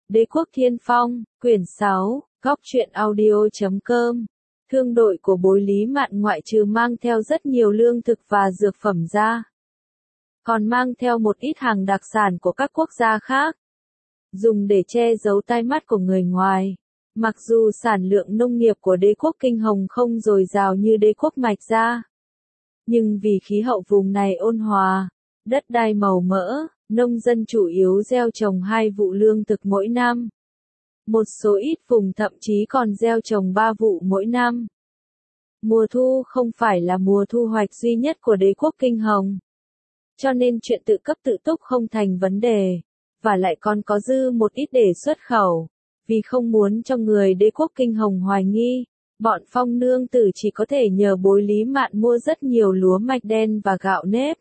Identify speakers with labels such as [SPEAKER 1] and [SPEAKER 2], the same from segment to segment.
[SPEAKER 1] Đế quốc Thiên Phong, quyển 6, góc truyện audio.com. Thương đội của Bối Lý Mạn ngoại trừ mang theo rất nhiều lương thực và dược phẩm ra, còn mang theo một ít hàng đặc sản của các quốc gia khác, dùng để che giấu tai mắt của người ngoài. Mặc dù sản lượng nông nghiệp của đế quốc Kinh Hồng không dồi dào như đế quốc Mạch Gia, nhưng vì khí hậu vùng này ôn hòa, đất đai màu mỡ, nông dân chủ yếu gieo trồng 2 vụ lương thực mỗi năm. Một số ít vùng thậm chí còn gieo trồng 3 vụ mỗi năm. Mùa thu không phải là mùa thu hoạch duy nhất của đế quốc Kinh Hồng, cho nên chuyện tự cấp tự túc không thành vấn đề, và lại còn có dư một ít để xuất khẩu. Vì không muốn cho người đế quốc Kinh Hồng hoài nghi, bọn Phong nương tử chỉ có thể nhờ Bối Lý Mạn mua rất nhiều lúa mạch đen và gạo nếp.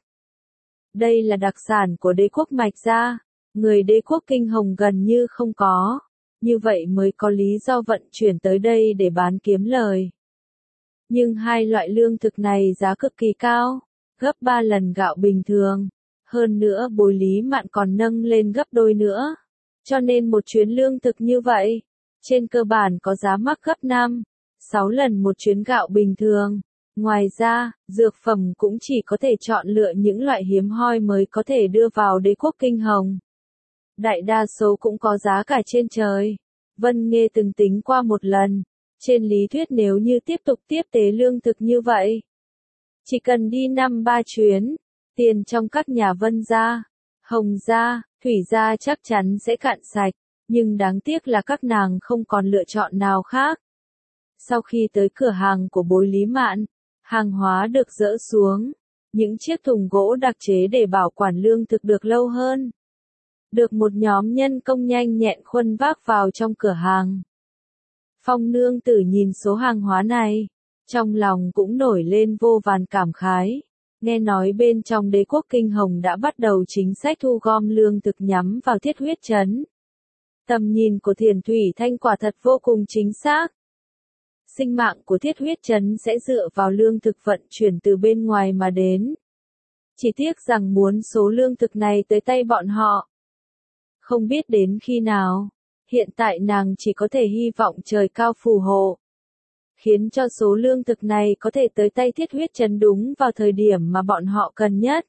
[SPEAKER 1] Đây là đặc sản của đế quốc Mạch Gia, người đế quốc Kinh Hồng gần như không có, như vậy mới có lý do vận chuyển tới đây để bán kiếm lời. Nhưng hai loại lương thực này giá cực kỳ cao, gấp 3 lần gạo bình thường, hơn nữa Bối Lý Mạn còn nâng lên gấp đôi nữa. Cho nên một chuyến lương thực như vậy, trên cơ bản có giá mắc gấp 5, 6 lần một chuyến gạo bình thường. Ngoài ra, dược phẩm cũng chỉ có thể chọn lựa những loại hiếm hoi mới có thể đưa vào đế quốc Kinh Hồng. Đại đa số cũng có giá cả trên trời. Vân Nghê từng tính qua một lần, trên lý thuyết nếu như tiếp tục tiếp tế lương thực như vậy, chỉ cần đi 5-3 chuyến, tiền trong các nhà Vân gia, Hồng gia, Thủy gia chắc chắn sẽ cạn sạch, nhưng đáng tiếc là các nàng không còn lựa chọn nào khác. Sau khi tới cửa hàng của Bối Lý Mạn, hàng hóa được dỡ xuống, những chiếc thùng gỗ đặc chế để bảo quản lương thực được lâu hơn, được một nhóm nhân công nhanh nhẹn khuân vác vào trong cửa hàng. Phong nương tử nhìn số hàng hóa này, trong lòng cũng nổi lên vô vàn cảm khái. Nghe nói bên trong đế quốc Kinh Hồng đã bắt đầu chính sách thu gom lương thực nhắm vào Thiết Huyết Trấn. Tầm nhìn của Thiền Thủy Thanh quả thật vô cùng chính xác. Sinh mạng của Thiết Huyết Trấn sẽ dựa vào lương thực vận chuyển từ bên ngoài mà đến. Chỉ tiếc rằng muốn số lương thực này tới tay bọn họ, không biết đến khi nào. Hiện tại nàng chỉ có thể hy vọng trời cao phù hộ, khiến cho số lương thực này có thể tới tay Thiết Huyết Trấn đúng vào thời điểm mà bọn họ cần nhất.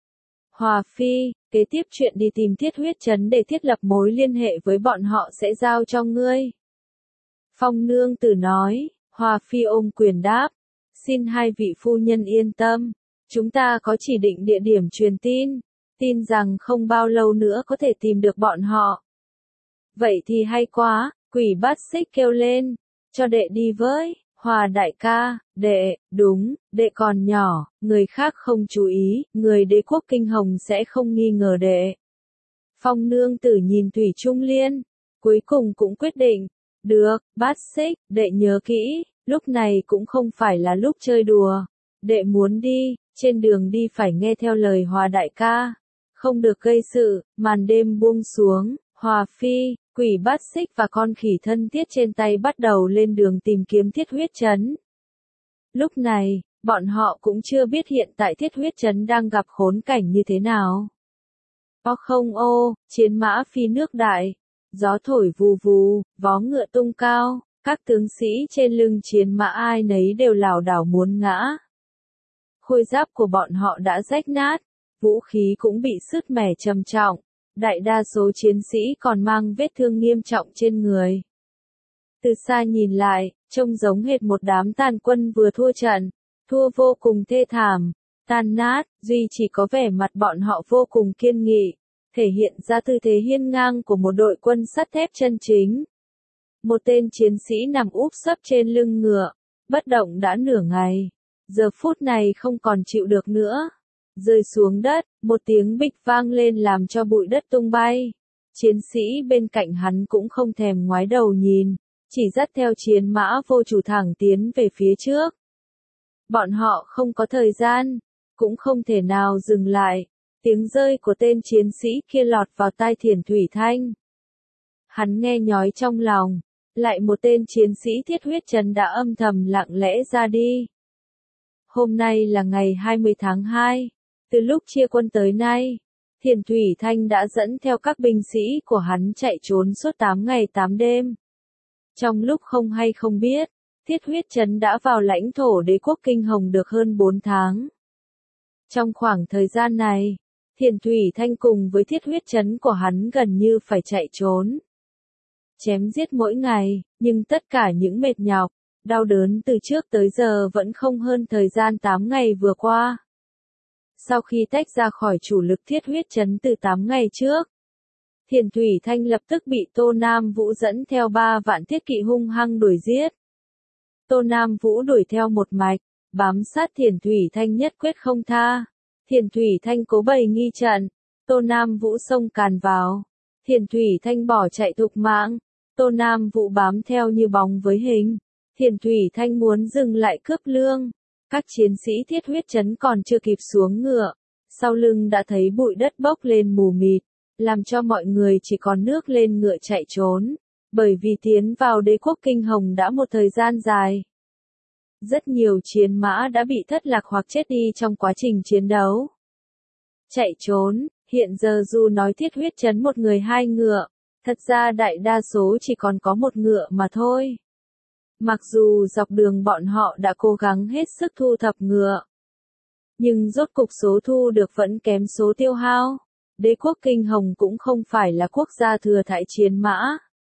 [SPEAKER 1] Hòa Phi, kế tiếp chuyện đi tìm Thiết Huyết Trấn để thiết lập mối liên hệ với bọn họ sẽ giao cho ngươi. Phong nương tử nói. Hòa Phi ôm quyền đáp, xin hai vị phu nhân yên tâm, chúng ta có chỉ định địa điểm truyền tin, tin rằng không bao lâu nữa có thể tìm được bọn họ. Vậy thì hay quá, Quỷ Bát Xích kêu lên, cho đệ đi với. Hòa đại ca, đệ, đúng, đệ còn nhỏ, người khác không chú ý, người đế quốc Kinh Hồng sẽ không nghi ngờ đệ. Phong nương tử nhìn Thủy Trung Liên, cuối cùng cũng quyết định, được, Bát Xích, đệ nhớ kỹ, lúc này cũng không phải là lúc chơi đùa. Đệ muốn đi, trên đường đi phải nghe theo lời Hòa đại ca, không được gây sự. Màn đêm buông xuống, Hòa Phi, Quỷ Bát Xích và con khỉ thân thiết trên tay bắt đầu lên đường tìm kiếm Thiết Huyết Trấn. Lúc này, bọn họ cũng chưa biết hiện tại Thiết Huyết Trấn đang gặp khốn cảnh như thế nào. O không ô, chiến mã phi nước đại, gió thổi vù vù, vó ngựa tung cao, các tướng sĩ trên lưng chiến mã ai nấy đều lảo đảo muốn ngã. Khôi giáp của bọn họ đã rách nát, vũ khí cũng bị sứt mẻ trầm trọng. Đại đa số chiến sĩ còn mang vết thương nghiêm trọng trên người. Từ xa nhìn lại, trông giống hệt một đám tàn quân vừa thua trận, thua vô cùng thê thảm, tan nát, duy chỉ có vẻ mặt bọn họ vô cùng kiên nghị, thể hiện ra tư thế hiên ngang của một đội quân sắt thép chân chính. Một tên chiến sĩ nằm úp sấp trên lưng ngựa, bất động đã nửa ngày, giờ phút này không còn chịu được nữa. Rơi xuống đất, một tiếng bịch vang lên làm cho bụi đất tung bay. Chiến sĩ bên cạnh hắn cũng không thèm ngoái đầu nhìn, chỉ dắt theo chiến mã vô chủ thẳng tiến về phía trước. Bọn họ không có thời gian, cũng không thể nào dừng lại. Tiếng rơi của tên chiến sĩ kia lọt vào tai Thiền Thủy Thanh. Hắn nghe nhói trong lòng, lại một tên chiến sĩ Thiết Huyết Trấn đã âm thầm lặng lẽ ra đi. Hôm nay là ngày 20 tháng 2. Từ lúc chia quân tới nay, Thiền Thủy Thanh đã dẫn theo các binh sĩ của hắn chạy trốn suốt 8 ngày 8 đêm. Trong lúc không hay không biết, Thiết Huyết Trấn đã vào lãnh thổ đế quốc Kinh Hồng được hơn 4 tháng. Trong khoảng thời gian này, Thiền Thủy Thanh cùng với Thiết Huyết Trấn của hắn gần như phải chạy trốn. Chém giết mỗi ngày, nhưng tất cả những mệt nhọc, đau đớn từ trước tới giờ vẫn không hơn thời gian 8 ngày vừa qua. Sau khi tách ra khỏi chủ lực Thiết Huyết Trấn từ 8 ngày trước, Thiền Thủy Thanh lập tức bị Tô Nam Vũ dẫn theo 3 vạn thiết kỵ hung hăng đuổi giết. Tô Nam Vũ đuổi theo một mạch, bám sát Thiền Thủy Thanh nhất quyết không tha. Thiền Thủy Thanh cố bày nghi trận, Tô Nam Vũ xông càn vào. Thiền Thủy Thanh bỏ chạy thục mạng, Tô Nam Vũ bám theo như bóng với hình. Thiền Thủy Thanh muốn dừng lại cướp lương. Các chiến sĩ Thiết Huyết Trấn còn chưa kịp xuống ngựa, sau lưng đã thấy bụi đất bốc lên mù mịt, làm cho mọi người chỉ còn nước lên ngựa chạy trốn, bởi vì tiến vào đế quốc Kinh Hồng đã một thời gian dài. Rất nhiều chiến mã đã bị thất lạc hoặc chết đi trong quá trình chiến đấu. Chạy trốn, hiện giờ dù nói Thiết Huyết Trấn một người 2 ngựa, thật ra đại đa số chỉ còn có 1 ngựa mà thôi. Mặc dù dọc đường bọn họ đã cố gắng hết sức thu thập ngựa, nhưng rốt cục số thu được vẫn kém số tiêu hao. Đế quốc Kinh Hồng cũng không phải là quốc gia thừa thãi chiến mã.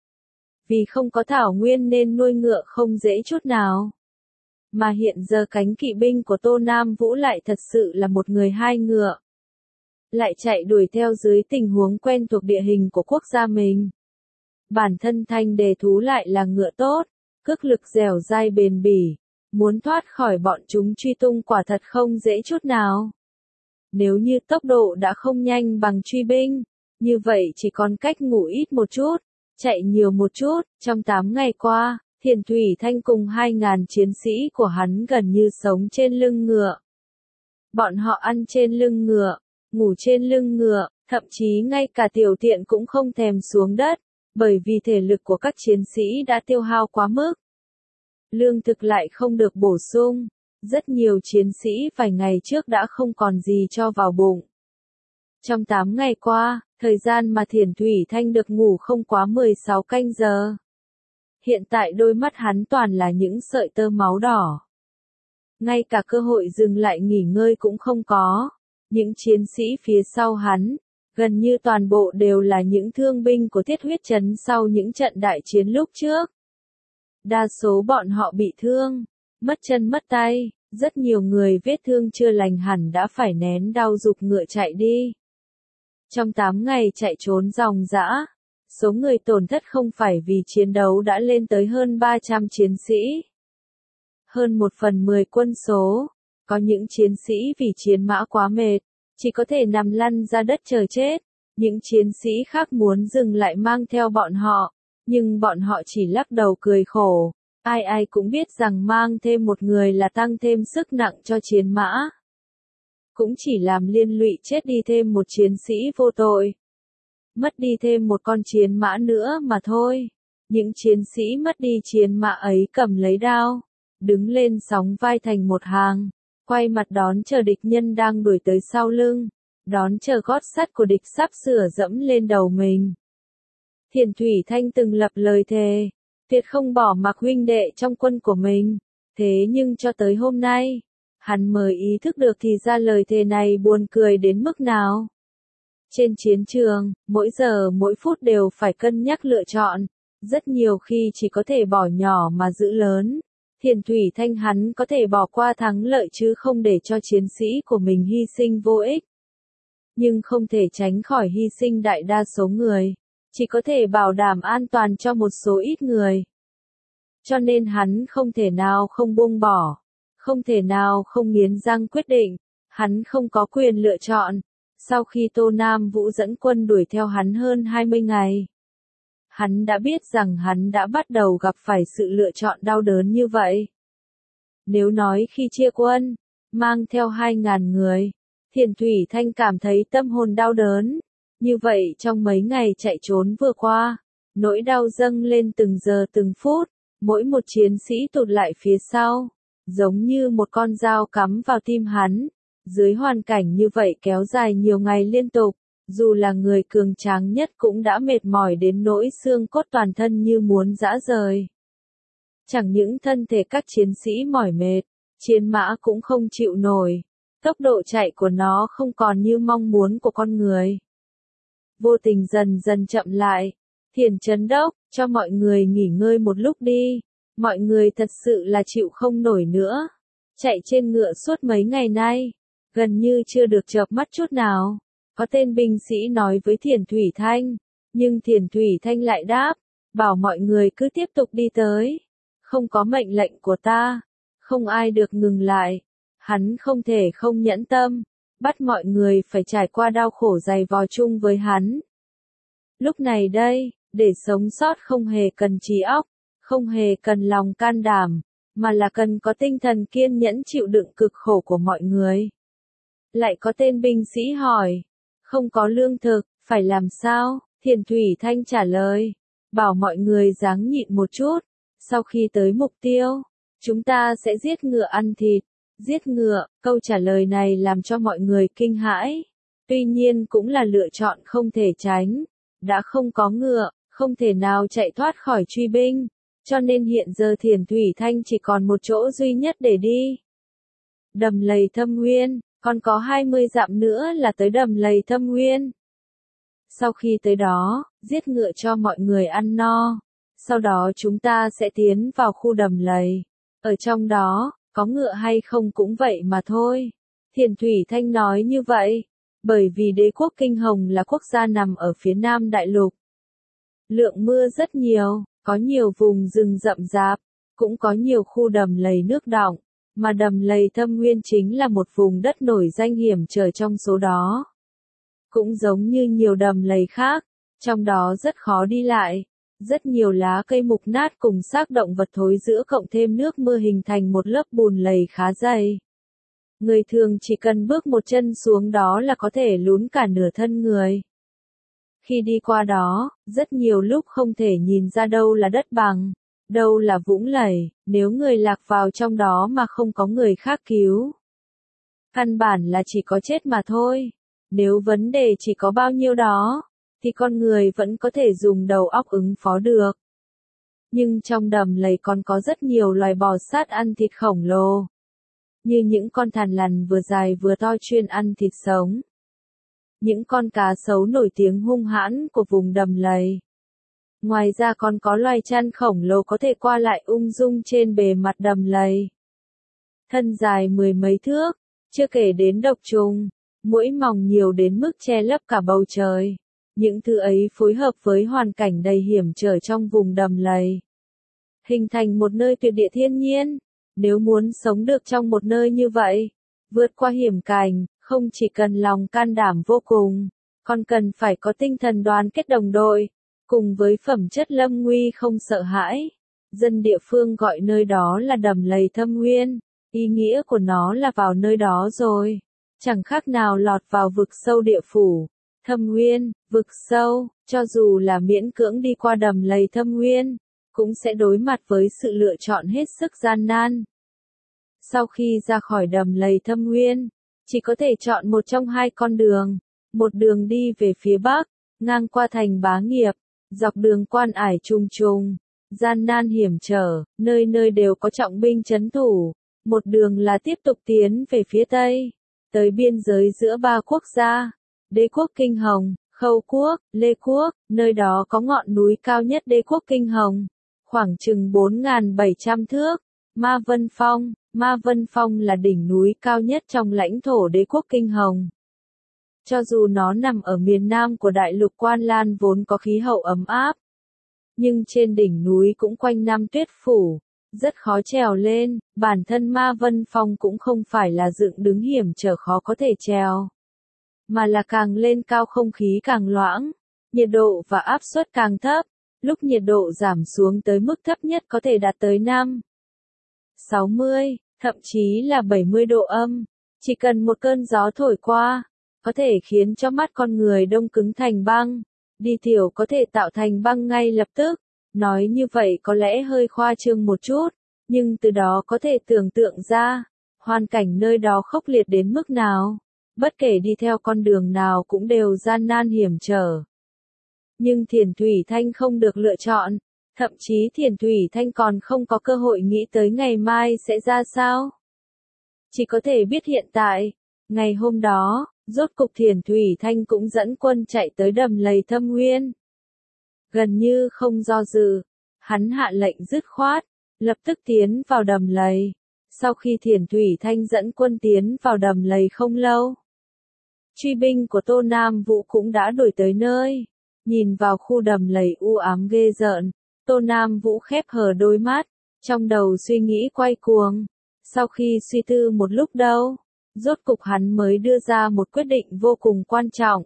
[SPEAKER 1] Vì không có thảo nguyên nên nuôi ngựa không dễ chút nào. Mà hiện giờ cánh kỵ binh của Tô Nam Vũ lại thật sự là một người 2 ngựa. Lại chạy đuổi theo dưới tình huống quen thuộc địa hình của quốc gia mình. Bản thân Thanh Đề thú lại là ngựa tốt, cước lực dẻo dai bền bỉ, muốn thoát khỏi bọn chúng truy tung quả thật không dễ chút nào. Nếu như tốc độ đã không nhanh bằng truy binh, như vậy chỉ còn cách ngủ ít một chút, chạy nhiều một chút. Trong 8 ngày qua, Thiền Thủy Thanh cùng 2.000 chiến sĩ của hắn gần như sống trên lưng ngựa. Bọn họ ăn trên lưng ngựa, ngủ trên lưng ngựa, thậm chí ngay cả tiểu tiện cũng không thèm xuống đất, bởi vì thể lực của các chiến sĩ đã tiêu hao quá mức. Lương thực lại không được bổ sung, rất nhiều chiến sĩ vài ngày trước đã không còn gì cho vào bụng. Trong 8 ngày qua, thời gian mà Thiền Thủy Thanh được ngủ không quá 16 canh giờ. Hiện tại đôi mắt hắn toàn là những sợi tơ máu đỏ. Ngay cả cơ hội dừng lại nghỉ ngơi cũng không có. Những chiến sĩ phía sau hắn, gần như toàn bộ đều là những thương binh của Thiết Huyết Trấn sau những trận đại chiến lúc trước. Đa số bọn họ bị thương, mất chân mất tay, rất nhiều người vết thương chưa lành hẳn đã phải nén đau giục ngựa chạy đi. Trong 8 ngày chạy trốn ròng rã, số người tổn thất không phải vì chiến đấu đã lên tới hơn 300 chiến sĩ. Hơn 1/10 quân số, có những chiến sĩ vì chiến mã quá mệt, chỉ có thể nằm lăn ra đất chờ chết. Những chiến sĩ khác muốn dừng lại mang theo bọn họ, nhưng bọn họ chỉ lắc đầu cười khổ. Ai ai cũng biết rằng mang thêm một người là tăng thêm sức nặng cho chiến mã. Cũng chỉ làm liên lụy chết đi thêm một chiến sĩ vô tội. Mất đi thêm một con chiến mã nữa mà thôi. Những chiến sĩ mất đi chiến mã ấy cầm lấy đao, đứng lên sóng vai thành một hàng, quay mặt đón chờ địch nhân đang đuổi tới sau lưng, đón chờ gót sắt của địch sắp sửa dẫm lên đầu mình. Thiền Thủy Thanh từng lập lời thề, tuyệt không bỏ mặc huynh đệ trong quân của mình. Thế nhưng cho tới hôm nay, hắn mới ý thức được thì ra lời thề này buồn cười đến mức nào. Trên chiến trường, mỗi giờ mỗi phút đều phải cân nhắc lựa chọn, rất nhiều khi chỉ có thể bỏ nhỏ mà giữ lớn. Thiền Thủy Thanh hắn có thể bỏ qua thắng lợi chứ không để cho chiến sĩ của mình hy sinh vô ích. Nhưng không thể tránh khỏi hy sinh đại đa số người, chỉ có thể bảo đảm an toàn cho một số ít người. Cho nên hắn không thể nào không buông bỏ, không thể nào không nghiến răng quyết định, hắn không có quyền lựa chọn. Sau khi Tô Nam Vũ dẫn quân đuổi theo hắn hơn 20 ngày, hắn đã biết rằng hắn đã bắt đầu gặp phải sự lựa chọn đau đớn như vậy. Nếu nói khi chia quân, mang theo 2.000 người, Thiền Thủy Thanh cảm thấy tâm hồn đau đớn. Như vậy trong mấy ngày chạy trốn vừa qua, nỗi đau dâng lên từng giờ từng phút, mỗi một chiến sĩ tụt lại phía sau, giống như một con dao cắm vào tim hắn. Dưới hoàn cảnh như vậy kéo dài nhiều ngày liên tục, dù là người cường tráng nhất cũng đã mệt mỏi đến nỗi xương cốt toàn thân như muốn giã rời. Chẳng những thân thể các chiến sĩ mỏi mệt, chiến mã cũng không chịu nổi, tốc độ chạy của nó không còn như mong muốn của con người. Vô tình dần dần chậm lại, Thiền Chấn Đốc, cho mọi người nghỉ ngơi một lúc đi, mọi người thật sự là chịu không nổi nữa. Chạy trên ngựa suốt mấy ngày nay, gần như chưa được chợp mắt chút nào. Có tên binh sĩ nói với Thiền Thủy Thanh, nhưng Thiền Thủy Thanh lại đáp, bảo mọi người cứ tiếp tục đi tới. Không có mệnh lệnh của ta, không ai được ngừng lại. Hắn không thể không nhẫn tâm, bắt mọi người phải trải qua đau khổ dày vò chung với hắn. Lúc này đây, để sống sót không hề cần trí óc, không hề cần lòng can đảm, mà là cần có tinh thần kiên nhẫn chịu đựng cực khổ của mọi người. Lại có tên binh sĩ hỏi, không có lương thực, phải làm sao? Thiền Thủy Thanh trả lời, bảo mọi người ráng nhịn một chút, sau khi tới mục tiêu, chúng ta sẽ giết ngựa ăn thịt. Giết ngựa, câu trả lời này làm cho mọi người kinh hãi. Tuy nhiên cũng là lựa chọn không thể tránh. Đã không có ngựa, không thể nào chạy thoát khỏi truy binh. Cho nên hiện giờ Thiền Thủy Thanh chỉ còn một chỗ duy nhất để đi. Đầm lầy Thâm Nguyên, còn có 20 dặm nữa là tới đầm lầy Thâm Nguyên. Sau khi tới đó, giết ngựa cho mọi người ăn no. Sau đó chúng ta sẽ tiến vào khu đầm lầy. Ở trong đó, có ngựa hay không cũng vậy mà thôi. Thiền Thủy Thanh nói như vậy, bởi vì đế quốc Kinh Hồng là quốc gia nằm ở phía nam đại lục. Lượng mưa rất nhiều, có nhiều vùng rừng rậm rạp, cũng có nhiều khu đầm lầy nước đọng, mà đầm lầy Thâm Nguyên chính là một vùng đất nổi danh hiểm trở trong số đó. Cũng giống như nhiều đầm lầy khác, trong đó rất khó đi lại. Rất nhiều lá cây mục nát cùng xác động vật thối rữa cộng thêm nước mưa hình thành một lớp bùn lầy khá dày. Người thường chỉ cần bước một chân xuống đó là có thể lún cả nửa thân người. Khi đi qua đó, rất nhiều lúc không thể nhìn ra đâu là đất bằng, đâu là vũng lầy, nếu người lạc vào trong đó mà không có người khác cứu. Căn bản là chỉ có chết mà thôi. Nếu vấn đề chỉ có bao nhiêu đó, thì con người vẫn có thể dùng đầu óc ứng phó được. Nhưng trong đầm lầy còn có rất nhiều loài bò sát ăn thịt khổng lồ. Như những con thằn lằn vừa dài vừa to chuyên ăn thịt sống. Những con cá sấu nổi tiếng hung hãn của vùng đầm lầy. Ngoài ra còn có loài chăn khổng lồ có thể qua lại ung dung trên bề mặt đầm lầy. Thân dài 10 mấy thước, chưa kể đến độc trùng, muỗi mòng nhiều đến mức che lấp cả bầu trời. Những thứ ấy phối hợp với hoàn cảnh đầy hiểm trở trong vùng đầm lầy, hình thành một nơi tuyệt địa thiên nhiên. Nếu muốn sống được trong một nơi như vậy, vượt qua hiểm cảnh, không chỉ cần lòng can đảm vô cùng, còn cần phải có tinh thần đoàn kết đồng đội, cùng với phẩm chất lâm nguy không sợ hãi. Dân địa phương gọi nơi đó là đầm lầy Thâm Nguyên, ý nghĩa của nó là vào nơi đó rồi, chẳng khác nào lọt vào vực sâu địa phủ. Thâm Nguyên, vực sâu, cho dù là miễn cưỡng đi qua đầm lầy Thâm Nguyên, cũng sẽ đối mặt với sự lựa chọn hết sức gian nan. Sau khi ra khỏi đầm lầy Thâm Nguyên, chỉ có thể chọn một trong hai con đường, một đường đi về phía bắc, ngang qua thành Bá Nghiệp, dọc đường quan ải trùng trùng, gian nan hiểm trở, nơi nơi đều có trọng binh trấn thủ, một đường là tiếp tục tiến về phía tây, tới biên giới giữa ba quốc gia. Đế quốc Kinh Hồng, Khâu quốc, Lê quốc, nơi đó có ngọn núi cao nhất đế quốc Kinh Hồng, khoảng chừng 4.700 thước, Ma Vân Phong là đỉnh núi cao nhất trong lãnh thổ đế quốc Kinh Hồng. Cho dù nó nằm ở miền nam của đại lục Quan Lan vốn có khí hậu ấm áp, nhưng trên đỉnh núi cũng quanh năm tuyết phủ, rất khó trèo lên, bản thân Ma Vân Phong cũng không phải là dựng đứng hiểm trở khó có thể trèo, mà là càng lên cao không khí càng loãng, nhiệt độ và áp suất càng thấp, lúc nhiệt độ giảm xuống tới mức thấp nhất có thể đạt tới 60, thậm chí là 70 độ âm, chỉ cần một cơn gió thổi qua, có thể khiến cho mắt con người đông cứng thành băng, đi tiểu có thể tạo thành băng ngay lập tức. Nói như vậy có lẽ hơi khoa trương một chút, nhưng từ đó có thể tưởng tượng ra, hoàn cảnh nơi đó khốc liệt đến mức nào. Bất kể đi theo con đường nào cũng đều gian nan hiểm trở. Nhưng Thiền Thủy Thanh không được lựa chọn, thậm chí Thiền Thủy Thanh còn không có cơ hội nghĩ tới ngày mai sẽ ra sao. Chỉ có thể biết hiện tại. Ngày hôm đó, rốt cục Thiền Thủy Thanh cũng dẫn quân chạy tới đầm lầy Thâm Nguyên. Gần như không do dự, hắn hạ lệnh dứt khoát, lập tức tiến vào đầm lầy. Sau khi Thiền Thủy Thanh dẫn quân tiến vào đầm lầy không lâu, truy binh của Tô Nam Vũ cũng đã đuổi tới nơi. Nhìn vào khu đầm lầy u ám ghê rợn, Tô Nam Vũ khép hờ đôi mắt, trong đầu suy nghĩ quay cuồng. Sau khi suy tư một lúc đâu, rốt cục hắn mới đưa ra một quyết định vô cùng quan trọng.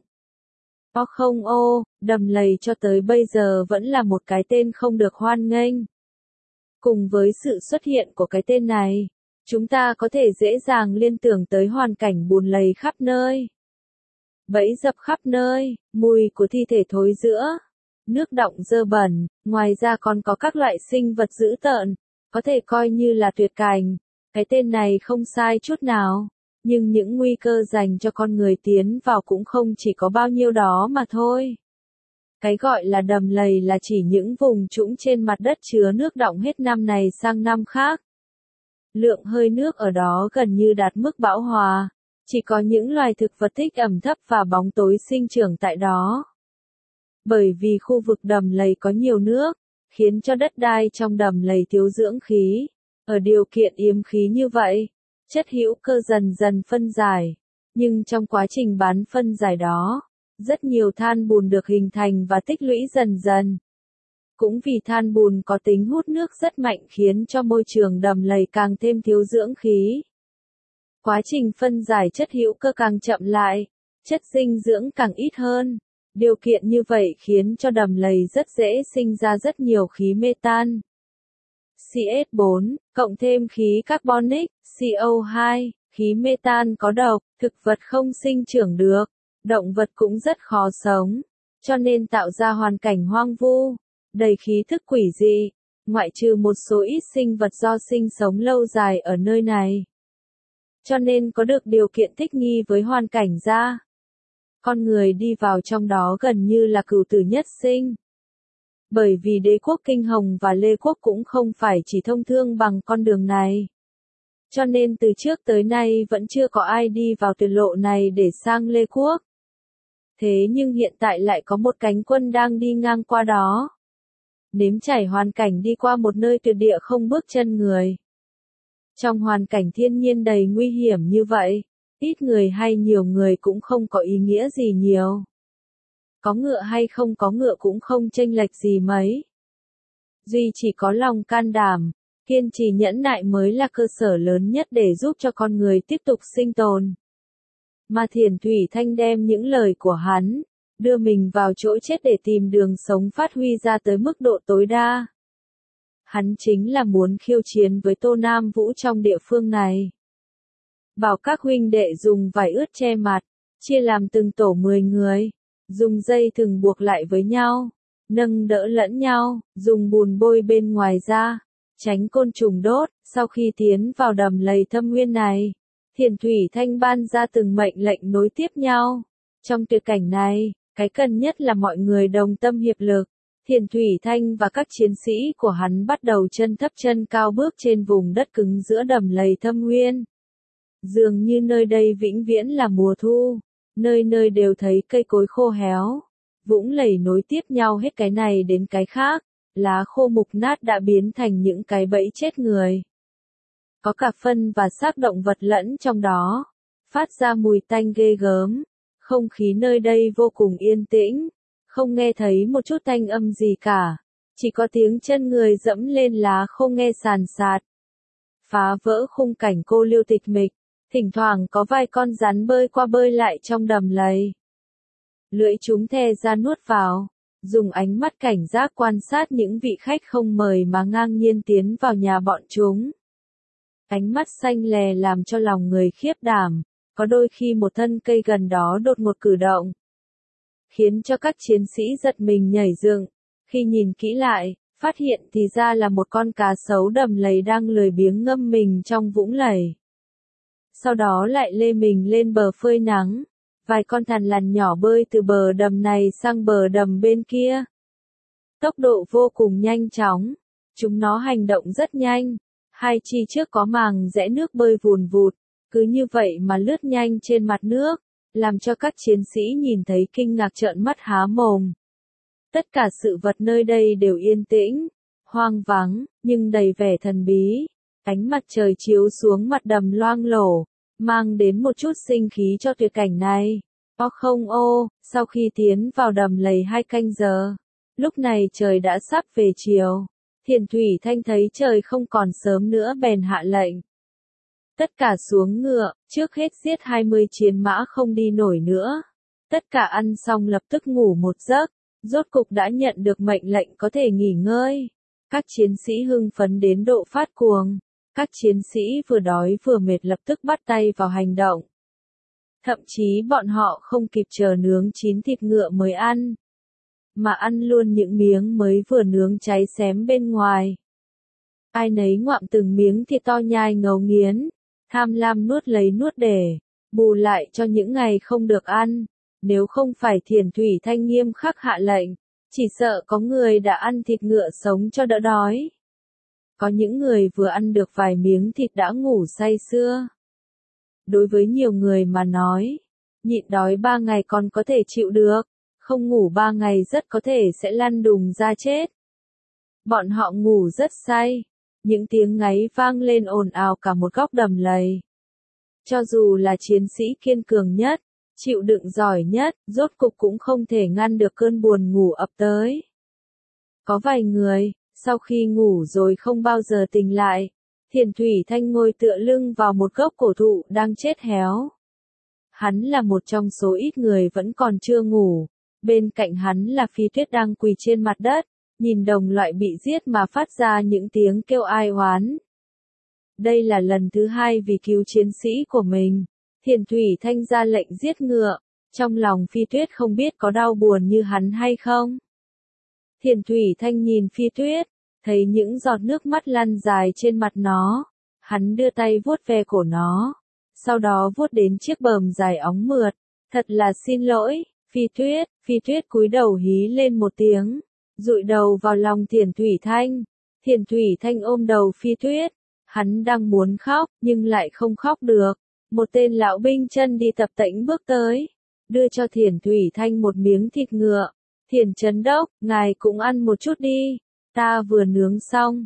[SPEAKER 1] Đầm lầy cho tới bây giờ vẫn là một cái tên không được hoan nghênh. Cùng với sự xuất hiện của cái tên này, chúng ta có thể dễ dàng liên tưởng tới hoàn cảnh bùn lầy khắp nơi. Bẫy dập khắp nơi, mùi của thi thể thối rữa, nước đọng dơ bẩn, ngoài ra còn có các loại sinh vật dữ tợn, có thể coi như là tuyệt cảnh. Cái tên này không sai chút nào, nhưng những nguy cơ dành cho con người tiến vào cũng không chỉ có bao nhiêu đó mà thôi. Cái gọi là đầm lầy là chỉ những vùng trũng trên mặt đất chứa nước đọng hết năm này sang năm khác. Lượng hơi nước ở đó gần như đạt mức bão hòa, chỉ có những loài thực vật thích ẩm thấp và bóng tối sinh trưởng tại đó. Bởi vì khu vực đầm lầy có nhiều nước, khiến cho đất đai trong đầm lầy thiếu dưỡng khí. Ở điều kiện yếm khí như vậy, chất hữu cơ dần dần phân giải, nhưng trong quá trình bán phân giải đó, rất nhiều than bùn được hình thành và tích lũy dần dần. Cũng vì than bùn có tính hút nước rất mạnh khiến cho môi trường đầm lầy càng thêm thiếu dưỡng khí. Quá trình phân giải chất hữu cơ càng chậm lại, chất dinh dưỡng càng ít hơn. Điều kiện như vậy khiến cho đầm lầy rất dễ sinh ra rất nhiều khí metan. CS4, cộng thêm khí carbonic, CO2, khí metan có độc, thực vật không sinh trưởng được, động vật cũng rất khó sống, cho nên tạo ra hoàn cảnh hoang vu, đầy khí thức quỷ dị, ngoại trừ một số ít sinh vật do sinh sống lâu dài ở nơi này. Cho nên có được điều kiện thích nghi với hoàn cảnh ra. Con người đi vào trong đó gần như là cửu tử nhất sinh. Bởi vì đế quốc Kinh Hồng và Lê Quốc cũng không phải chỉ thông thương bằng con đường này. Cho nên từ trước tới nay vẫn chưa có ai đi vào tuyệt lộ này để sang Lê Quốc. Thế nhưng hiện tại lại có một cánh quân đang đi ngang qua đó. Nếm trải hoàn cảnh đi qua một nơi tuyệt địa không bước chân người. Trong hoàn cảnh thiên nhiên đầy nguy hiểm như vậy, ít người hay nhiều người cũng không có ý nghĩa gì nhiều. Có ngựa hay không có ngựa cũng không chênh lệch gì mấy. Duy chỉ có lòng can đảm, kiên trì nhẫn nại mới là cơ sở lớn nhất để giúp cho con người tiếp tục sinh tồn. Mà Thiền Thủy Thanh đem những lời của hắn, đưa mình vào chỗ chết để tìm đường sống phát huy ra tới mức độ tối đa. Hắn chính là muốn khiêu chiến với Tô Nam Vũ trong địa phương này. Bảo các huynh đệ dùng vải ướt che mặt, chia làm từng tổ 10 người, dùng dây thừng buộc lại với nhau, nâng đỡ lẫn nhau, dùng bùn bôi bên ngoài ra, tránh côn trùng đốt. Sau khi tiến vào đầm lầy Thâm Nguyên này, Thiền Thủy Thanh ban ra từng mệnh lệnh nối tiếp nhau. Trong tuyệt cảnh này, cái cần nhất là mọi người đồng tâm hiệp lực. Thiền Thủy Thanh và các chiến sĩ của hắn bắt đầu chân thấp chân cao bước trên vùng đất cứng giữa đầm lầy Thâm Nguyên. Dường như nơi đây vĩnh viễn là mùa thu, nơi nơi đều thấy cây cối khô héo, vũng lầy nối tiếp nhau hết cái này đến cái khác, lá khô mục nát đã biến thành những cái bẫy chết người. Có cả phân và xác động vật lẫn trong đó, phát ra mùi tanh ghê gớm, không khí nơi đây vô cùng yên tĩnh, không nghe thấy một chút thanh âm gì cả, chỉ có tiếng chân người dẫm lên lá khô nghe sàn sạt. Phá vỡ khung cảnh cô liêu tịch mịch, thỉnh thoảng có vài con rắn bơi qua bơi lại trong đầm lầy. Lưỡi chúng thè ra nuốt vào, dùng ánh mắt cảnh giác quan sát những vị khách không mời mà ngang nhiên tiến vào nhà bọn chúng. Ánh mắt xanh lè làm cho lòng người khiếp đảm, có đôi khi một thân cây gần đó đột ngột cử động, khiến cho các chiến sĩ giật mình nhảy dựng. Khi nhìn kỹ lại, phát hiện thì ra là một con cá sấu đầm lầy đang lười biếng ngâm mình trong vũng lầy. sau đó lại lê mình lên bờ phơi nắng. Vài con thằn lằn nhỏ bơi từ bờ đầm này sang bờ đầm bên kia. Tốc độ vô cùng nhanh chóng. Chúng nó hành động rất nhanh. Hai chi trước có màng rẽ nước bơi vùn vụt. Cứ như vậy mà lướt nhanh trên mặt nước, làm cho các chiến sĩ nhìn thấy kinh ngạc trợn mắt há mồm. Tất cả sự vật nơi đây đều yên tĩnh, hoang vắng, nhưng đầy vẻ thần bí. Ánh mặt trời chiếu xuống mặt đầm loang lổ, mang đến một chút sinh khí cho tuyệt cảnh này. Không ô, sau khi tiến vào đầm lầy 2 canh giờ, lúc này trời đã sắp về chiều. Thiền Thủy Thanh thấy trời không còn sớm nữa bèn hạ lệnh. Tất cả xuống ngựa, trước hết giết 20 chiến mã không đi nổi nữa. Tất cả ăn xong lập tức ngủ một giấc, rốt cục đã nhận được mệnh lệnh có thể nghỉ ngơi. Các chiến sĩ hưng phấn đến độ phát cuồng. Các chiến sĩ vừa đói vừa mệt lập tức bắt tay vào hành động. Thậm chí bọn họ không kịp chờ nướng chín thịt ngựa mới ăn, mà ăn luôn những miếng mới vừa nướng cháy xém bên ngoài. Ai nấy ngoạm từng miếng thịt to nhai ngấu nghiến, tham lam nuốt lấy nuốt để, bù lại cho những ngày không được ăn. Nếu không phải Thiền Thủy Thanh nghiêm khắc hạ lệnh, chỉ sợ có người đã ăn thịt ngựa sống cho đỡ đói. Có những người vừa ăn được vài miếng thịt đã ngủ say sưa. Đối với nhiều người mà nói, nhịn đói 3 ngày còn có thể chịu được, không ngủ 3 ngày rất có thể sẽ lăn đùng ra chết. Bọn họ ngủ rất say, những tiếng ngáy vang lên ồn ào cả một góc đầm lầy. Cho dù là chiến sĩ kiên cường nhất, chịu đựng giỏi nhất, rốt cục cũng không thể ngăn được cơn buồn ngủ ập tới. Có vài người, sau khi ngủ rồi không bao giờ tỉnh lại. Thiền Thủy Thanh ngồi tựa lưng vào một gốc cổ thụ đang chết héo. Hắn là một trong số ít người vẫn còn chưa ngủ. Bên cạnh hắn là Phi Tuyết đang quỳ trên mặt đất, nhìn đồng loại bị giết mà phát ra những tiếng kêu ai oán. Đây là lần thứ 2 vì cứu chiến sĩ của mình. Thiền Thủy Thanh ra lệnh giết ngựa. Trong lòng Phi Tuyết không biết có đau buồn như hắn hay không. Thiền Thủy Thanh nhìn Phi Tuyết, thấy những giọt nước mắt lăn dài trên mặt nó. Hắn đưa tay vuốt ve cổ nó, sau đó vuốt đến chiếc bờm dài óng mượt. Thật là xin lỗi, Phi Tuyết cúi đầu hí lên một tiếng, dụi đầu vào lòng Thiền Thủy Thanh. Thiền Thủy Thanh ôm đầu Phi Tuyết, hắn đang muốn khóc, nhưng lại không khóc được. Một tên lão binh chân đi tập tễnh bước tới, đưa cho Thiền Thủy Thanh một miếng thịt ngựa. Thiền Trấn Đốc, ngài cũng ăn một chút đi, ta vừa nướng xong,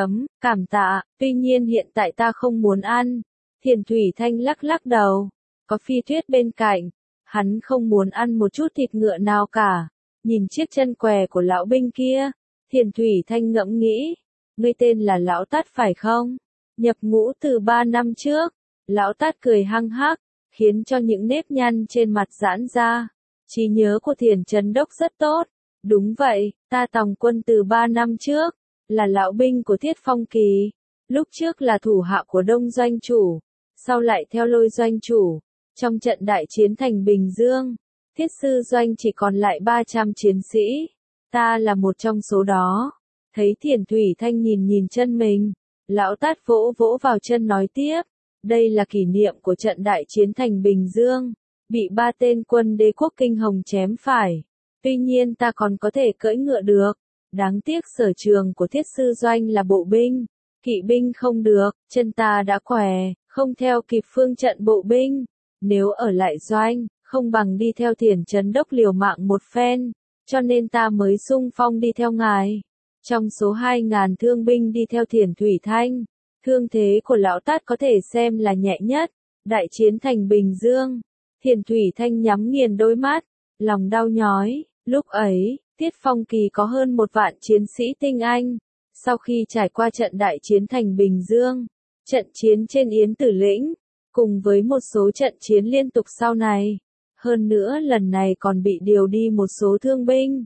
[SPEAKER 1] cảm tạ, tuy nhiên hiện tại ta không muốn ăn. Thiền Thủy Thanh lắc lắc đầu, có Phi Tuyết bên cạnh, hắn không muốn ăn một chút thịt ngựa nào cả. Nhìn chiếc chân què của lão binh kia, Thiền Thủy Thanh ngẫm nghĩ, ngươi tên là Lão Tát phải không? Nhập ngũ từ 3 năm trước. Lão Tát cười hăng hắc, khiến cho những nếp nhăn trên mặt giãn ra. Trí nhớ của Thiền Trấn Đốc rất tốt. Đúng vậy, ta tòng quân từ 3 năm trước, là lão binh của Thiết Phong Kỳ. Lúc trước là thủ hạ của Đông Doanh Chủ, sau lại theo Lôi Doanh Chủ. Trong trận đại chiến thành Bình Dương, Thiết Sư Doanh chỉ còn lại 300 chiến sĩ. Ta là một trong số đó. Thấy Thiền Thủy Thanh nhìn chân mình, Lão Tát vỗ vỗ vào chân nói tiếp. Đây là kỷ niệm của trận đại chiến thành Bình Dương, bị 3 tên quân đế quốc kinh hồng chém phải. Tuy nhiên ta còn có thể cưỡi ngựa được. Đáng tiếc sở trường của Thiết Sư Doanh là bộ binh, kỵ binh không được, chân ta đã què, không theo kịp phương trận bộ binh. Nếu ở lại doanh, không bằng đi theo Thiền Trấn Đốc liều mạng một phen, cho nên ta mới xung phong đi theo ngài. Trong số 2.000 thương binh đi theo Thiền Thủy Thanh, thương thế của Lão Tát có thể xem là nhẹ nhất. Đại chiến thành Bình Dương, Thiền Thủy Thanh nhắm nghiền đôi mắt, lòng đau nhói. Lúc ấy, Tiết Phong Kỳ có hơn 1 vạn chiến sĩ tinh anh. Sau khi trải qua trận đại chiến thành Bình Dương, trận chiến trên Yến Tử Lĩnh, cùng với một số trận chiến liên tục sau này, hơn nữa lần này còn bị điều đi một số thương binh.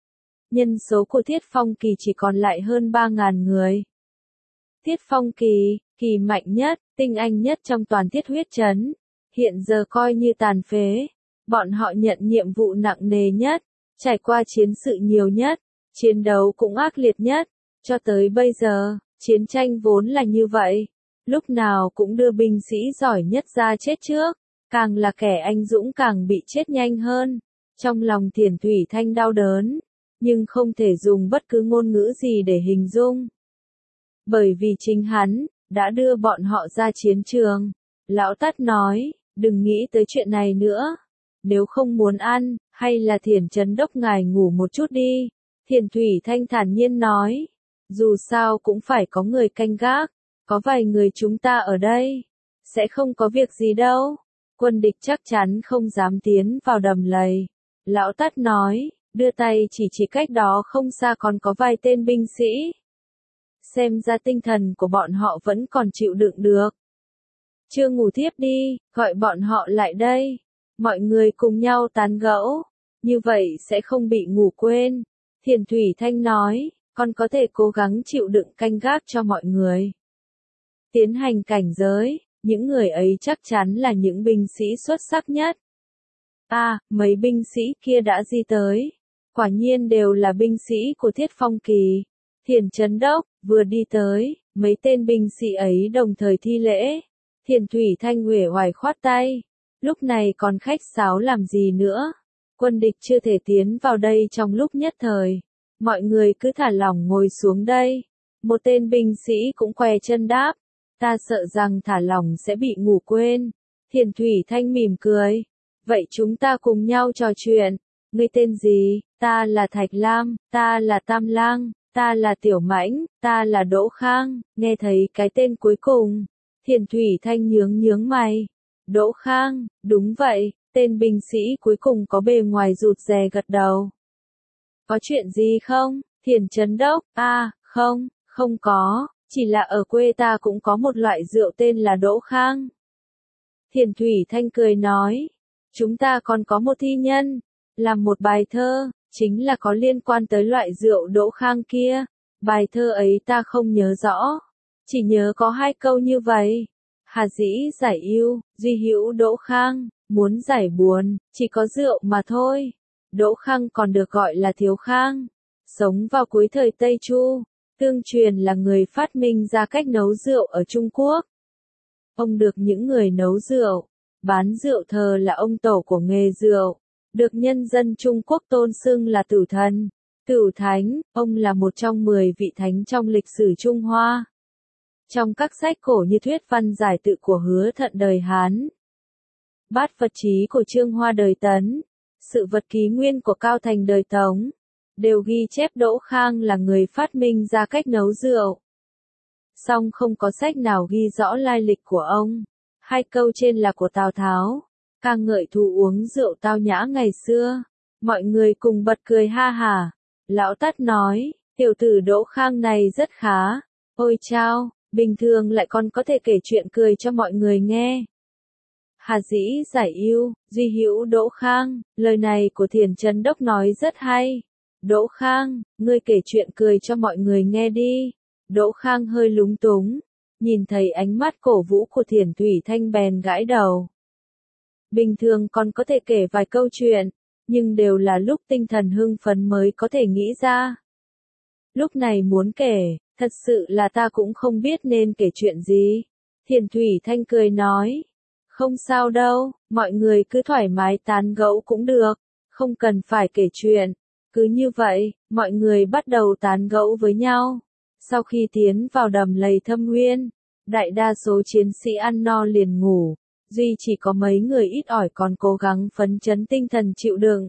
[SPEAKER 1] Nhân số của Thiết Phong Kỳ chỉ còn lại hơn 3.000 người. Thiết Phong Kỳ, kỳ mạnh nhất, tinh anh nhất trong toàn Thiết Huyết Trấn, hiện giờ coi như tàn phế. Bọn họ nhận nhiệm vụ nặng nề nhất, trải qua chiến sự nhiều nhất, chiến đấu cũng ác liệt nhất. Cho tới bây giờ, chiến tranh vốn là như vậy. lúc nào cũng đưa binh sĩ giỏi nhất ra chết trước, càng là kẻ anh dũng càng bị chết nhanh hơn. Trong lòng Thiền Thủy Thanh đau đớn, nhưng không thể dùng bất cứ ngôn ngữ gì để hình dung. Bởi vì chính hắn đã đưa bọn họ ra chiến trường. Lão Tát nói, đừng nghĩ tới chuyện này nữa. Nếu không muốn ăn, hay là Thiền Chấn Đốc ngài ngủ một chút đi. Thiền Thủy Thanh thản nhiên nói, dù sao cũng phải có người canh gác, có vài người chúng ta ở đây, sẽ không có việc gì đâu. Quân địch chắc chắn không dám tiến vào đầm lầy. Lão Tát nói, đưa tay chỉ cách đó không xa còn có vài tên binh sĩ. Xem ra tinh thần của bọn họ vẫn còn chịu đựng được. Chưa ngủ thiếp đi, gọi bọn họ lại đây. Mọi người cùng nhau tán gẫu, như vậy sẽ không bị ngủ quên. Thiền Thủy Thanh nói, con có thể cố gắng chịu đựng canh gác cho mọi người. Tiến hành cảnh giới, những người ấy chắc chắn là những binh sĩ xuất sắc nhất. Mấy binh sĩ kia đã di tới. Quả nhiên đều là binh sĩ của Thiết Phong Kỳ. Thiền Chấn Đốc vừa đi tới, mấy tên binh sĩ ấy đồng thời thi lễ. Thiền Thủy Thanh uể oải khoát tay. Lúc này còn khách sáo làm gì nữa? Quân địch chưa thể tiến vào đây trong lúc nhất thời. Mọi người cứ thả lỏng ngồi xuống đây. Một tên binh sĩ cũng què chân đáp. Ta sợ rằng thả lỏng sẽ bị ngủ quên. Thiền Thủy Thanh mỉm cười. Vậy chúng ta cùng nhau trò chuyện. Ngươi tên gì? Ta là Thạch Lam, ta là Tam Lang, ta là Tiểu Mãnh, ta là Đỗ Khang. Nghe thấy cái tên cuối cùng, Thiền Thủy Thanh nhướng mày. Đỗ Khang, đúng vậy, tên binh sĩ cuối cùng có bề ngoài rụt rè gật đầu. Có chuyện gì không? Thiền Chấn Đốc, không có, chỉ là ở quê ta cũng có một loại rượu tên là Đỗ Khang. Thiền Thủy Thanh cười nói, chúng ta còn có một thi nhân, làm một bài thơ, chính là có liên quan tới loại rượu Đỗ Khang kia. Bài thơ ấy ta không nhớ rõ, chỉ nhớ có 2 câu như vậy. Hà dĩ giải ưu, duy hữu Đỗ Khang, muốn giải buồn, chỉ có rượu mà thôi. Đỗ Khang còn được gọi là Thiếu Khang, sống vào cuối thời Tây Chu, tương truyền là người phát minh ra cách nấu rượu ở Trung Quốc. Ông được những người nấu rượu, bán rượu thờ là ông tổ của nghề rượu, được nhân dân Trung Quốc tôn xưng là Tử Thần, Tử Thánh. Ông là một trong 10 vị thánh trong lịch sử Trung Hoa. Trong các sách cổ như Thuyết Văn Giải Tự của Hứa Thận đời Hán, Bát Vật Chí của Trương Hoa đời Tấn, Sự Vật Ký Nguyên của Cao Thành đời Tống, đều ghi chép Đỗ Khang là người phát minh ra cách nấu rượu. Song không có sách nào ghi rõ lai lịch của ông. 2 câu trên là của Tào Tháo, ca ngợi thú uống rượu tao nhã ngày xưa. Mọi người cùng bật cười ha hả. Lão Tát nói, tiểu tử Đỗ Khang này rất khá. Ôi chao, bình thường lại còn có thể kể chuyện cười cho mọi người nghe. Hà dĩ giải ưu, duy hữu Đỗ Khang, lời này của Thiền Chấn Đốc nói rất hay. Đỗ Khang, ngươi kể chuyện cười cho mọi người nghe đi. Đỗ Khang hơi lúng túng, nhìn thấy ánh mắt cổ vũ của Thiền Thủy Thanh bèn gãi đầu. Bình thường còn có thể kể vài câu chuyện, nhưng đều là lúc tinh thần hưng phấn mới có thể nghĩ ra. Lúc này muốn kể, thật sự là ta cũng không biết nên kể chuyện gì. Thiền Thủy Thanh cười nói, không sao đâu, mọi người cứ thoải mái tán gẫu cũng được, không cần phải kể chuyện. Cứ như vậy, mọi người bắt đầu tán gẫu với nhau. Sau khi tiến vào đầm lầy Thâm Nguyên, đại đa số chiến sĩ ăn no liền ngủ, duy chỉ có mấy người ít ỏi còn cố gắng phấn chấn tinh thần chịu đựng.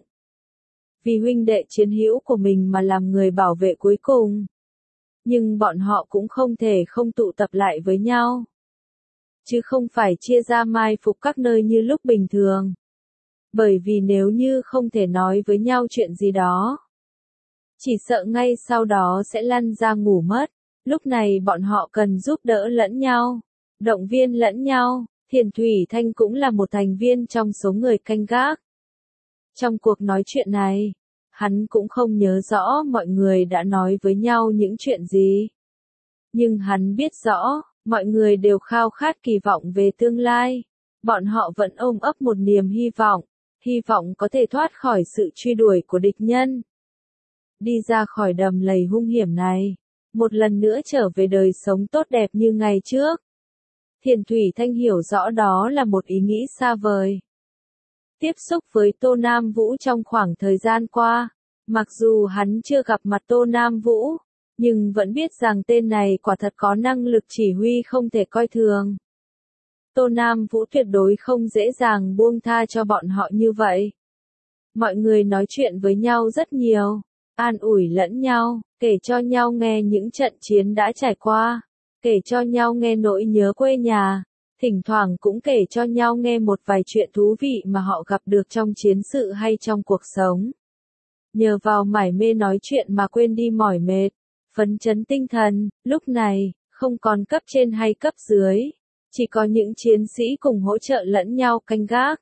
[SPEAKER 1] Vì huynh đệ chiến hữu của mình mà làm người bảo vệ cuối cùng. Nhưng bọn họ cũng không thể không tụ tập lại với nhau. Chứ không phải chia ra mai phục các nơi như lúc bình thường. Bởi vì nếu như không thể nói với nhau chuyện gì đó, chỉ sợ ngay sau đó sẽ lăn ra ngủ mất. Lúc này bọn họ cần giúp đỡ lẫn nhau, động viên lẫn nhau. Thiền Thủy Thanh cũng là một thành viên trong số người canh gác. Trong cuộc nói chuyện này, hắn cũng không nhớ rõ mọi người đã nói với nhau những chuyện gì. Nhưng hắn biết rõ, mọi người đều khao khát kỳ vọng về tương lai. Bọn họ vẫn ôm ấp một niềm hy vọng có thể thoát khỏi sự truy đuổi của địch nhân. Đi ra khỏi đầm lầy hung hiểm này, một lần nữa trở về đời sống tốt đẹp như ngày trước. Thiền Thủy Thanh hiểu rõ đó là một ý nghĩ xa vời. Tiếp xúc với Tô Nam Vũ trong khoảng thời gian qua, mặc dù hắn chưa gặp mặt Tô Nam Vũ, nhưng vẫn biết rằng tên này quả thật có năng lực chỉ huy không thể coi thường. Tô Nam Vũ tuyệt đối không dễ dàng buông tha cho bọn họ như vậy. Mọi người nói chuyện với nhau rất nhiều, an ủi lẫn nhau, kể cho nhau nghe những trận chiến đã trải qua, kể cho nhau nghe nỗi nhớ quê nhà, thỉnh thoảng cũng kể cho nhau nghe một vài chuyện thú vị mà họ gặp được trong chiến sự hay trong cuộc sống. Nhờ vào mải mê nói chuyện mà quên đi mỏi mệt, phấn chấn tinh thần, lúc này, không còn cấp trên hay cấp dưới, chỉ có những chiến sĩ cùng hỗ trợ lẫn nhau canh gác.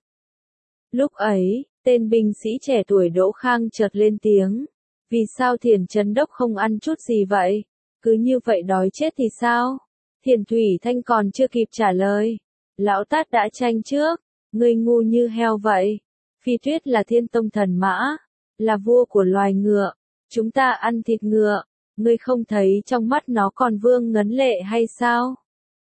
[SPEAKER 1] Lúc ấy, tên binh sĩ trẻ tuổi Đỗ Khang chợt lên tiếng, vì sao Thiền Trấn Đốc không ăn chút gì vậy? Cứ như vậy đói chết thì sao? Thiền Thủy Thanh còn chưa kịp trả lời. Lão Tát đã tranh trước, ngươi ngu như heo vậy. Phi Tuyết là Thiên Tông thần mã, là vua của loài ngựa, chúng ta ăn thịt ngựa, ngươi không thấy trong mắt nó còn vương ngấn lệ hay sao?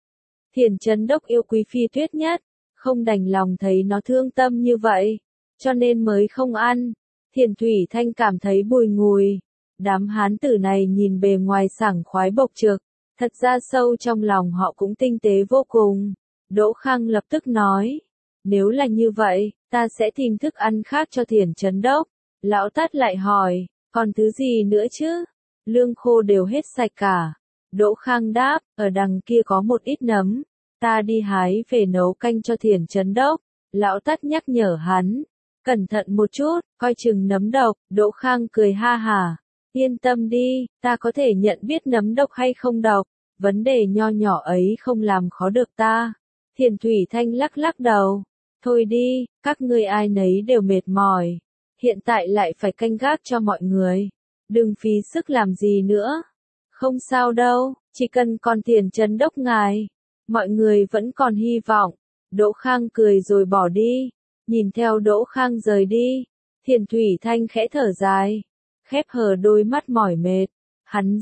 [SPEAKER 1] Thiền Trấn Đốc yêu quý Phi Tuyết nhất, không đành lòng thấy nó thương tâm như vậy, cho nên mới không ăn. Thiền Thủy Thanh cảm thấy bùi ngùi. Đám hán tử này nhìn bề ngoài sảng khoái bộc trực, thật ra sâu trong lòng họ cũng tinh tế vô cùng. Đỗ Khang lập tức nói, nếu là như vậy, ta sẽ tìm thức ăn khác cho Thiền Trấn Đốc. Lão Tát lại hỏi, còn thứ gì nữa chứ? Lương khô đều hết sạch cả. Đỗ Khang đáp, ở đằng kia có một ít nấm, ta đi hái về nấu canh cho Thiền Trấn Đốc. Lão Tát nhắc nhở hắn, cẩn thận một chút, coi chừng nấm độc. Đỗ Khang cười ha hả, yên tâm đi, ta có thể nhận biết nấm độc hay không độc, vấn đề nho nhỏ ấy không làm khó được ta. Thiền Thủy Thanh lắc lắc đầu, thôi đi, các ngươi ai nấy đều mệt mỏi, hiện tại lại phải canh gác cho mọi người, đừng phí sức làm gì nữa. Không sao đâu, chỉ cần còn Thiền Trấn Đốc ngài, mọi người vẫn còn hy vọng. Đỗ Khang cười rồi bỏ đi, nhìn theo Đỗ Khang rời đi, Thiền Thủy Thanh khẽ thở dài, khép hờ đôi mắt mỏi mệt, hắn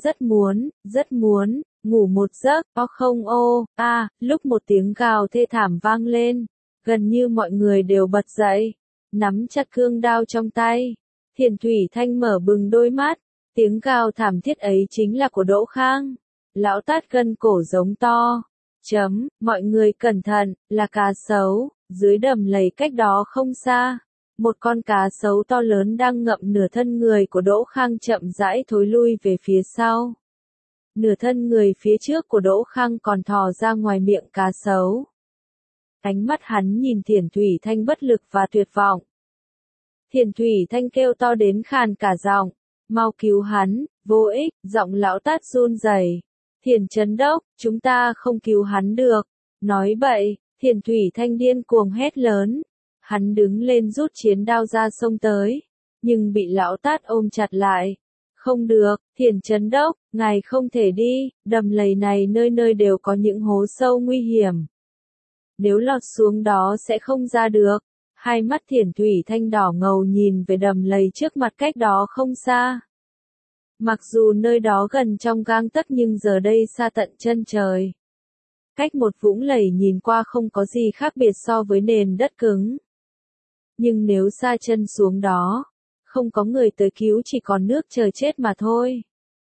[SPEAKER 1] rất muốn, ngủ một giấc, không lúc một tiếng gào thê thảm vang lên, gần như mọi người đều bật dậy, nắm chặt cương đao trong tay. Thiền Thủy Thanh mở bừng đôi mắt, tiếng gào thảm thiết ấy chính là của Đỗ Khang. Lão Tát gân cổ giống to, mọi người cẩn thận, là cá sấu, dưới đầm lầy cách đó không xa. Một con cá sấu to lớn đang ngậm nửa thân người của Đỗ Khang chậm rãi thối lui về phía sau. Nửa thân người phía trước của Đỗ Khang còn thò ra ngoài miệng cá sấu. Ánh mắt hắn nhìn Thiền Thủy Thanh bất lực và tuyệt vọng. Thiền Thủy Thanh kêu to đến khàn cả giọng, mau cứu hắn, vô ích, giọng Lão Tát run rẩy. Thiền Trấn Đốc, chúng ta không cứu hắn được. Nói bậy, Thiền Thủy Thanh điên cuồng hét lớn. Hắn đứng lên rút chiến đao ra xông tới, nhưng bị Lão Tát ôm chặt lại. Không được, Thiền Trấn Đốc, ngài không thể đi, đầm lầy này nơi nơi đều có những hố sâu nguy hiểm. Nếu lọt xuống đó sẽ không ra được. Hai mắt Thiền Thủy Thanh đỏ ngầu nhìn về đầm lầy trước mặt cách đó không xa. Mặc dù nơi đó gần trong gang tấc nhưng giờ đây xa tận chân trời. Cách một vũng lầy nhìn qua không có gì khác biệt so với nền đất cứng. Nhưng nếu sa chân xuống đó, không có người tới cứu chỉ còn nước chờ chết mà thôi.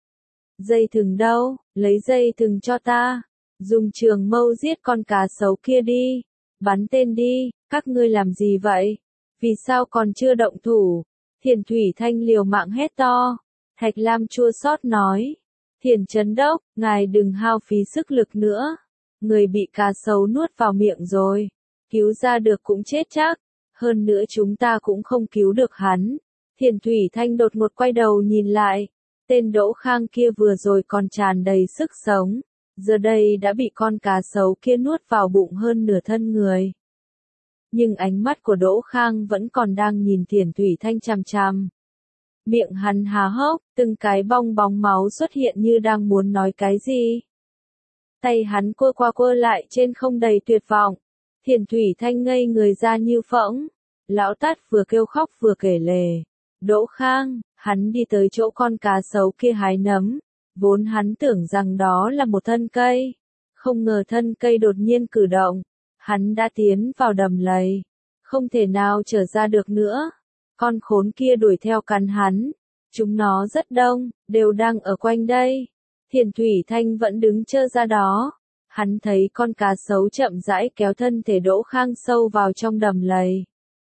[SPEAKER 1] Dây thừng đâu, lấy dây thừng cho ta. Dùng trường mâu giết con cá sấu kia đi. Bắn tên đi, các ngươi làm gì vậy? Vì sao còn chưa động thủ? Thiền Thủy Thanh liều mạng hét to. Thạch Lam chua xót nói. Thiền Trấn Đốc, ngài đừng hao phí sức lực nữa. Người bị cá sấu nuốt vào miệng rồi. Cứu ra được cũng chết chắc. Hơn nữa chúng ta cũng không cứu được hắn. Thiền Thủy Thanh đột ngột quay đầu nhìn lại. Tên Đỗ Khang kia vừa rồi còn tràn đầy sức sống. Giờ đây đã bị con cá sấu kia nuốt vào bụng hơn nửa thân người. Nhưng ánh mắt của Đỗ Khang vẫn còn đang nhìn Thiền Thủy Thanh chằm chằm. Miệng hắn há hốc, từng cái bong bóng máu xuất hiện như đang muốn nói cái gì. Tay hắn quơ qua quơ lại trên không đầy tuyệt vọng. Thiền Thủy Thanh ngây người ra như phỗng. Lão Tát vừa kêu khóc vừa kể lể. Đỗ Khang, hắn đi tới chỗ con cá sấu kia hái nấm. Vốn hắn tưởng rằng đó là một thân cây. Không ngờ thân cây đột nhiên cử động, hắn đã tiến vào đầm lầy, không thể nào trở ra được nữa. Con khốn kia đuổi theo cắn hắn, chúng nó rất đông, đều đang ở quanh đây. Thiền Thủy Thanh vẫn đứng trơ ra đó. Hắn thấy con cá sấu chậm rãi kéo thân thể Đỗ Khang sâu vào trong đầm lầy.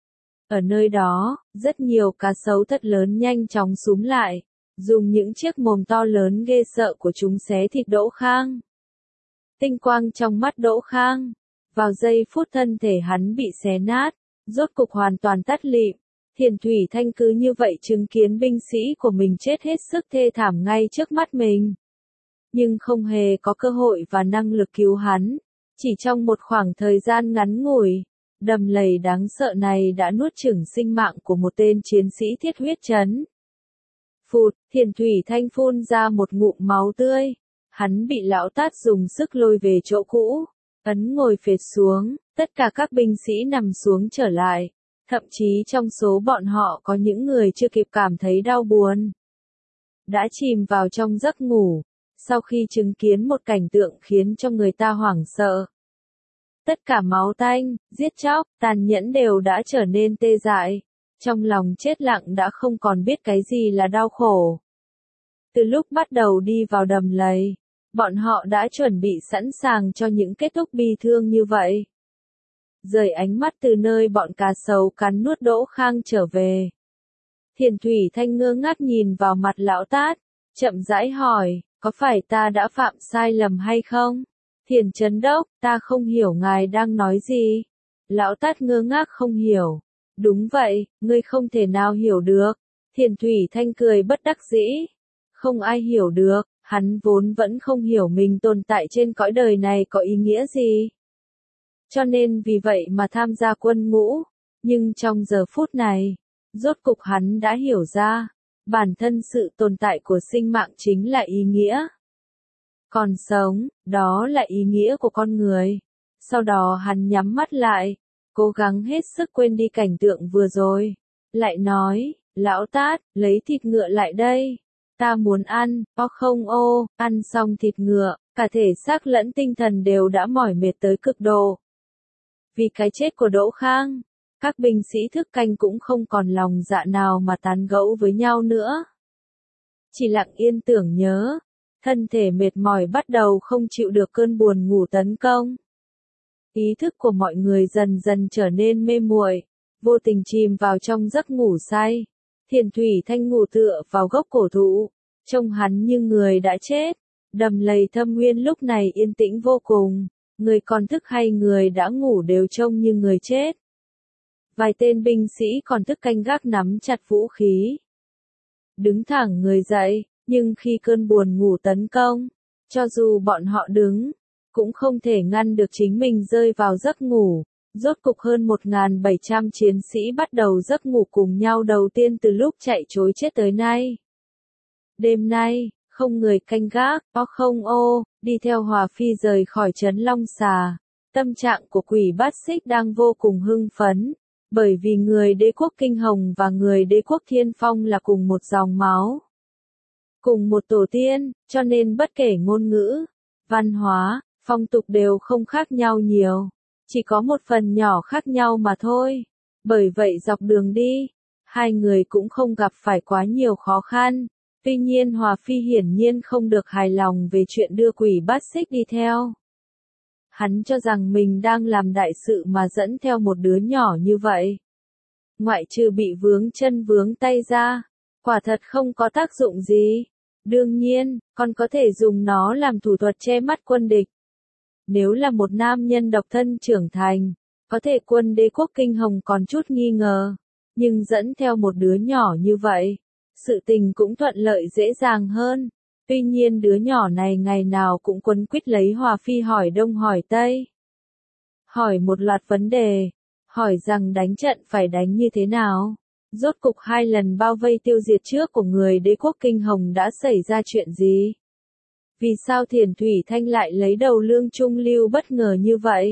[SPEAKER 1] Ở nơi đó, rất nhiều cá sấu thật lớn nhanh chóng súm lại, dùng những chiếc mồm to lớn ghê sợ của chúng xé thịt Đỗ Khang. Tinh quang trong mắt Đỗ Khang, vào giây phút thân thể hắn bị xé nát, rốt cục hoàn toàn tắt lịm. Thiền Thủy Thanh cứ như vậy chứng kiến binh sĩ của mình chết hết sức thê thảm ngay trước mắt mình. Nhưng không hề có cơ hội và năng lực cứu hắn. Chỉ trong một khoảng thời gian ngắn ngủi, đầm lầy đáng sợ này đã nuốt chửng sinh mạng của một tên chiến sĩ thiết huyết trấn. Phụt, Thiền Thủy Thanh phun ra một ngụm máu tươi. Hắn bị lão Tát dùng sức lôi về chỗ cũ, ấn ngồi phệt xuống, tất cả các binh sĩ nằm xuống trở lại. Thậm chí trong số bọn họ có những người chưa kịp cảm thấy đau buồn, đã chìm vào trong giấc ngủ, sau khi chứng kiến một cảnh tượng khiến cho người ta hoảng sợ. Tất cả máu tanh, giết chóc, tàn nhẫn đều đã trở nên tê dại, trong lòng chết lặng đã không còn biết cái gì là đau khổ. Từ lúc bắt đầu đi vào đầm lầy, bọn họ đã chuẩn bị sẵn sàng cho những kết thúc bi thương như vậy. Rời ánh mắt từ nơi bọn cá sấu cắn nuốt Đỗ Khang trở về. Thiền Thủy Thanh ngơ ngác nhìn vào mặt lão Tát, chậm rãi hỏi, có phải ta đã phạm sai lầm hay không? Thiền Chấn Đốc, ta không hiểu ngài đang nói gì. Lão Tát ngơ ngác không hiểu. Đúng vậy, ngươi không thể nào hiểu được. Thiền Thủy Thanh cười bất đắc dĩ. Không ai hiểu được, hắn vốn vẫn không hiểu mình tồn tại trên cõi đời này có ý nghĩa gì. Cho nên vì vậy mà tham gia quân ngũ. Nhưng trong giờ phút này, rốt cục hắn đã hiểu ra, bản thân sự tồn tại của sinh mạng chính là ý nghĩa. Còn sống, đó là ý nghĩa của con người. Sau đó hắn nhắm mắt lại, cố gắng hết sức quên đi cảnh tượng vừa rồi. Lại nói, lão Tát, lấy thịt ngựa lại đây. Ta muốn ăn, không ô, ăn xong thịt ngựa, cả thể xác lẫn tinh thần đều đã mỏi mệt tới cực độ. Vì cái chết của Đỗ Khang, các binh sĩ thức canh cũng không còn lòng dạ nào mà tán gẫu với nhau nữa. Chỉ lặng yên tưởng nhớ, thân thể mệt mỏi bắt đầu không chịu được cơn buồn ngủ tấn công. Ý thức của mọi người dần dần trở nên mê muội, vô tình chìm vào trong giấc ngủ say. Thiền Thủy Thanh ngủ tựa vào gốc cổ thụ, trông hắn như người đã chết. Đầm lầy Thâm Nguyên lúc này yên tĩnh vô cùng, người còn thức hay người đã ngủ đều trông như người chết. Vài tên binh sĩ còn thức canh gác nắm chặt vũ khí, đứng thẳng người dậy, nhưng khi cơn buồn ngủ tấn công, cho dù bọn họ đứng, cũng không thể ngăn được chính mình rơi vào giấc ngủ. Rốt cục hơn 1.700 chiến sĩ bắt đầu giấc ngủ cùng nhau đầu tiên từ lúc chạy trối chết tới nay. Đêm nay, không người canh gác, không ô, đi theo Hòa Phi rời khỏi trấn Long Xà. Tâm trạng của Quỷ Bát Xích đang vô cùng hưng phấn, bởi vì người đế quốc Kinh Hồng và người đế quốc Thiên Phong là cùng một dòng máu, cùng một tổ tiên, cho nên bất kể ngôn ngữ, văn hóa, phong tục đều không khác nhau nhiều. Chỉ có một phần nhỏ khác nhau mà thôi. Bởi vậy dọc đường đi, hai người cũng không gặp phải quá nhiều khó khăn. Tuy nhiên Hòa Phi hiển nhiên không được hài lòng về chuyện đưa Quỷ Bát Xích đi theo. Hắn cho rằng mình đang làm đại sự mà dẫn theo một đứa nhỏ như vậy. Ngoại trừ bị vướng chân vướng tay ra, quả thật không có tác dụng gì. Đương nhiên, còn có thể dùng nó làm thủ thuật che mắt quân địch. Nếu là một nam nhân độc thân trưởng thành, có thể quân đế quốc Kinh Hồng còn chút nghi ngờ, nhưng dẫn theo một đứa nhỏ như vậy, sự tình cũng thuận lợi dễ dàng hơn. Tuy nhiên đứa nhỏ này ngày nào cũng quấn quýt lấy Hòa Phi hỏi đông hỏi tây. Hỏi một loạt vấn đề, hỏi rằng đánh trận phải đánh như thế nào. Rốt cục 2 lần bao vây tiêu diệt trước của người đế quốc Kinh Hồng đã xảy ra chuyện gì? Vì sao Thiền Thủy Thanh lại lấy đầu lương trung lưu bất ngờ như vậy?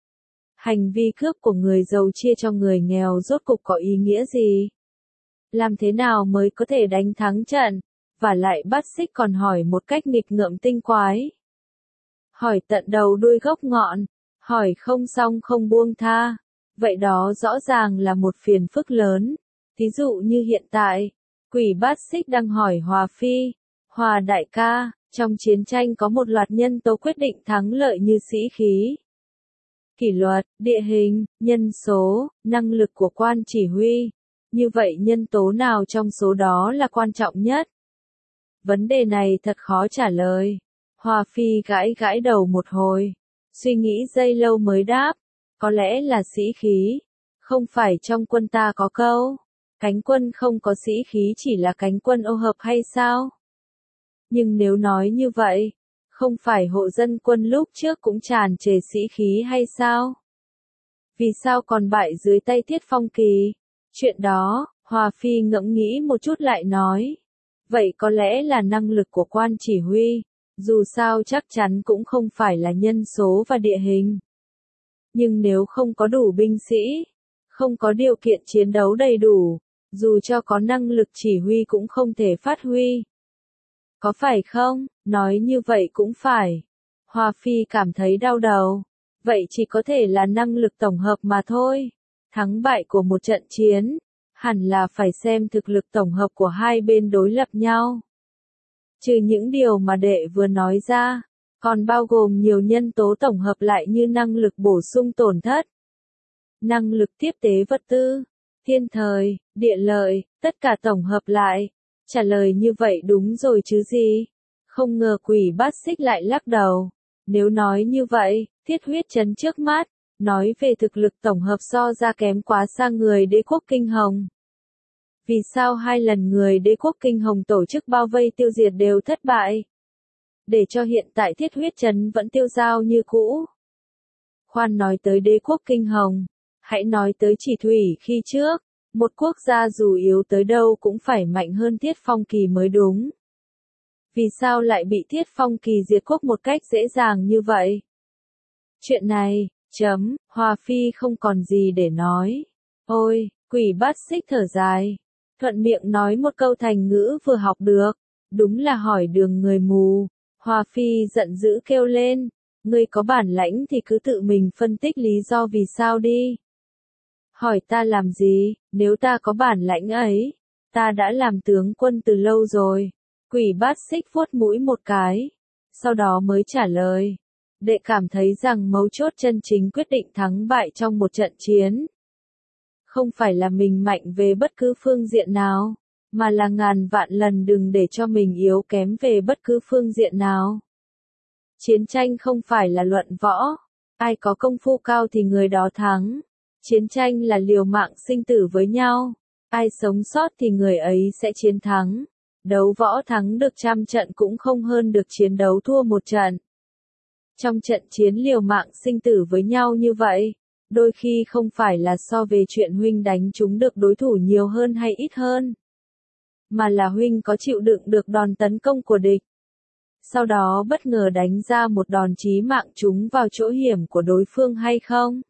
[SPEAKER 1] Hành vi cướp của người giàu chia cho người nghèo rốt cục có ý nghĩa gì? Làm thế nào mới có thể đánh thắng trận? Và lại Bát Xích còn hỏi một cách nghịch ngợm tinh quái. hỏi tận đầu đuôi gốc ngọn, hỏi không xong không buông tha. Vậy đó rõ ràng là một phiền phức lớn. Thí dụ như hiện tại, Quỷ Bát Xích đang hỏi Hòa Phi, Hòa đại ca, trong chiến tranh có một loạt nhân tố quyết định thắng lợi như sĩ khí, kỷ luật, địa hình, nhân số, năng lực của quan chỉ huy. Như vậy nhân tố nào trong số đó là quan trọng nhất? Vấn đề này thật khó trả lời. Hòa Phi gãi gãi đầu một hồi, suy nghĩ giây lâu mới đáp, có lẽ là sĩ khí. Không phải trong quân ta có câu, cánh quân không có sĩ khí chỉ là cánh quân ô hợp hay sao? Nhưng nếu nói như vậy, không phải hộ dân quân lúc trước cũng tràn trề sĩ khí hay sao? Vì sao còn bại dưới tay Tiết Phong Kỳ? Chuyện đó, Hòa Phi ngẫm nghĩ một chút lại nói. Vậy có lẽ là năng lực của quan chỉ huy, dù sao chắc chắn cũng không phải là nhân số và địa hình. Nhưng nếu không có đủ binh sĩ, không có điều kiện chiến đấu đầy đủ, dù cho có năng lực chỉ huy cũng không thể phát huy. Có phải không? Nói như vậy cũng phải. Hòa Phi cảm thấy đau đầu. Vậy chỉ có thể là năng lực tổng hợp mà thôi. Thắng bại của một trận chiến, hẳn là phải xem thực lực tổng hợp của hai bên đối lập nhau. Trừ những điều mà đệ vừa nói ra, còn bao gồm nhiều nhân tố tổng hợp lại như năng lực bổ sung tổn thất, năng lực tiếp tế vật tư, thiên thời, địa lợi, tất cả tổng hợp lại. Trả lời như vậy đúng rồi chứ gì? Không ngờ Quỷ Bát Xích lại lắc đầu. Nếu nói như vậy, Thiết Huyết Trấn trước mắt, nói về thực lực tổng hợp so ra kém quá xa người đế quốc Kinh Hồng. Vì sao hai lần người đế quốc Kinh Hồng tổ chức bao vây tiêu diệt đều thất bại? Để cho hiện tại Thiết Huyết Trấn vẫn tiêu dao như cũ. Khoan nói tới đế quốc Kinh Hồng, hãy nói tới Chỉ Thủy khi trước. Một quốc gia dù yếu tới đâu cũng phải mạnh hơn Tiết Phong Kỳ mới đúng. Vì sao lại bị Tiết Phong Kỳ diệt quốc một cách dễ dàng như vậy? Chuyện này, Hòa Phi không còn gì để nói. Ôi, Quỷ Bát Xích thở dài. Thuận miệng nói một câu thành ngữ vừa học được. Đúng là hỏi đường người mù. Hòa Phi giận dữ kêu lên. Ngươi có bản lãnh thì cứ tự mình phân tích lý do vì sao đi. Hỏi ta làm gì, nếu ta có bản lãnh ấy, ta đã làm tướng quân từ lâu rồi. Quỷ Bát Xích vuốt mũi một cái, sau đó mới trả lời. Đệ cảm thấy rằng mấu chốt chân chính quyết định thắng bại trong một trận chiến. Không phải là mình mạnh về bất cứ phương diện nào, mà là ngàn vạn lần đừng để cho mình yếu kém về bất cứ phương diện nào. Chiến tranh không phải là luận võ, ai có công phu cao thì người đó thắng. Chiến tranh là liều mạng sinh tử với nhau, ai sống sót thì người ấy sẽ chiến thắng. Đấu võ thắng được 100 trận cũng không hơn được chiến đấu thua một trận. Trong trận chiến liều mạng sinh tử với nhau như vậy, đôi khi không phải là so về chuyện huynh đánh trúng được đối thủ nhiều hơn hay ít hơn, mà là huynh có chịu đựng được đòn tấn công của địch. Sau đó bất ngờ đánh ra một đòn chí mạng trúng vào chỗ hiểm của đối phương hay không.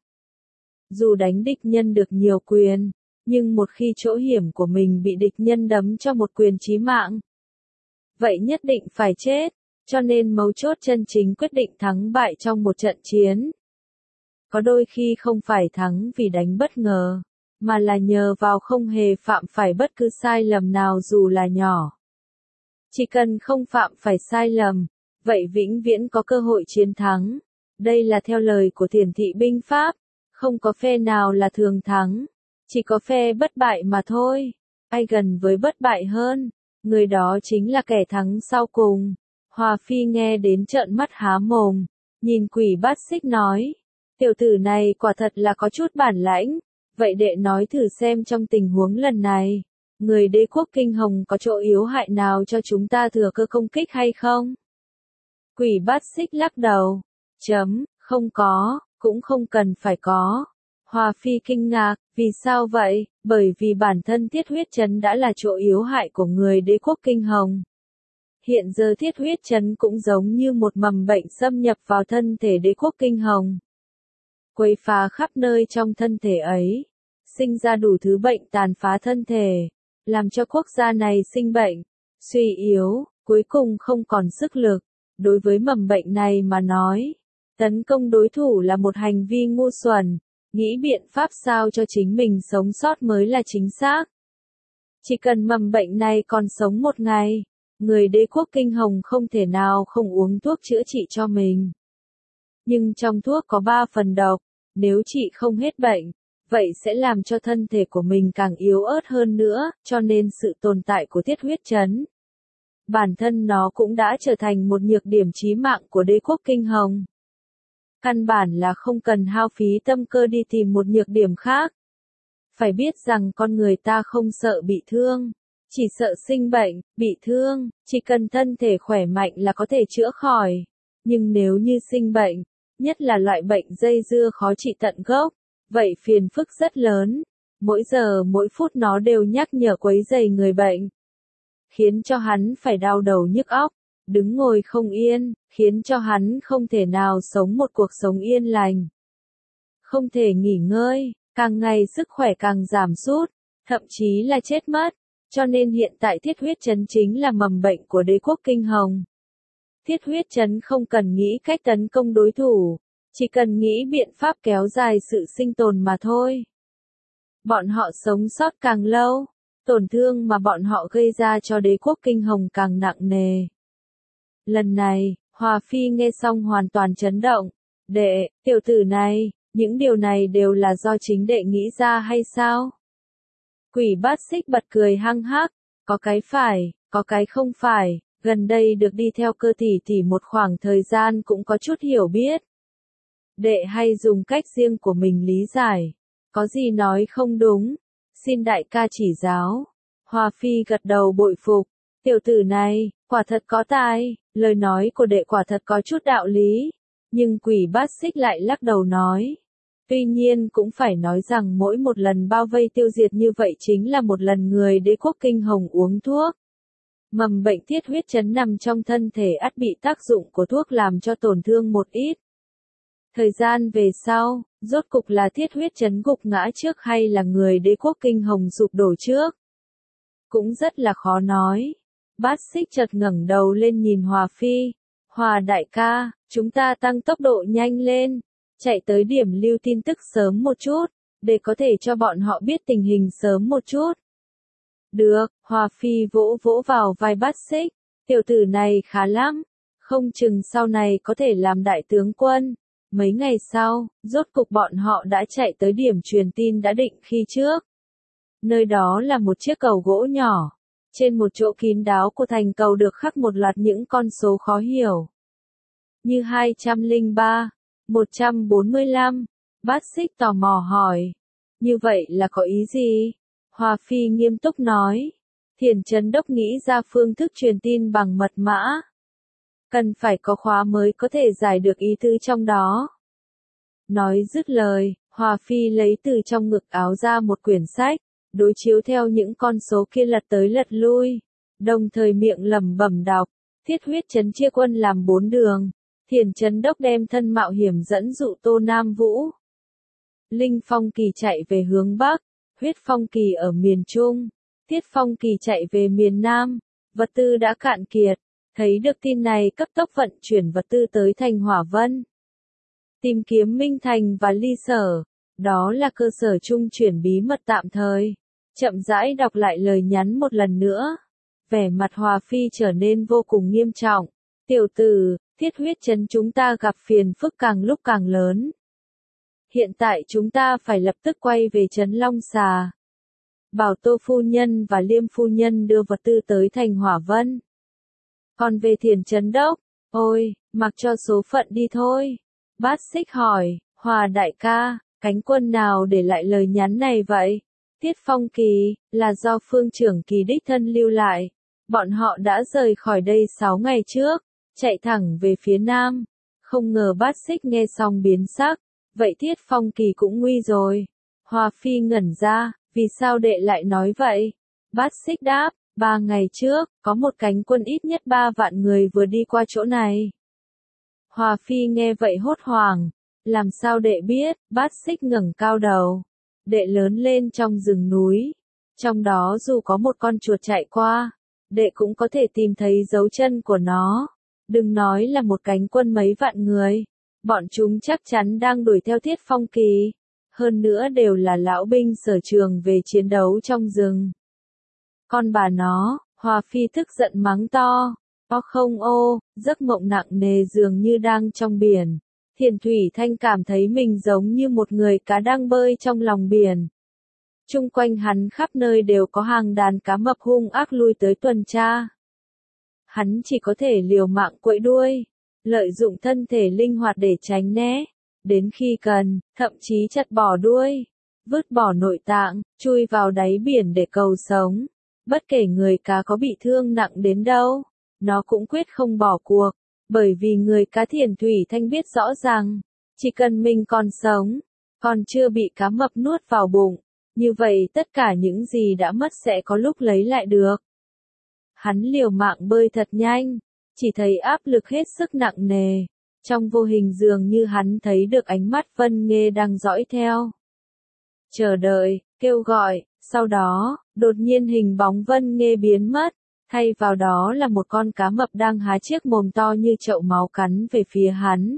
[SPEAKER 1] Dù đánh địch nhân được nhiều quyền, nhưng một khi chỗ hiểm của mình bị địch nhân đấm cho một quyền chí mạng, vậy nhất định phải chết, cho nên mấu chốt chân chính quyết định thắng bại trong một trận chiến. Có đôi khi không phải thắng vì đánh bất ngờ, mà là nhờ vào không hề phạm phải bất cứ sai lầm nào dù là nhỏ. Chỉ cần không phạm phải sai lầm, vậy vĩnh viễn có cơ hội chiến thắng. Đây là theo lời của Thiển thị binh pháp. Không có phe nào là thường thắng, chỉ có phe bất bại mà thôi. Ai gần với bất bại hơn, người đó chính là kẻ thắng sau cùng. Hòa Phi nghe đến trợn mắt há mồm, nhìn Quỷ Bát Xích nói, tiểu tử này quả thật là có chút bản lãnh. Vậy đệ nói thử xem trong tình huống lần này, người đế quốc Kinh Hồng có chỗ yếu hại nào cho chúng ta thừa cơ công kích hay không? Quỷ Bát Xích lắc đầu, không có. Cũng không cần phải có. Hòa Phi kinh ngạc, vì sao vậy? Bởi vì bản thân Thiết Huyết Trấn đã là chỗ yếu hại của người đế quốc Kinh Hồng. Hiện giờ Thiết Huyết Trấn cũng giống như một mầm bệnh xâm nhập vào thân thể đế quốc Kinh Hồng. Quấy phá khắp nơi trong thân thể ấy, sinh ra đủ thứ bệnh tàn phá thân thể, làm cho quốc gia này sinh bệnh, suy yếu, cuối cùng không còn sức lực. Đối với mầm bệnh này mà nói, tấn công đối thủ là một hành vi ngu xuẩn, nghĩ biện pháp sao cho chính mình sống sót mới là chính xác. Chỉ cần mầm bệnh này còn sống một ngày, người đế quốc kinh hồng không thể nào không uống thuốc chữa trị cho mình. Nhưng trong thuốc có 3 phần độc, nếu trị không hết bệnh, vậy sẽ làm cho thân thể của mình càng yếu ớt hơn nữa, cho nên sự tồn tại của thiết huyết trấn. Bản thân nó cũng đã trở thành một nhược điểm chí mạng của đế quốc kinh hồng. Căn bản là không cần hao phí tâm cơ đi tìm một nhược điểm khác. Phải biết rằng con người ta không sợ bị thương, chỉ sợ sinh bệnh, bị thương, chỉ cần thân thể khỏe mạnh là có thể chữa khỏi. Nhưng nếu như sinh bệnh, nhất là loại bệnh dây dưa khó trị tận gốc, vậy phiền phức rất lớn. Mỗi giờ mỗi phút nó đều nhắc nhở quấy rầy người bệnh, khiến cho hắn phải đau đầu nhức óc, đứng ngồi không yên, khiến cho hắn không thể nào sống một cuộc sống yên lành. Không thể nghỉ ngơi, càng ngày sức khỏe càng giảm sút, thậm chí là chết mất. Cho nên hiện tại thiết huyết trấn chính là mầm bệnh của đế quốc kinh hồng. Thiết huyết trấn không cần nghĩ cách tấn công đối thủ, chỉ cần nghĩ biện pháp kéo dài sự sinh tồn mà thôi. Bọn họ sống sót càng lâu, tổn thương mà bọn họ gây ra cho đế quốc kinh hồng càng nặng nề. Lần này, Hòa Phi nghe xong hoàn toàn chấn động. Đệ, tiểu tử này, những điều này đều là do chính đệ nghĩ ra hay sao? Quỷ bát xích bật cười hăng hắc, có cái phải, có cái không phải, gần đây được đi theo cơ tỷ một khoảng thời gian cũng có chút hiểu biết. Đệ hay dùng cách riêng của mình lý giải, có gì nói không đúng, xin đại ca chỉ giáo. Hòa Phi gật đầu bội phục, tiểu tử này, quả thật có tài, lời nói của đệ quả thật có chút đạo lý, nhưng quỷ bát xích lại lắc đầu nói. Tuy nhiên cũng phải nói rằng mỗi một lần bao vây tiêu diệt như vậy chính là một lần người đế quốc kinh hồng uống thuốc. Mầm bệnh thiết huyết trấn nằm trong thân thể ắt bị tác dụng của thuốc làm cho tổn thương một ít. Thời gian về sau, rốt cục là thiết huyết trấn gục ngã trước hay là người đế quốc kinh hồng sụp đổ trước? Cũng rất là khó nói. Bát xích chợt ngẩng đầu lên nhìn Hòa Phi. Hòa đại ca, chúng ta tăng tốc độ nhanh lên, chạy tới điểm lưu tin tức sớm một chút, để có thể cho bọn họ biết tình hình sớm một chút. Được, Hòa Phi vỗ vỗ vào vai bát xích, tiểu tử này khá lắm, không chừng sau này có thể làm đại tướng quân. Mấy ngày sau, rốt cục bọn họ đã chạy tới điểm truyền tin đã định khi trước. Nơi đó là một chiếc cầu gỗ nhỏ. Trên một chỗ kín đáo của thành cầu được khắc một loạt những con số khó hiểu. Như 203, 145, bát xích tò mò hỏi. Như vậy là có ý gì? Hòa Phi nghiêm túc nói. Thiền Trấn Đốc nghĩ ra phương thức truyền tin bằng mật mã. Cần phải có khóa mới có thể giải được ý tứ trong đó. Nói dứt lời, Hòa Phi lấy từ trong ngực áo ra một quyển sách, đối chiếu theo những con số kia lật tới lật lui, đồng thời miệng lẩm bẩm đọc. Thiết huyết trấn chia quân làm 4 đường. Thiền Trấn Đốc đem thân mạo hiểm dẫn dụ Tô Nam Vũ. Linh Phong Kỳ chạy về hướng Bắc, Huyết Phong Kỳ ở miền Trung, Tiết Phong Kỳ chạy về miền Nam. Vật tư đã cạn kiệt, thấy được tin này cấp tốc vận chuyển vật tư tới thành Hỏa Vân. Tìm kiếm Minh Thành và Ly Sở, đó là cơ sở trung chuyển bí mật tạm thời. Chậm rãi đọc lại lời nhắn một lần nữa. Vẻ mặt Hòa Phi trở nên vô cùng nghiêm trọng. Tiểu tử, thiết huyết trấn chúng ta gặp phiền phức càng lúc càng lớn. Hiện tại chúng ta phải lập tức quay về trấn Long Xà. Bảo Tô phu nhân và Liêm phu nhân đưa vật tư tới thành Hỏa Vân. Còn về Thiền Trấn Đốc, ôi, mặc cho số phận đi thôi. Bát xích hỏi, Hòa đại ca, cánh quân nào để lại lời nhắn này vậy? Tiết Phong Kỳ, là do Phương Trưởng Kỳ đích thân lưu lại. Bọn họ đã rời khỏi đây 6 ngày trước, chạy thẳng về phía Nam. Không ngờ Bát xích nghe xong biến sắc, vậy Tiết Phong Kỳ cũng nguy rồi. Hòa Phi ngẩn ra, vì sao đệ lại nói vậy? Bát xích đáp, 3 ngày trước, có một cánh quân ít nhất 3 vạn người vừa đi qua chỗ này. Hòa Phi nghe vậy hốt hoảng, làm sao đệ biết? Bát xích ngẩng cao đầu. Đệ lớn lên trong rừng núi, trong đó dù có một con chuột chạy qua, đệ cũng có thể tìm thấy dấu chân của nó. Đừng nói là một cánh quân mấy vạn người. Bọn chúng chắc chắn đang đuổi theo Thiết Phong Kỳ. Hơn nữa đều là lão binh sở trường về chiến đấu trong rừng. Con bà nó, Hòa Phi tức giận mắng to. O không ô, giấc mộng nặng nề dường như đang trong biển. Thiền Thủy Thanh cảm thấy mình giống như một người cá đang bơi trong lòng biển. Chung quanh hắn khắp nơi đều có hàng đàn cá mập hung ác lui tới tuần tra. Hắn chỉ có thể liều mạng quẫy đuôi, lợi dụng thân thể linh hoạt để tránh né. Đến khi cần, thậm chí chặt bỏ đuôi, vứt bỏ nội tạng, chui vào đáy biển để cầu sống. Bất kể người cá có bị thương nặng đến đâu, nó cũng quyết không bỏ cuộc, bởi vì người cá Thiền Thủy Thanh biết rõ rằng, chỉ cần mình còn sống, còn chưa bị cá mập nuốt vào bụng, như vậy tất cả những gì đã mất sẽ có lúc lấy lại được. Hắn liều mạng bơi thật nhanh, chỉ thấy áp lực hết sức nặng nề. Trong vô hình dường như hắn thấy được ánh mắt Vân Nghê đang dõi theo. Chờ đợi, kêu gọi, sau đó, đột nhiên hình bóng Vân Nghê biến mất, thay vào đó là một con cá mập đang há chiếc mồm to như chậu máu cắn về phía hắn.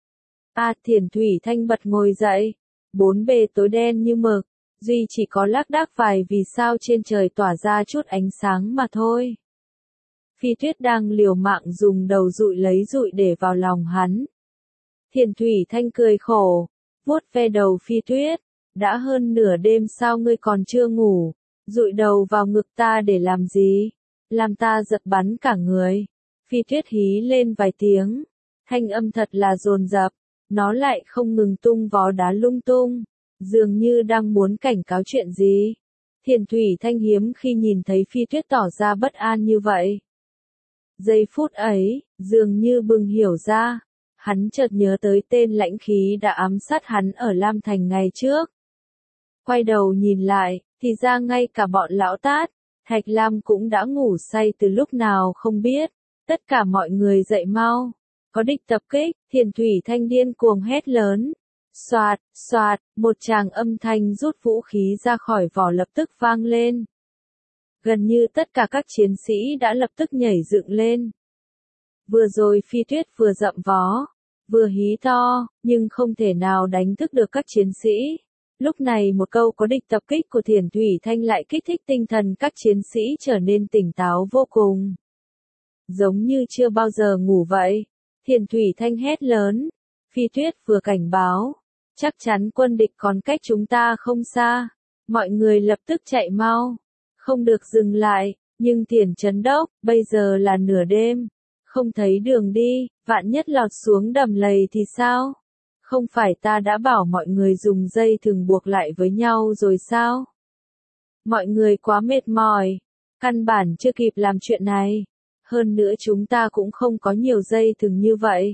[SPEAKER 1] Thiền Thủy Thanh bật ngồi dậy, bốn bề tối đen như mực, duy chỉ có lác đác vài vì sao trên trời tỏa ra chút ánh sáng mà thôi. Phi Tuyết đang liều mạng dùng đầu dụi lấy dụi để vào lòng hắn. Thiền Thủy Thanh cười khổ, vuốt ve đầu Phi Tuyết, đã hơn nửa đêm sao ngươi còn chưa ngủ, dụi đầu vào ngực ta để làm gì, làm ta giật bắn cả người. Phi Tuyết hí lên vài tiếng, thanh âm thật là dồn dập, nó lại không ngừng tung vó đá lung tung, dường như đang muốn cảnh cáo chuyện gì. Thiền Thủy Thanh hiếm khi nhìn thấy Phi Tuyết tỏ ra bất an như vậy. Giây phút ấy, dường như bừng hiểu ra, hắn chợt nhớ tới tên lãnh khí đã ám sát hắn ở Lam Thành ngày trước. Quay đầu nhìn lại, thì ra ngay cả bọn lão Tát, Thạch Lam cũng đã ngủ say từ lúc nào không biết. Tất cả mọi người dậy mau. Có địch tập kích, Thiền Thủy Thanh điên cuồng hét lớn. Xoạt, xoạt, một tràng âm thanh rút vũ khí ra khỏi vỏ lập tức vang lên. Gần như tất cả các chiến sĩ đã lập tức nhảy dựng lên. Vừa rồi Phi Tuyết vừa dậm vó, vừa hí to, nhưng không thể nào đánh thức được các chiến sĩ. Lúc này một câu có địch tập kích của Thiền Thủy Thanh lại kích thích tinh thần các chiến sĩ trở nên tỉnh táo vô cùng. Giống như chưa bao giờ ngủ vậy, Thiền Thủy Thanh hét lớn. Phi Tuyết vừa cảnh báo, chắc chắn quân địch còn cách chúng ta không xa. Mọi người lập tức chạy mau. Không được dừng lại, nhưng Thiền Chấn Đốc, bây giờ là nửa đêm, không thấy đường đi, vạn nhất lọt xuống đầm lầy thì sao? Không phải ta đã bảo mọi người dùng dây thừng buộc lại với nhau rồi sao? Mọi người quá mệt mỏi, căn bản chưa kịp làm chuyện này. Hơn nữa chúng ta cũng không có nhiều dây thừng như vậy.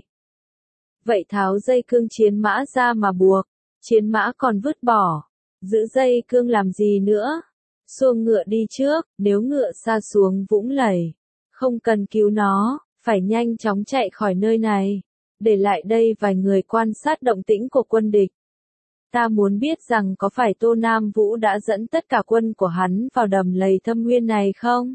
[SPEAKER 1] Vậy tháo dây cương chiến mã ra mà buộc, chiến mã còn vứt bỏ, giữ dây cương làm gì nữa? Xua ngựa đi trước, nếu ngựa sa xuống vũng lầy, không cần cứu nó, phải nhanh chóng chạy khỏi nơi này, để lại đây vài người quan sát động tĩnh của quân địch. Ta muốn biết rằng có phải Tô Nam Vũ đã dẫn tất cả quân của hắn vào đầm lầy Thâm Nguyên này không?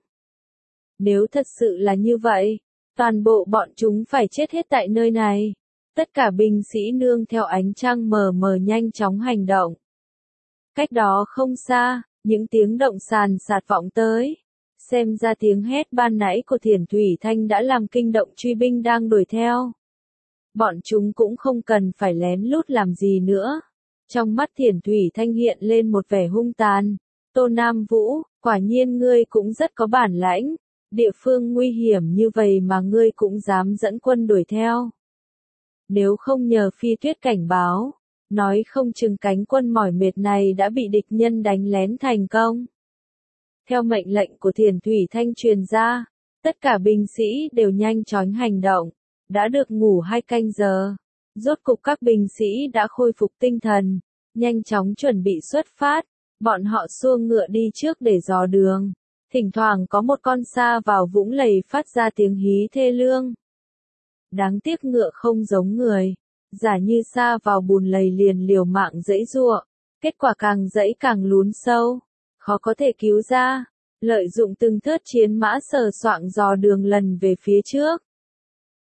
[SPEAKER 1] Nếu thật sự là như vậy, toàn bộ bọn chúng phải chết hết tại nơi này. Tất cả binh sĩ nương theo ánh trăng mờ mờ nhanh chóng hành động. Cách đó không xa, những tiếng động sàn sạt vọng tới. Xem ra tiếng hét ban nãy của Thiền Thủy Thanh đã làm kinh động truy binh đang đuổi theo. Bọn chúng cũng không cần phải lén lút làm gì nữa. Trong mắt Thiền Thủy Thanh hiện lên một vẻ hung tàn. Tô Nam Vũ, quả nhiên ngươi cũng rất có bản lãnh. Địa phương nguy hiểm như vậy mà ngươi cũng dám dẫn quân đuổi theo. Nếu không nhờ Phi Tuyết cảnh báo, nói không chừng cánh quân mỏi mệt này đã bị địch nhân đánh lén thành công. Theo mệnh lệnh của Thiền Thủy Thanh truyền ra, tất cả binh sĩ đều nhanh chóng hành động. Đã được ngủ 2 canh giờ. Rốt cục các binh sĩ đã khôi phục tinh thần, nhanh chóng chuẩn bị xuất phát. Bọn họ xua ngựa đi trước để dò đường. Thỉnh thoảng có một con sa vào vũng lầy phát ra tiếng hí thê lương. Đáng tiếc ngựa không giống người. Giả như sa vào bùn lầy liền liều mạng giãy giụa. Kết quả càng giãy càng lún sâu. Khó có thể cứu ra. Lợi dụng từng thớt chiến mã sờ soạng dò đường lần về phía trước.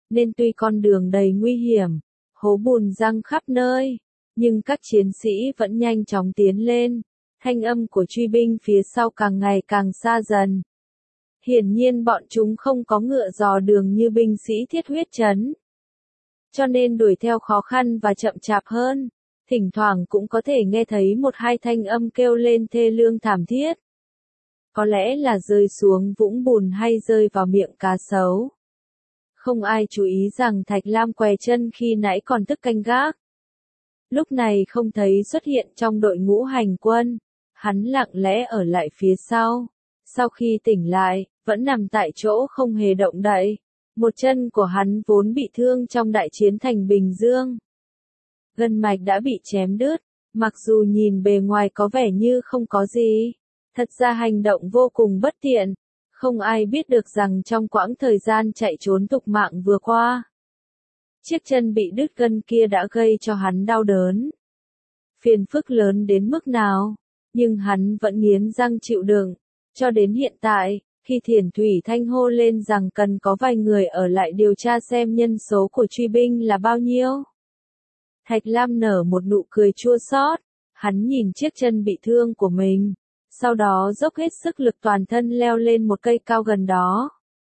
[SPEAKER 1] nên tuy con đường đầy nguy hiểm, hố bùn giăng khắp nơi, nhưng các chiến sĩ vẫn nhanh chóng tiến lên, thanh âm của truy binh phía sau càng ngày càng xa dần. Hiển nhiên bọn chúng không có ngựa dò đường như binh sĩ Thiết Huyết Trấn, cho nên đuổi theo khó khăn và chậm chạp hơn, thỉnh thoảng cũng có thể nghe thấy một hai thanh âm kêu lên thê lương thảm thiết. Có lẽ là rơi xuống vũng bùn hay rơi vào miệng cá sấu. Không ai chú ý rằng Thạch Lam què chân khi nãy còn thức canh gác. Lúc này không thấy xuất hiện trong đội ngũ hành quân, hắn lặng lẽ ở lại phía sau. Sau khi tỉnh lại, vẫn nằm tại chỗ không hề động đậy. Một chân của hắn vốn bị thương trong đại chiến thành Bình Dương. Gân mạch đã bị chém đứt, mặc dù nhìn bề ngoài có vẻ như không có gì. Thật ra hành động vô cùng bất tiện. Không ai biết được rằng trong quãng thời gian chạy trốn tục mạng vừa qua, chiếc chân bị đứt gân kia đã gây cho hắn đau đớn. Phiền phức lớn đến mức nào, nhưng hắn vẫn nghiến răng chịu đựng. Cho đến hiện tại, khi Thiền Thủy Thanh hô lên rằng cần có vài người ở lại điều tra xem nhân số của truy binh là bao nhiêu, Thạch Lam nở một nụ cười chua xót. Hắn nhìn chiếc chân bị thương của mình, sau đó dốc hết sức lực toàn thân leo lên một cây cao gần đó.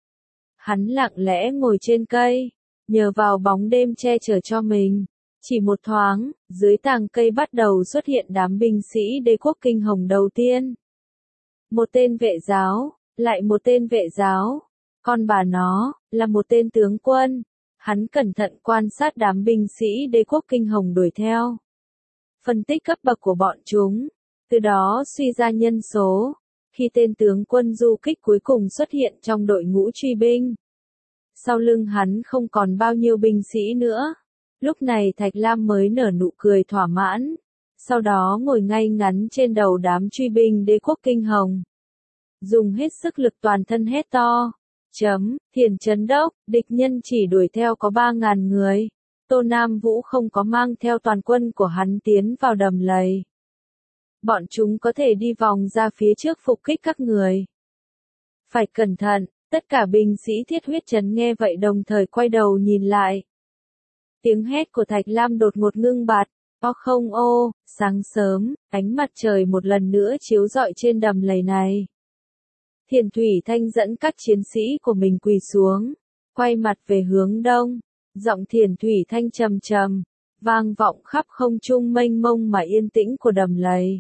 [SPEAKER 1] Hắn lặng lẽ ngồi trên cây, nhờ vào bóng đêm che chở cho mình. Chỉ một thoáng, dưới tàng cây bắt đầu xuất hiện đám binh sĩ đế quốc kinh hồng đầu tiên. Một tên vệ giáo, lại một tên vệ giáo, con bà nó, là một tên tướng quân. Hắn cẩn thận quan sát đám binh sĩ đế quốc kinh hồng đuổi theo, phân tích cấp bậc của bọn chúng, từ đó suy ra nhân số. Khi tên tướng quân du kích cuối cùng xuất hiện trong đội ngũ truy binh, sau lưng hắn không còn bao nhiêu binh sĩ nữa. Lúc này Thạch Lam mới nở nụ cười thỏa mãn, sau đó ngồi ngay ngắn trên đầu đám truy binh đế quốc kinh hồng, dùng hết sức lực toàn thân hét to. Thiền Trấn Đốc, địch nhân chỉ đuổi theo có 3.000 người. Tô Nam Vũ không có mang theo toàn quân của hắn tiến vào đầm lầy. Bọn chúng có thể đi vòng ra phía trước phục kích các người. Phải cẩn thận, tất cả binh sĩ Thiết Huyết Trấn nghe vậy đồng thời quay đầu nhìn lại. Tiếng hét của Thạch Lam đột ngột ngưng bặt. Không ô, sáng sớm, ánh mặt trời một lần nữa chiếu rọi trên đầm lầy này. Thiền Thủy Thanh dẫn các chiến sĩ của mình quỳ xuống, quay mặt về hướng đông. Giọng Thiền Thủy Thanh trầm trầm, vang vọng khắp không trung mênh mông mà yên tĩnh của đầm lầy.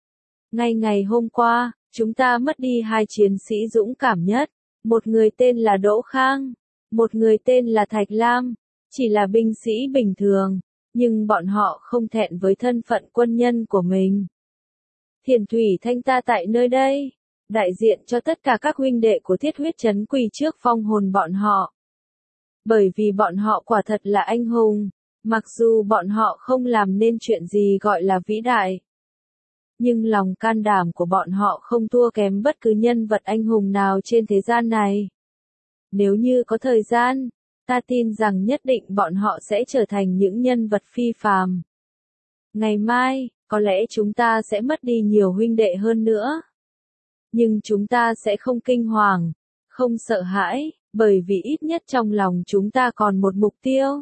[SPEAKER 1] Ngày hôm qua, chúng ta mất đi 2 chiến sĩ dũng cảm nhất. Một người tên là Đỗ Khang, một người tên là Thạch Lam. Chỉ là binh sĩ bình thường, nhưng bọn họ không thẹn với thân phận quân nhân của mình. Thiền Thủy Thanh ta tại nơi đây, đại diện cho tất cả các huynh đệ của Thiết Huyết Trấn quỳ trước phong hồn bọn họ. Bởi vì bọn họ quả thật là anh hùng, mặc dù bọn họ không làm nên chuyện gì gọi là vĩ đại. Nhưng lòng can đảm của bọn họ không thua kém bất cứ nhân vật anh hùng nào trên thế gian này. Nếu như có thời gian, ta tin rằng nhất định bọn họ sẽ trở thành những nhân vật phi phàm. Ngày mai, có lẽ chúng ta sẽ mất đi nhiều huynh đệ hơn nữa. Nhưng chúng ta sẽ không kinh hoàng, không sợ hãi, bởi vì ít nhất trong lòng chúng ta còn một mục tiêu.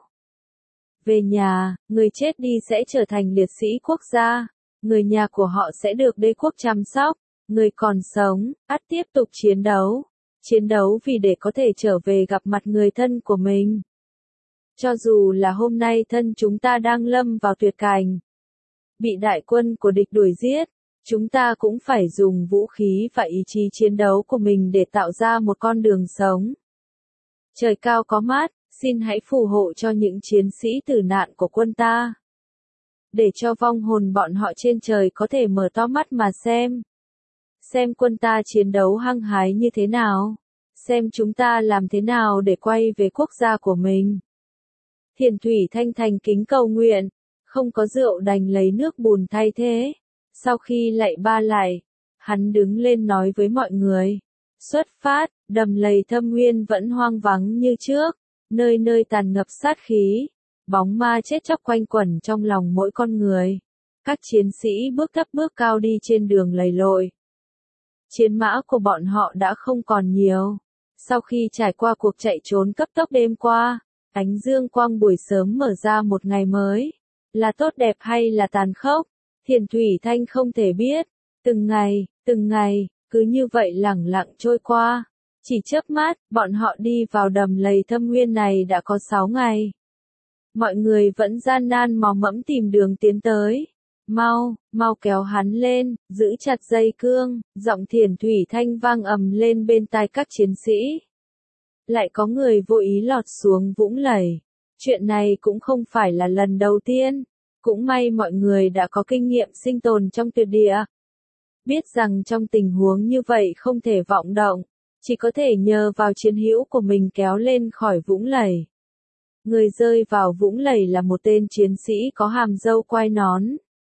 [SPEAKER 1] Về nhà, người chết đi sẽ trở thành liệt sĩ quốc gia, người nhà của họ sẽ được đế quốc chăm sóc, người còn sống, ắt tiếp tục chiến đấu vì để có thể trở về gặp mặt người thân của mình. Cho dù là hôm nay thân chúng ta đang lâm vào tuyệt cảnh, bị đại quân của địch đuổi giết, chúng ta cũng phải dùng vũ khí và ý chí chiến đấu của mình để tạo ra một con đường sống. Trời cao có mát, xin hãy phù hộ cho những chiến sĩ tử nạn của quân ta, để cho vong hồn bọn họ trên trời có thể mở to mắt mà xem quân ta chiến đấu hăng hái như thế nào, xem chúng ta làm thế nào để quay về quốc gia của mình. Thiền Thủy Thanh thành kính cầu nguyện, không có rượu đành lấy nước bùn thay thế. Sau khi lạy 3 lại, hắn đứng lên nói với mọi người. Xuất phát, đầm lầy Thâm Nguyên vẫn hoang vắng như trước, nơi nơi tàn ngập sát khí, bóng ma chết chóc quanh quẩn trong lòng mỗi con người. Các chiến sĩ bước thấp bước cao đi trên đường lầy lội. Chiến mã của bọn họ đã không còn nhiều. Sau khi trải qua cuộc chạy trốn cấp tốc đêm qua, Ánh dương quang buổi sớm mở ra một ngày mới. Là tốt đẹp hay là tàn khốc? Thiền Thủy Thanh không thể biết. Từng ngày, cứ như vậy lẳng lặng trôi qua. Chỉ chớp mắt, bọn họ đi vào đầm lầy Thâm Nguyên này đã có 6 ngày. Mọi người vẫn gian nan mò mẫm tìm đường tiến tới. Mau kéo hắn lên, giữ chặt dây cương, giọng Thiền Thủy Thanh vang ầm lên bên tai các chiến sĩ. Lại có người vô ý lọt xuống vũng lầy. Chuyện này cũng không phải là lần đầu tiên. Cũng may mọi người đã có kinh nghiệm sinh tồn trong tuyệt địa. Biết rằng trong tình huống như vậy không thể vọng động, chỉ có thể nhờ vào chiến hữu của mình kéo lên khỏi vũng lầy. Người rơi vào vũng lầy là một tên chiến sĩ có hàm râu quai nón.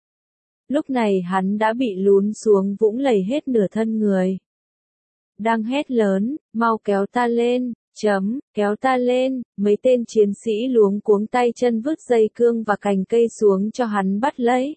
[SPEAKER 1] Lúc này hắn đã bị lún xuống vũng lầy hết nửa thân người. Đang hét lớn, mau kéo ta lên, kéo ta lên, mấy tên chiến sĩ luống cuống tay chân vứt dây cương và cành cây xuống cho hắn bắt lấy.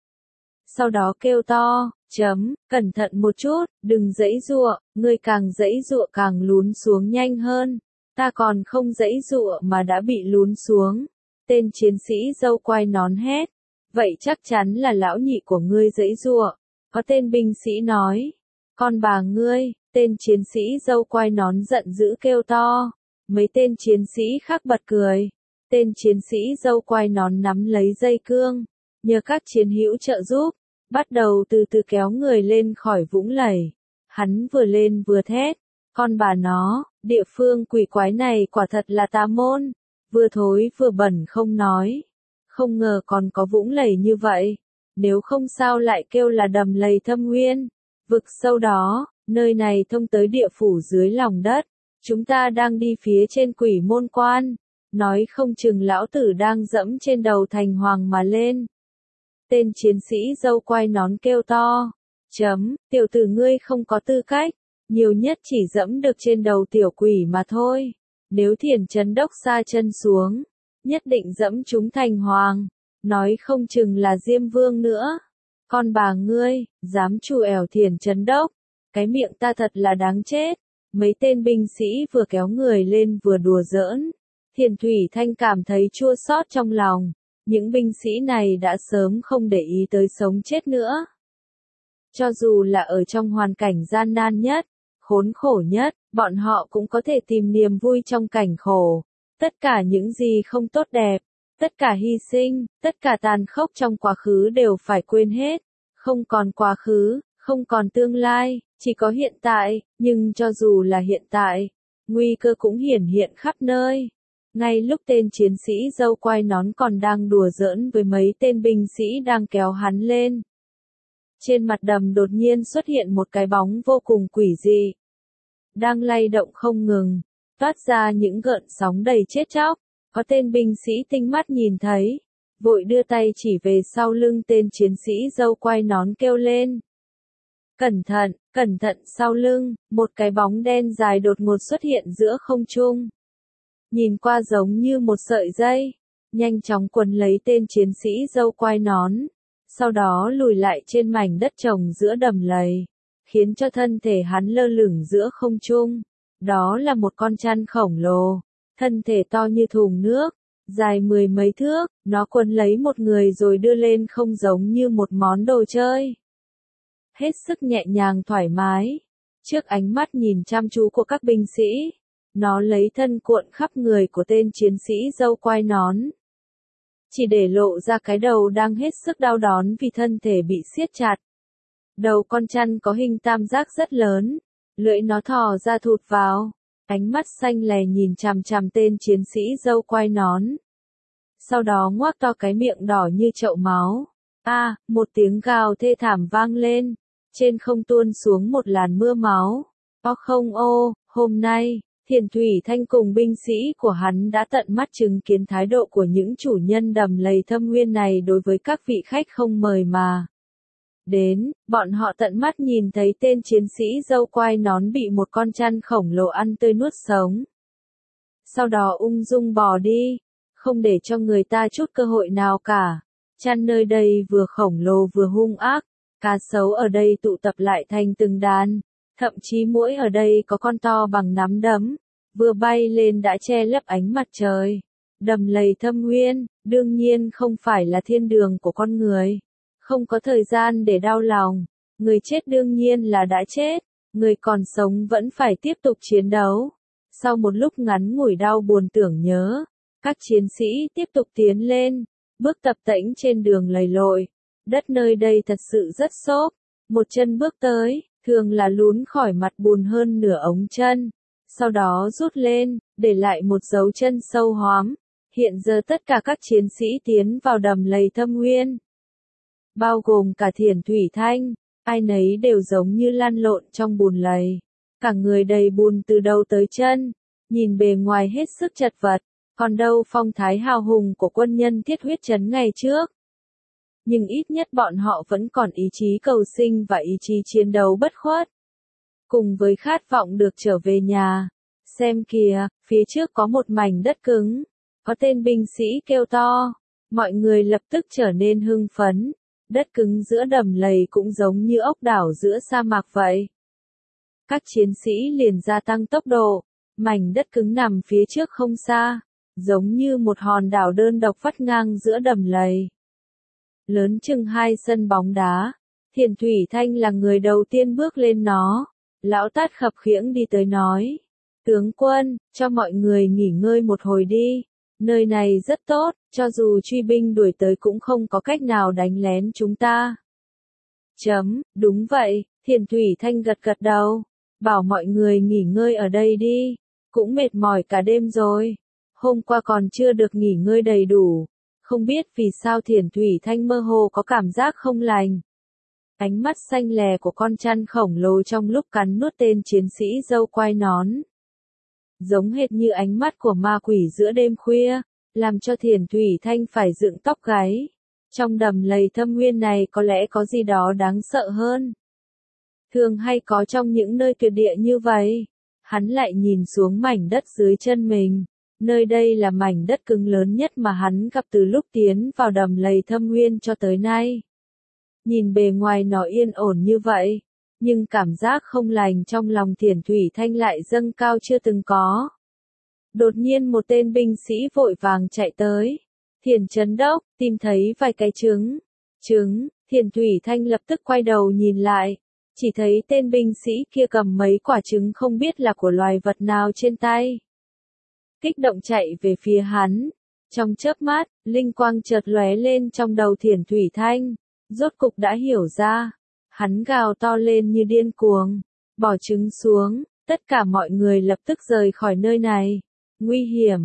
[SPEAKER 1] Sau đó kêu to, cẩn thận một chút, đừng giãy giụa, ngươi càng giãy giụa càng lún xuống nhanh hơn. Ta còn không giãy giụa mà đã bị lún xuống. Tên chiến sĩ râu quai nón hét. Vậy chắc chắn là lão nhị của ngươi giãy giụa. Có tên binh sĩ nói. Con bà ngươi, tên chiến sĩ râu quai nón giận dữ kêu to. Mấy tên chiến sĩ khác bật cười. Tên chiến sĩ râu quai nón nắm lấy dây cương. Nhờ các chiến hữu trợ giúp. Bắt đầu từ từ kéo người lên khỏi vũng lầy. Hắn vừa lên vừa thét. Con bà nó, địa phương quỷ quái này quả thật là tà môn. Vừa thối vừa bẩn không nói. Không ngờ còn có vũng lầy như vậy. Nếu không sao lại kêu là đầm lầy Thâm Nguyên. Vực sâu đó, nơi này thông tới địa phủ dưới lòng đất. Chúng ta đang đi phía trên quỷ môn quan. Nói không chừng lão tử đang dẫm trên đầu thành hoàng mà lên. Tên chiến sĩ râu quai nón kêu to. Tiểu tử ngươi không có tư cách. Nhiều nhất chỉ dẫm được trên đầu tiểu quỷ mà thôi. Nếu Thiền Chấn Đốc sa chân xuống, nhất định dẫm chúng thành hoàng. Nói không chừng là Diêm Vương nữa. Con bà ngươi, dám trù ẻo Thiền Chấn Đốc. Cái miệng ta thật là đáng chết. Mấy tên binh sĩ vừa kéo người lên vừa đùa giỡn. Thiền Thủy Thanh cảm thấy chua xót trong lòng. Những binh sĩ này đã sớm không để ý tới sống chết nữa. Cho dù là ở trong hoàn cảnh gian nan nhất, khốn khổ nhất, bọn họ cũng có thể tìm niềm vui trong cảnh khổ. Tất cả những gì không tốt đẹp, tất cả hy sinh, tất cả tàn khốc trong quá khứ đều phải quên hết. Không còn quá khứ, không còn tương lai, chỉ có hiện tại, nhưng cho dù là hiện tại, nguy cơ cũng hiển hiện khắp nơi. Ngay lúc tên chiến sĩ râu quai nón còn đang đùa giỡn với mấy tên binh sĩ đang kéo hắn lên. Trên mặt đầm đột nhiên xuất hiện một cái bóng vô cùng quỷ dị. Đang lay động không ngừng, toát ra những gợn sóng đầy chết chóc. Có tên binh sĩ tinh mắt nhìn thấy, vội đưa tay chỉ về sau lưng tên chiến sĩ râu quai nón kêu lên. Cẩn thận sau lưng, một cái bóng đen dài đột ngột xuất hiện giữa không trung. Nhìn qua giống như một sợi dây, nhanh chóng quấn lấy tên chiến sĩ râu quai nón. Sau đó lùi lại trên mảnh đất trồng giữa đầm lầy, khiến cho thân thể hắn lơ lửng giữa không trung. Đó là một con chăn khổng lồ, thân thể to như thùng nước, dài 10 mấy thước, nó quấn lấy một người rồi đưa lên không giống như một món đồ chơi. Hết sức nhẹ nhàng thoải mái, trước ánh mắt nhìn chăm chú của các binh sĩ, nó lấy thân cuộn khắp người của tên chiến sĩ râu quai nón. Chỉ để lộ ra cái đầu đang hết sức đau đớn vì thân thể bị siết chặt. Đầu con chăn có hình tam giác rất lớn, lưỡi nó thò ra thụt vào, ánh mắt xanh lè nhìn chằm chằm tên chiến sĩ râu quai nón. Sau đó ngoác to cái miệng đỏ như chậu máu. Một tiếng gào thê thảm vang lên, trên không tuôn xuống một làn mưa máu. Hôm nay, Thiền Thủy Thanh cùng binh sĩ của hắn đã tận mắt chứng kiến thái độ của những chủ nhân đầm lầy Thâm Nguyên này đối với các vị khách không mời mà đến. Bọn họ tận mắt nhìn thấy tên chiến sĩ râu quai nón bị một con chăn khổng lồ ăn tươi nuốt sống. Sau đó ung dung bỏ đi, không để cho người ta chút cơ hội nào cả. Chăn nơi đây vừa khổng lồ vừa hung ác, cá sấu ở đây tụ tập lại thành từng đàn. Thậm chí muỗi ở đây có con to bằng nắm đấm, vừa bay lên đã che lấp ánh mặt trời. Đầm lầy thâm uyên, đương nhiên không phải là thiên đường của con người. Không có thời gian để đau lòng. Người chết đương nhiên là đã chết. Người còn sống vẫn phải tiếp tục chiến đấu. Sau một lúc ngắn ngủi đau buồn tưởng nhớ, các chiến sĩ tiếp tục tiến lên, bước tập tễnh trên đường lầy lội. Đất nơi đây thật sự rất xốp. Một chân bước tới, thường là lún khỏi mặt bùn hơn nửa ống chân. Sau đó rút lên, để lại một dấu chân sâu hoắm. Hiện giờ tất cả các chiến sĩ tiến vào đầm lầy thâm uyên, bao gồm cả Thiền Thủy Thanh, ai nấy đều giống như lăn lộn trong bùn lầy. Cả người đầy bùn từ đầu tới chân, nhìn bề ngoài hết sức chật vật, còn đâu phong thái hào hùng của quân nhân thiết huyết trấn ngày trước. Nhưng ít nhất bọn họ vẫn còn ý chí cầu sinh và ý chí chiến đấu bất khuất. Cùng với khát vọng được trở về nhà. Xem kìa, phía trước có một mảnh đất cứng. Có tên binh sĩ kêu to. Mọi người lập tức trở nên hưng phấn. Đất cứng giữa đầm lầy cũng giống như ốc đảo giữa sa mạc vậy. Các chiến sĩ liền gia tăng tốc độ. Mảnh đất cứng nằm phía trước không xa. Giống như một hòn đảo đơn độc vắt ngang giữa đầm lầy. Lớn chừng 2 sân bóng đá. Thiền Thủy Thanh là người đầu tiên bước lên nó. Lão Tát khập khiễng đi tới nói. Tướng quân, cho mọi người nghỉ ngơi một hồi đi. Nơi này rất tốt, cho dù truy binh đuổi tới cũng không có cách nào đánh lén chúng ta. Đúng vậy, Thiền Thủy Thanh gật gật đầu. Bảo mọi người nghỉ ngơi ở đây đi. Cũng mệt mỏi cả đêm rồi. Hôm qua còn chưa được nghỉ ngơi đầy đủ. Không biết vì sao Thiền Thủy Thanh mơ hồ có cảm giác không lành. Ánh mắt xanh lè của con chăn khổng lồ trong lúc cắn nuốt tên chiến sĩ râu quai nón. Giống hệt như ánh mắt của ma quỷ giữa đêm khuya, làm cho Thiền Thủy Thanh phải dựng tóc gáy. Trong đầm lầy thâm uyên này có lẽ có gì đó đáng sợ hơn. Thường hay có trong những nơi tuyệt địa như vậy. Hắn lại nhìn xuống mảnh đất dưới chân mình. Nơi đây là mảnh đất cứng lớn nhất mà hắn gặp từ lúc tiến vào đầm lầy thâm uyên cho tới nay. Nhìn bề ngoài nó yên ổn như vậy, nhưng cảm giác không lành trong lòng Thiền Thủy Thanh lại dâng cao chưa từng có. Đột nhiên một tên binh sĩ vội vàng chạy tới. Thiền Trấn Đốc, tìm thấy vài cái trứng. Thiền Thủy Thanh lập tức quay đầu nhìn lại. Chỉ thấy tên binh sĩ kia cầm mấy quả trứng không biết là của loài vật nào trên tay. Kích động chạy về phía hắn. Trong chớp mắt, linh quang chợt lóe lên trong đầu Thiền Thủy Thanh. Rốt cục đã hiểu ra. Hắn gào to lên như điên cuồng. Bỏ trứng xuống, tất cả mọi người lập tức rời khỏi nơi này. Nguy hiểm,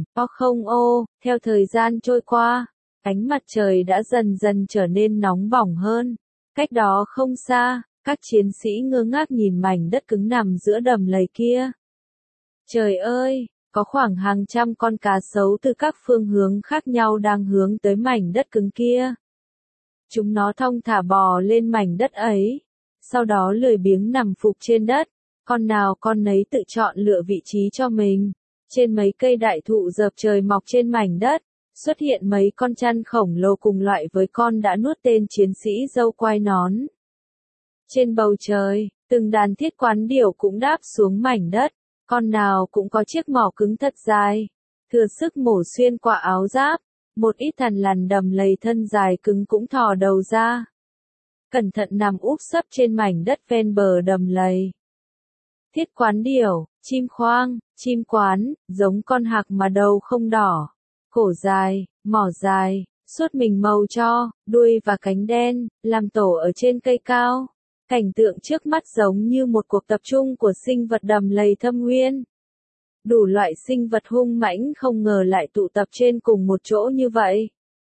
[SPEAKER 1] theo thời gian trôi qua, ánh mặt trời đã dần dần trở nên nóng bỏng hơn. Cách đó không xa, các chiến sĩ ngơ ngác nhìn mảnh đất cứng nằm giữa đầm lầy kia. Trời ơi, có khoảng hàng trăm con cá sấu từ các phương hướng khác nhau đang hướng tới mảnh đất cứng kia. Chúng nó thong thả bò lên mảnh đất ấy, sau đó lười biếng nằm phục trên đất, con nào con nấy tự chọn lựa vị trí cho mình. Trên mấy cây đại thụ dợp trời mọc trên mảnh đất, xuất hiện mấy con chăn khổng lồ cùng loại với con đã nuốt tên chiến sĩ râu quai nón. Trên bầu trời, từng đàn thiết quán điểu cũng đáp xuống mảnh đất, con nào cũng có chiếc mỏ cứng thật dài, thừa sức mổ xuyên qua áo giáp. Một ít thằn lằn đầm lầy thân dài cứng cũng thò đầu ra. Cẩn thận nằm úp sấp trên mảnh đất ven bờ đầm lầy. Thiết quán điểu, chim khoang, chim quán, giống con hạc mà đầu không đỏ. Cổ dài, mỏ dài, suốt mình màu tro, đuôi và cánh đen, làm tổ ở trên cây cao. Cảnh tượng trước mắt giống như một cuộc tập trung của sinh vật đầm lầy thâm uyên. Đủ loại sinh vật hung mãnh không ngờ lại tụ tập trên cùng một chỗ như vậy.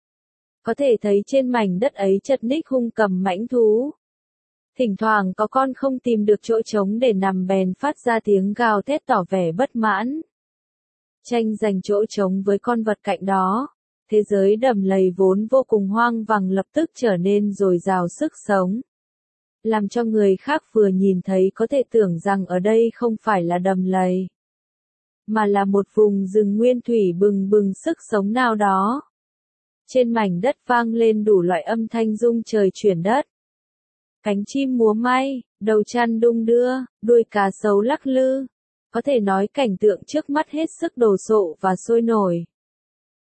[SPEAKER 1] Có thể thấy trên mảnh đất ấy chật ních hung cầm mãnh thú. Thỉnh thoảng có con không tìm được chỗ trống để nằm bèn phát ra tiếng gào thét tỏ vẻ bất mãn. Tranh giành chỗ trống với con vật cạnh đó. Thế giới đầm lầy vốn vô cùng hoang vắng lập tức trở nên dồi dào sức sống. Làm cho người khác vừa nhìn thấy có thể tưởng rằng ở đây không phải là đầm lầy, mà là một vùng rừng nguyên thủy bừng bừng sức sống nào đó. Trên mảnh đất vang lên đủ loại âm thanh rung trời chuyển đất. Cánh chim múa may, đầu chăn đung đưa, đuôi cá sấu lắc lư. Có thể nói cảnh tượng trước mắt hết sức đồ sộ và sôi nổi.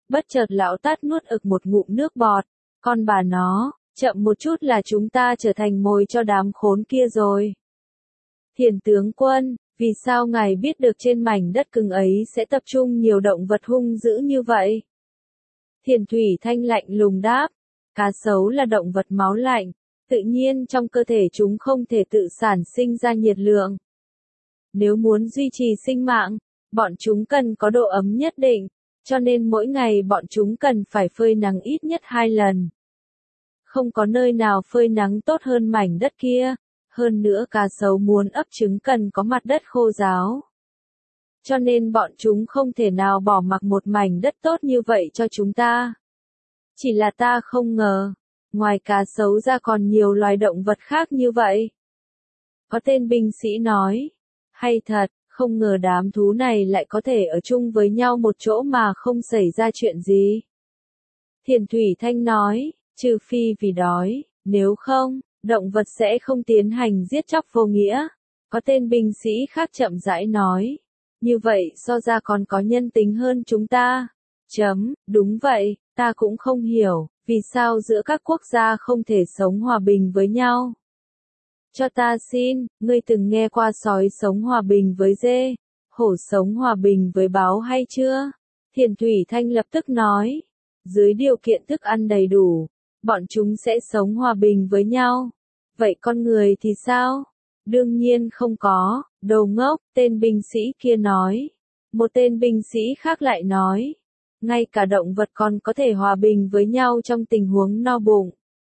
[SPEAKER 1] Bất chợt lão Tát nuốt ực một ngụm nước bọt. Con bà nó, chậm một chút là chúng ta trở thành mồi cho đám khốn kia rồi. Thiền tướng quân, vì sao ngài biết được trên mảnh đất cứng ấy sẽ tập trung nhiều động vật hung dữ như vậy? Thiền Thủy Thanh lạnh lùng đáp, cá sấu là động vật máu lạnh, tự nhiên trong cơ thể chúng không thể tự sản sinh ra nhiệt lượng. Nếu muốn duy trì sinh mạng, bọn chúng cần có độ ấm nhất định, cho nên mỗi ngày bọn chúng cần phải phơi nắng ít nhất 2 lần. Không có nơi nào phơi nắng tốt hơn mảnh đất kia, hơn nữa cá sấu muốn ấp trứng cần có mặt đất khô ráo. Cho nên bọn chúng không thể nào bỏ mặc một mảnh đất tốt như vậy cho chúng ta. Chỉ là ta không ngờ, ngoài cá sấu ra còn nhiều loài động vật khác như vậy. Có tên binh sĩ nói, hay thật, không ngờ đám thú này lại có thể ở chung với nhau một chỗ mà không xảy ra chuyện gì. Thiền Thủy Thanh nói, trừ phi vì đói, nếu không, động vật sẽ không tiến hành giết chóc vô nghĩa. Có tên binh sĩ khác chậm rãi nói, như vậy so ra còn có nhân tính hơn chúng ta. Đúng vậy, ta cũng không hiểu, vì sao giữa các quốc gia không thể sống hòa bình với nhau. Cho ta xin, ngươi từng nghe qua sói sống hòa bình với dê, hổ sống hòa bình với báo hay chưa? Thiền Thủy Thanh lập tức nói, dưới điều kiện thức ăn đầy đủ, bọn chúng sẽ sống hòa bình với nhau. Vậy con người thì sao? Đương nhiên không có, đồ ngốc, tên binh sĩ kia nói. Một tên binh sĩ khác lại nói, ngay cả động vật còn có thể hòa bình với nhau trong tình huống no bụng.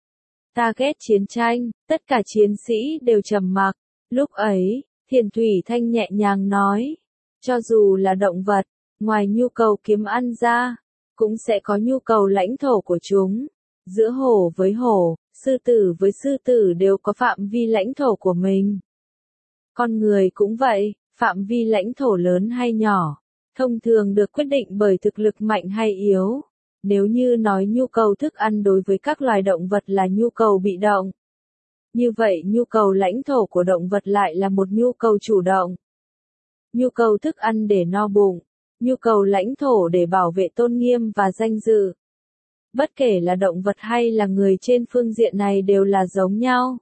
[SPEAKER 1] Ta ghét chiến tranh, tất cả chiến sĩ đều trầm mặc. Lúc ấy, Thiền Thủy Thanh nhẹ nhàng nói, cho dù là động vật, ngoài nhu cầu kiếm ăn ra, cũng sẽ có nhu cầu lãnh thổ của chúng. Giữa hổ với hổ, sư tử với sư tử đều có phạm vi lãnh thổ của mình. Con người cũng vậy, phạm vi lãnh thổ lớn hay nhỏ, thông thường được quyết định bởi thực lực mạnh hay yếu. Nếu như nói nhu cầu thức ăn đối với các loài động vật là nhu cầu bị động, như vậy nhu cầu lãnh thổ của động vật lại là một nhu cầu chủ động. Nhu cầu thức ăn để no bụng, nhu cầu lãnh thổ để bảo vệ tôn nghiêm và danh dự. Bất kể là động vật hay là người trên phương diện này đều là giống nhau.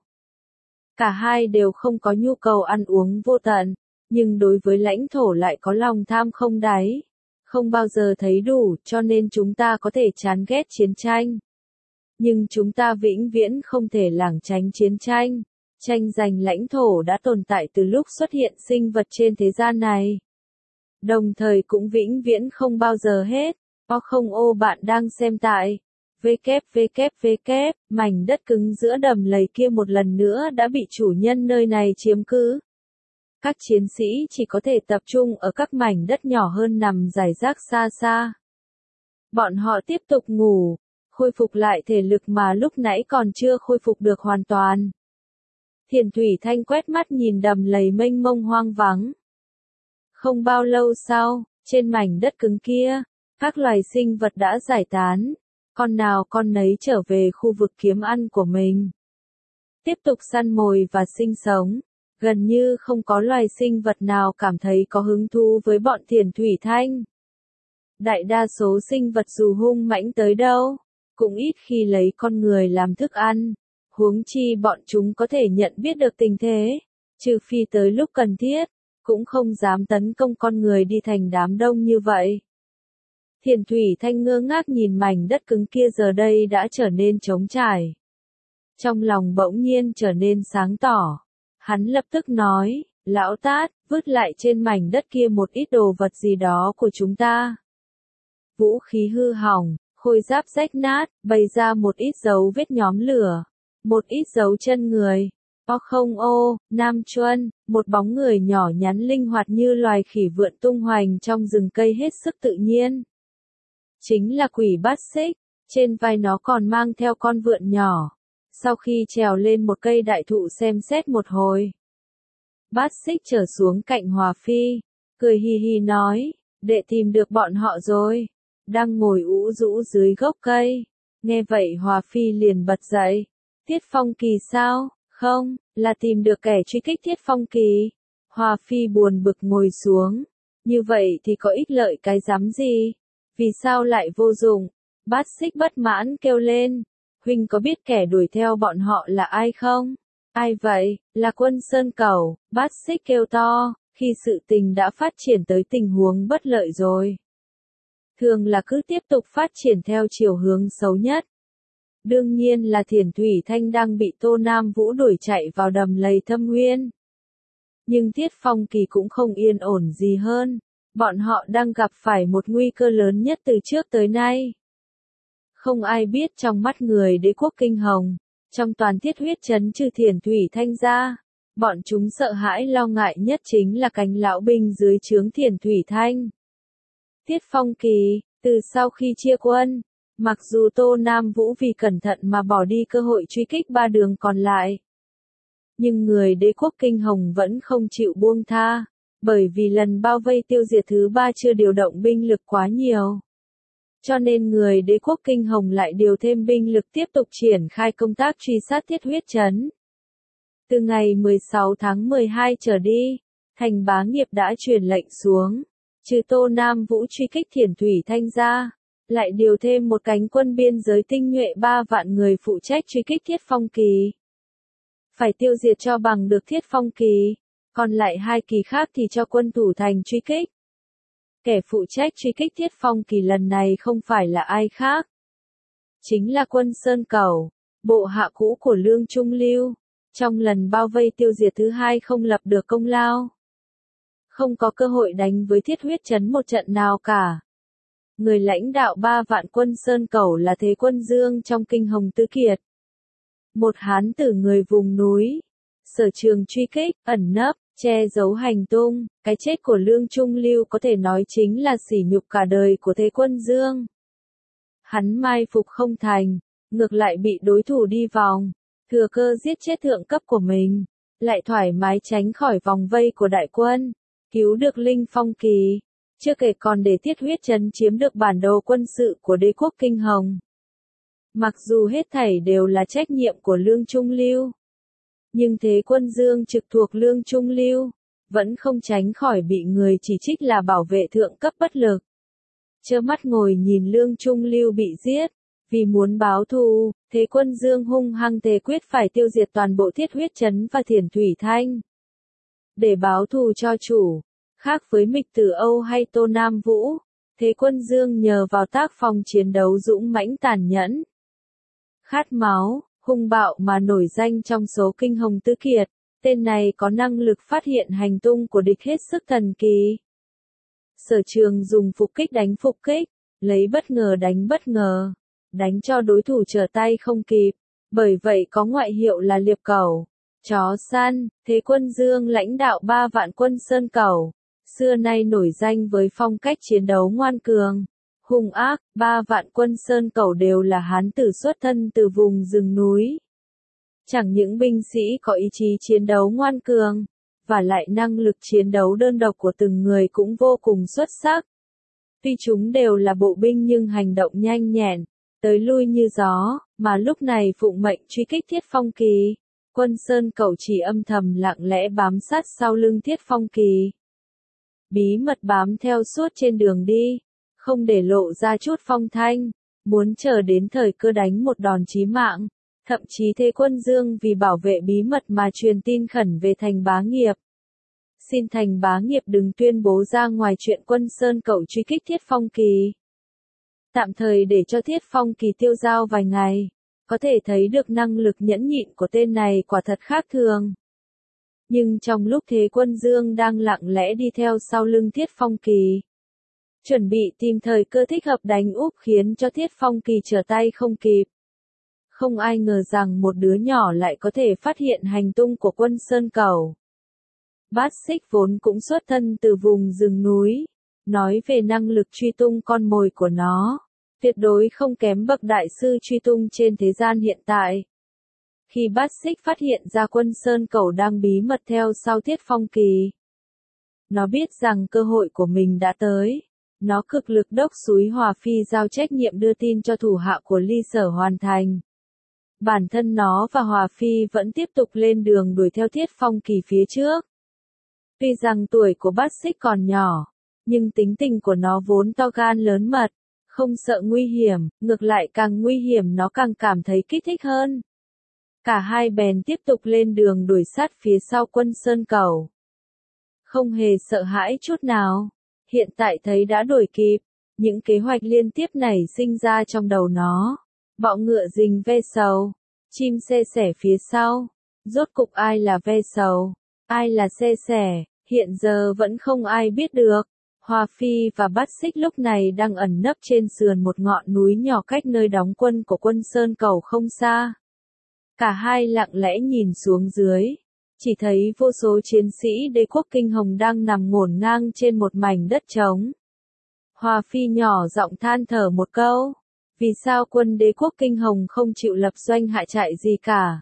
[SPEAKER 1] Cả hai đều không có nhu cầu ăn uống vô tận, nhưng đối với lãnh thổ lại có lòng tham không đáy. Không bao giờ thấy đủ, cho nên chúng ta có thể chán ghét chiến tranh. Nhưng chúng ta vĩnh viễn không thể lảng tránh chiến tranh. Tranh giành lãnh thổ đã tồn tại từ lúc xuất hiện sinh vật trên thế gian này. Đồng thời cũng vĩnh viễn không bao giờ hết. Bạn đang xem tại www, mảnh đất cứng giữa đầm lầy kia một lần nữa đã bị chủ nhân nơi này chiếm cứ. Các chiến sĩ chỉ có thể tập trung ở các mảnh đất nhỏ hơn nằm rải rác xa xa. Bọn họ tiếp tục ngủ, khôi phục lại thể lực mà lúc nãy còn chưa khôi phục được hoàn toàn. Thiền Thủy Thanh quét mắt nhìn đầm lầy mênh mông hoang vắng. Không bao lâu sau, trên mảnh đất cứng kia, các loài sinh vật đã giải tán, con nào con nấy trở về khu vực kiếm ăn của mình. Tiếp tục săn mồi và sinh sống. Gần như không có loài sinh vật nào cảm thấy có hứng thú với bọn Thiền Thủy Thanh. Đại đa số sinh vật dù hung mãnh tới đâu, cũng ít khi lấy con người làm thức ăn, huống chi bọn chúng có thể nhận biết được tình thế, trừ phi tới lúc cần thiết, cũng không dám tấn công con người đi thành đám đông như vậy. Thiền Thủy Thanh ngơ ngác nhìn mảnh đất cứng kia giờ đây đã trở nên trống trải. Trong lòng bỗng nhiên trở nên sáng tỏ. Hắn lập tức nói, lão Tát, vứt lại trên mảnh đất kia một ít đồ vật gì đó của chúng ta. Vũ khí hư hỏng, khôi giáp rách nát, bày ra một ít dấu vết nhóm lửa, một ít dấu chân người. Nam Chuân, một bóng người nhỏ nhắn linh hoạt như loài khỉ vượn tung hoành trong rừng cây hết sức tự nhiên. Chính là quỷ bát xích, trên vai nó còn mang theo con vượn nhỏ. Sau khi trèo lên một cây đại thụ xem xét một hồi, Bát Xích trở xuống cạnh Hòa Phi, cười hì hì nói, đệ tìm được bọn họ rồi, đang ngồi ủ rũ dưới gốc cây. Nghe vậy Hòa Phi liền bật dậy, Tiết Phong Kỳ sao? Không, là tìm được kẻ truy kích Tiết Phong Kỳ. Hòa Phi buồn bực ngồi xuống, như vậy thì có ích lợi cái rắm gì? Vì sao lại vô dụng? Bát Xích bất mãn kêu lên. Huynh có biết kẻ đuổi theo bọn họ là ai không? Ai vậy? Là Quân Sơn Cẩu, Bát Xích kêu to, khi sự tình đã phát triển tới tình huống bất lợi rồi. Thường là cứ tiếp tục phát triển theo chiều hướng xấu nhất. Đương nhiên là Thiển Thủy Thanh đang bị Tô Nam Vũ đuổi chạy vào đầm lầy Thâm Nguyên. Nhưng Tiết Phong Kỳ cũng không yên ổn gì hơn. Bọn họ đang gặp phải một nguy cơ lớn nhất từ trước tới nay. Không ai biết trong mắt người Đế quốc Kinh Hồng, trong toàn Thiết Huyết trấn trừ Thiển Thủy Thanh ra, bọn chúng sợ hãi lo ngại nhất chính là cánh lão binh dưới trướng Thiển Thủy Thanh. Tiết Phong Kỳ, từ sau khi chia quân, mặc dù Tô Nam Vũ vì cẩn thận mà bỏ đi cơ hội truy kích ba đường còn lại, nhưng người Đế quốc Kinh Hồng vẫn không chịu buông tha, bởi vì lần bao vây tiêu diệt thứ ba chưa điều động binh lực quá nhiều. Cho nên người Đế quốc Kinh Hồng lại điều thêm binh lực tiếp tục triển khai công tác truy sát Thiết Huyết trấn. Từ ngày 16 tháng 12 trở đi, Thành Bá Nghiệp đã truyền lệnh xuống, trừ Tô Nam Vũ truy kích Thiển Thủy Thanh ra, lại điều thêm một cánh quân biên giới tinh nhuệ 3 vạn người phụ trách truy kích Thiết Phong Kỳ. Phải tiêu diệt cho bằng được Thiết Phong Kỳ, còn lại 2 kỳ khác thì cho quân thủ thành truy kích. Kẻ phụ trách truy kích Thiết Phong Kỳ lần này không phải là ai khác. Chính là Quân Sơn Cẩu, bộ hạ cũ của Lương Trung Lưu, trong lần bao vây tiêu diệt thứ hai không lập được công lao. Không có cơ hội đánh với Thiết Huyết trấn một trận nào cả. Người lãnh đạo 3 vạn Quân Sơn Cẩu là Thế Quân Dương trong Kinh Hồng Tứ Kiệt. Một hán tử người vùng núi, sở trường truy kích, ẩn nấp, che giấu hành tung, cái chết của Lương Trung Lưu có thể nói chính là sỉ nhục cả đời của Thế Quân Dương. Hắn mai phục không thành, ngược lại bị đối thủ đi vòng, thừa cơ giết chết thượng cấp của mình, lại thoải mái tránh khỏi vòng vây của đại quân, cứu được Linh Phong Kỳ, chưa kể còn để Thiết Huyết trấn chiếm được bản đồ quân sự của Đế quốc Kinh Hồng. Mặc dù hết thảy đều là trách nhiệm của Lương Trung Lưu, nhưng Thế Quân Dương trực thuộc Lương Trung Lưu, vẫn không tránh khỏi bị người chỉ trích là bảo vệ thượng cấp bất lực. Trơ mắt ngồi nhìn Lương Trung Lưu bị giết, vì muốn báo thù, Thế Quân Dương hung hăng thề quyết phải tiêu diệt toàn bộ Thiết Huyết trấn và Thiển Thủy Thanh. Để báo thù cho chủ, khác với Mịch Tử Âu hay Tô Nam Vũ, Thế Quân Dương nhờ vào tác phong chiến đấu dũng mãnh tàn nhẫn, khát máu, hung bạo mà nổi danh trong số Kinh Hồng Tứ Kiệt. Tên này có năng lực phát hiện hành tung của địch hết sức thần kỳ. Sở trường dùng phục kích đánh phục kích, lấy bất ngờ đánh bất ngờ, đánh cho đối thủ trở tay không kịp, bởi vậy có ngoại hiệu là liệp cẩu, chó săn. Thế Quân Dương lãnh đạo 3 vạn Quân Sơn Cẩu, xưa nay nổi danh với phong cách chiến đấu ngoan cường, hung ác. 3 vạn Quân Sơn Cẩu đều là hán tử xuất thân từ vùng rừng núi. Chẳng những binh sĩ có ý chí chiến đấu ngoan cường, và lại năng lực chiến đấu đơn độc của từng người cũng vô cùng xuất sắc. Tuy chúng đều là bộ binh nhưng hành động nhanh nhẹn, tới lui như gió, mà lúc này phụng mệnh truy kích Thiết Phong Kỳ. Quân Sơn Cẩu chỉ âm thầm lặng lẽ bám sát sau lưng Thiết Phong Kỳ. Bí mật bám theo suốt trên đường đi, không để lộ ra chút phong thanh, muốn chờ đến thời cơ đánh một đòn chí mạng. Thậm chí Thế Quân Dương vì bảo vệ bí mật mà truyền tin khẩn về Thành Bá Nghiệp. Xin Thành Bá Nghiệp đừng tuyên bố ra ngoài chuyện Quân Sơn Cẩu truy kích Thiết Phong Kỳ. Tạm thời để cho Thiết Phong Kỳ tiêu dao vài ngày, có thể thấy được năng lực nhẫn nhịn của tên này quả thật khác thường. Nhưng trong lúc Thế Quân Dương đang lặng lẽ đi theo sau lưng Thiết Phong Kỳ, chuẩn bị tìm thời cơ thích hợp đánh úp khiến cho Thiết Phong Kỳ trở tay không kịp. Không ai ngờ rằng một đứa nhỏ lại có thể phát hiện hành tung của Quân Sơn Cẩu. Bát Xích vốn cũng xuất thân từ vùng rừng núi, nói về năng lực truy tung con mồi của nó, tuyệt đối không kém bậc đại sư truy tung trên thế gian hiện tại. Khi Bát Xích phát hiện ra Quân Sơn Cẩu đang bí mật theo sau Thiết Phong Kỳ, nó biết rằng cơ hội của mình đã tới. Nó cực lực đốc xúi Hòa Phi giao trách nhiệm đưa tin cho thủ hạ của Ly Sở hoàn thành. Bản thân nó và Hòa Phi vẫn tiếp tục lên đường đuổi theo Thiết Phong Kỳ phía trước. Tuy rằng tuổi của Bát Xích còn nhỏ, nhưng tính tình của nó vốn to gan lớn mật, không sợ nguy hiểm, ngược lại càng nguy hiểm nó càng cảm thấy kích thích hơn. Cả hai bèn tiếp tục lên đường đuổi sát phía sau quân Sơn Cẩu. Không hề sợ hãi chút nào. Hiện tại thấy đã đuổi kịp, những kế hoạch liên tiếp nảy sinh ra trong đầu nó. Bọ ngựa rình ve sầu, chim xe sẻ phía sau. Rốt cục ai là ve sầu, ai là xe sẻ, hiện giờ vẫn không ai biết được. Hoa Phi và Bát Xích lúc này đang ẩn nấp trên sườn một ngọn núi nhỏ cách nơi đóng quân của quân Sơn Cẩu không xa. Cả hai lặng lẽ nhìn xuống dưới, chỉ thấy vô số chiến sĩ đế quốc Kinh Hồng đang nằm ngổn ngang trên một mảnh đất trống. Hoa Phi nhỏ giọng than thở một câu, vì sao quân đế quốc Kinh Hồng không chịu lập doanh hạ trại gì cả?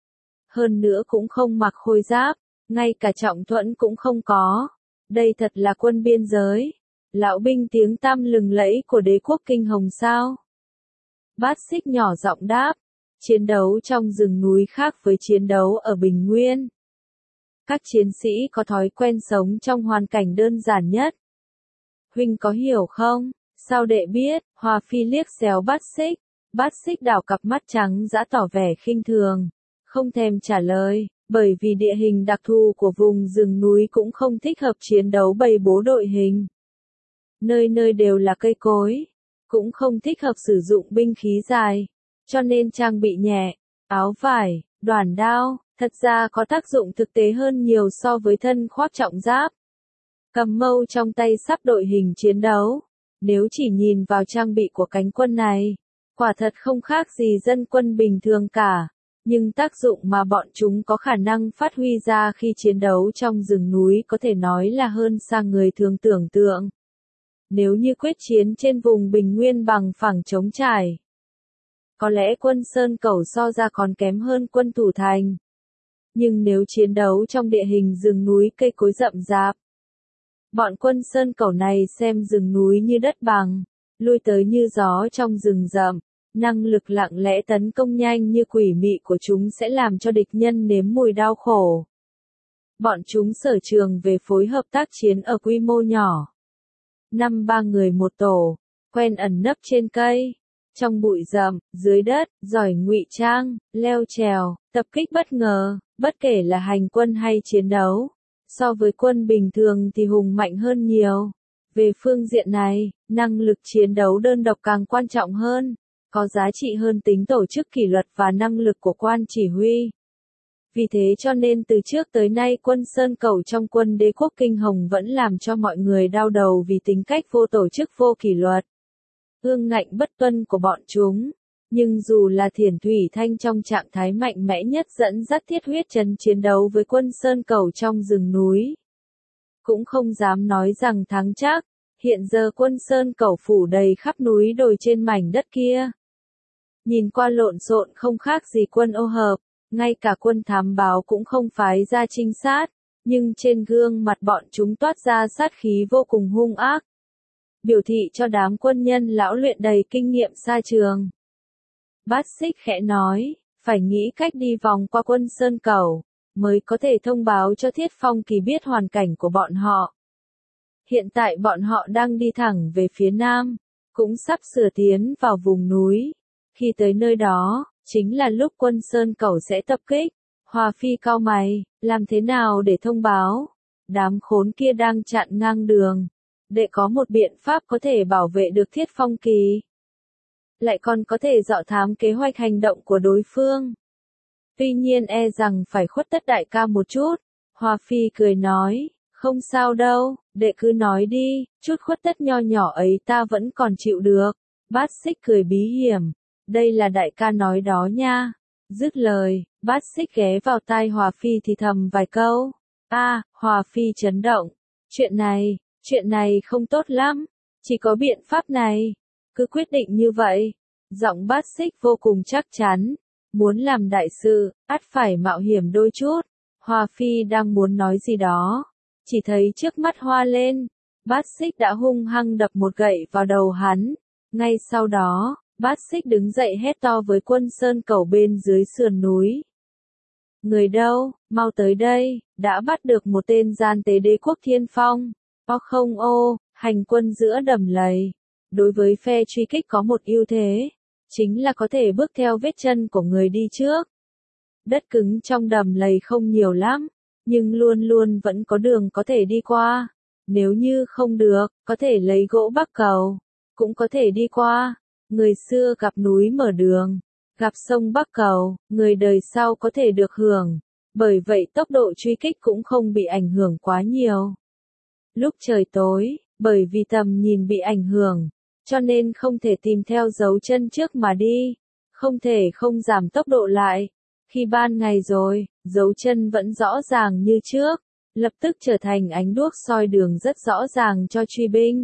[SPEAKER 1] Hơn nữa cũng không mặc khôi giáp, ngay cả trọng thuẫn cũng không có. Đây thật là quân biên giới, lão binh tiếng tăm lừng lẫy của đế quốc Kinh Hồng sao? Bát Xích nhỏ giọng đáp, chiến đấu trong rừng núi khác với chiến đấu ở Bình Nguyên. Các chiến sĩ có thói quen sống trong hoàn cảnh đơn giản nhất. Huynh có hiểu không? Sao đệ biết? Hoa Phi liếc xéo Bát Xích. Bát Xích đảo cặp mắt trắng dã tỏ vẻ khinh thường, không thèm trả lời, bởi vì địa hình đặc thù của vùng rừng núi cũng không thích hợp chiến đấu bầy bố đội hình. Nơi nơi đều là cây cối, cũng không thích hợp sử dụng binh khí dài, cho nên trang bị nhẹ, áo vải, đoản đao, thật ra có tác dụng thực tế hơn nhiều so với thân khoác trọng giáp. Cầm mâu trong tay sắp đội hình chiến đấu, nếu chỉ nhìn vào trang bị của cánh quân này, quả thật không khác gì dân quân bình thường cả, nhưng tác dụng mà bọn chúng có khả năng phát huy ra khi chiến đấu trong rừng núi có thể nói là hơn xa người thường tưởng tượng. Nếu như quyết chiến trên vùng Bình Nguyên bằng phẳng trống trải, có lẽ quân Sơn Cẩu so ra còn kém hơn quân thủ thành. Nhưng nếu chiến đấu trong địa hình rừng núi cây cối rậm rạp, bọn quân Sơn Cẩu này xem rừng núi như đất bằng, lui tới như gió trong rừng rậm, năng lực lặng lẽ tấn công nhanh như quỷ mị của chúng sẽ làm cho địch nhân nếm mùi đau khổ. Bọn chúng sở trường về phối hợp tác chiến ở quy mô nhỏ. 5-3 người một tổ, quen ẩn nấp trên cây, trong bụi rậm, dưới đất, giỏi ngụy trang, leo trèo, tập kích bất ngờ, bất kể là hành quân hay chiến đấu. So với quân bình thường thì hùng mạnh hơn nhiều. Về phương diện này, năng lực chiến đấu đơn độc càng quan trọng hơn, có giá trị hơn tính tổ chức kỷ luật và năng lực của quan chỉ huy. Vì thế cho nên từ trước tới nay quân Sơn Cẩu trong quân đế quốc Kinh Hồng vẫn làm cho mọi người đau đầu vì tính cách vô tổ chức vô kỷ luật, ương ngạnh bất tuân của bọn chúng. Nhưng dù là Thiển Thủy Thanh trong trạng thái mạnh mẽ nhất dẫn dắt thiết huyết trấn chiến đấu với quân Sơn Cẩu trong rừng núi, cũng không dám nói rằng thắng chắc. Hiện giờ quân Sơn Cẩu phủ đầy khắp núi đồi trên mảnh đất kia. Nhìn qua lộn xộn không khác gì quân ô hợp, ngay cả quân thám báo cũng không phái ra trinh sát, nhưng trên gương mặt bọn chúng toát ra sát khí vô cùng hung ác. Biểu thị cho đám quân nhân lão luyện đầy kinh nghiệm xa trường. Bát Xích khẽ nói, phải nghĩ cách đi vòng qua quân Sơn Cẩu, mới có thể thông báo cho Thiết Phong Kỳ biết hoàn cảnh của bọn họ. Hiện tại bọn họ đang đi thẳng về phía nam, cũng sắp sửa tiến vào vùng núi. Khi tới nơi đó, chính là lúc quân Sơn Cẩu sẽ tập kích. Hoa Phi cau mày, làm thế nào để thông báo? Đám khốn kia đang chặn ngang đường. Để có một biện pháp có thể bảo vệ được Thiết Phong Kỳ. Lại còn có thể dọ thám kế hoạch hành động của đối phương. Tuy nhiên e rằng phải khuất tất đại ca một chút. Hoa Phi cười nói, không sao đâu, đệ cứ nói đi, chút khuất tất nho nhỏ ấy ta vẫn còn chịu được. Bát Xích cười bí hiểm, đây là đại ca nói đó nha. Dứt lời, Bát Xích ghé vào tai Hoa Phi thì thầm vài câu. Hoa Phi chấn động, chuyện này không tốt lắm, chỉ có biện pháp này, cứ quyết định như vậy. Giọng Bát Xích vô cùng chắc chắn, muốn làm đại sự, ắt phải mạo hiểm đôi chút. Hoa Phi đang muốn nói gì đó, chỉ thấy trước mắt hoa lên, Bát Xích đã hung hăng đập một gậy vào đầu hắn. Ngay sau đó, Bát Xích đứng dậy hét to với quân Sơn Cẩu bên dưới sườn núi. Người đâu, mau tới đây, đã bắt được một tên gian tế đế quốc Thiên Phong. Không ô, hành quân giữa đầm lầy. đối với phe truy kích có một ưu thế, chính là có thể bước theo vết chân của người đi trước. Đất cứng trong đầm lầy không nhiều lắm, nhưng luôn luôn vẫn có đường có thể đi qua. Nếu như không được, có thể lấy gỗ bắc cầu, cũng có thể đi qua. Người xưa gặp núi mở đường, gặp sông bắc cầu, người đời sau có thể được hưởng. Bởi vậy tốc độ truy kích cũng không bị ảnh hưởng quá nhiều. Lúc trời tối, bởi vì tầm nhìn bị ảnh hưởng, cho nên không thể tìm theo dấu chân trước mà đi, không thể không giảm tốc độ lại. Khi ban ngày rồi, dấu chân vẫn rõ ràng như trước, lập tức trở thành ánh đuốc soi đường rất rõ ràng cho truy binh.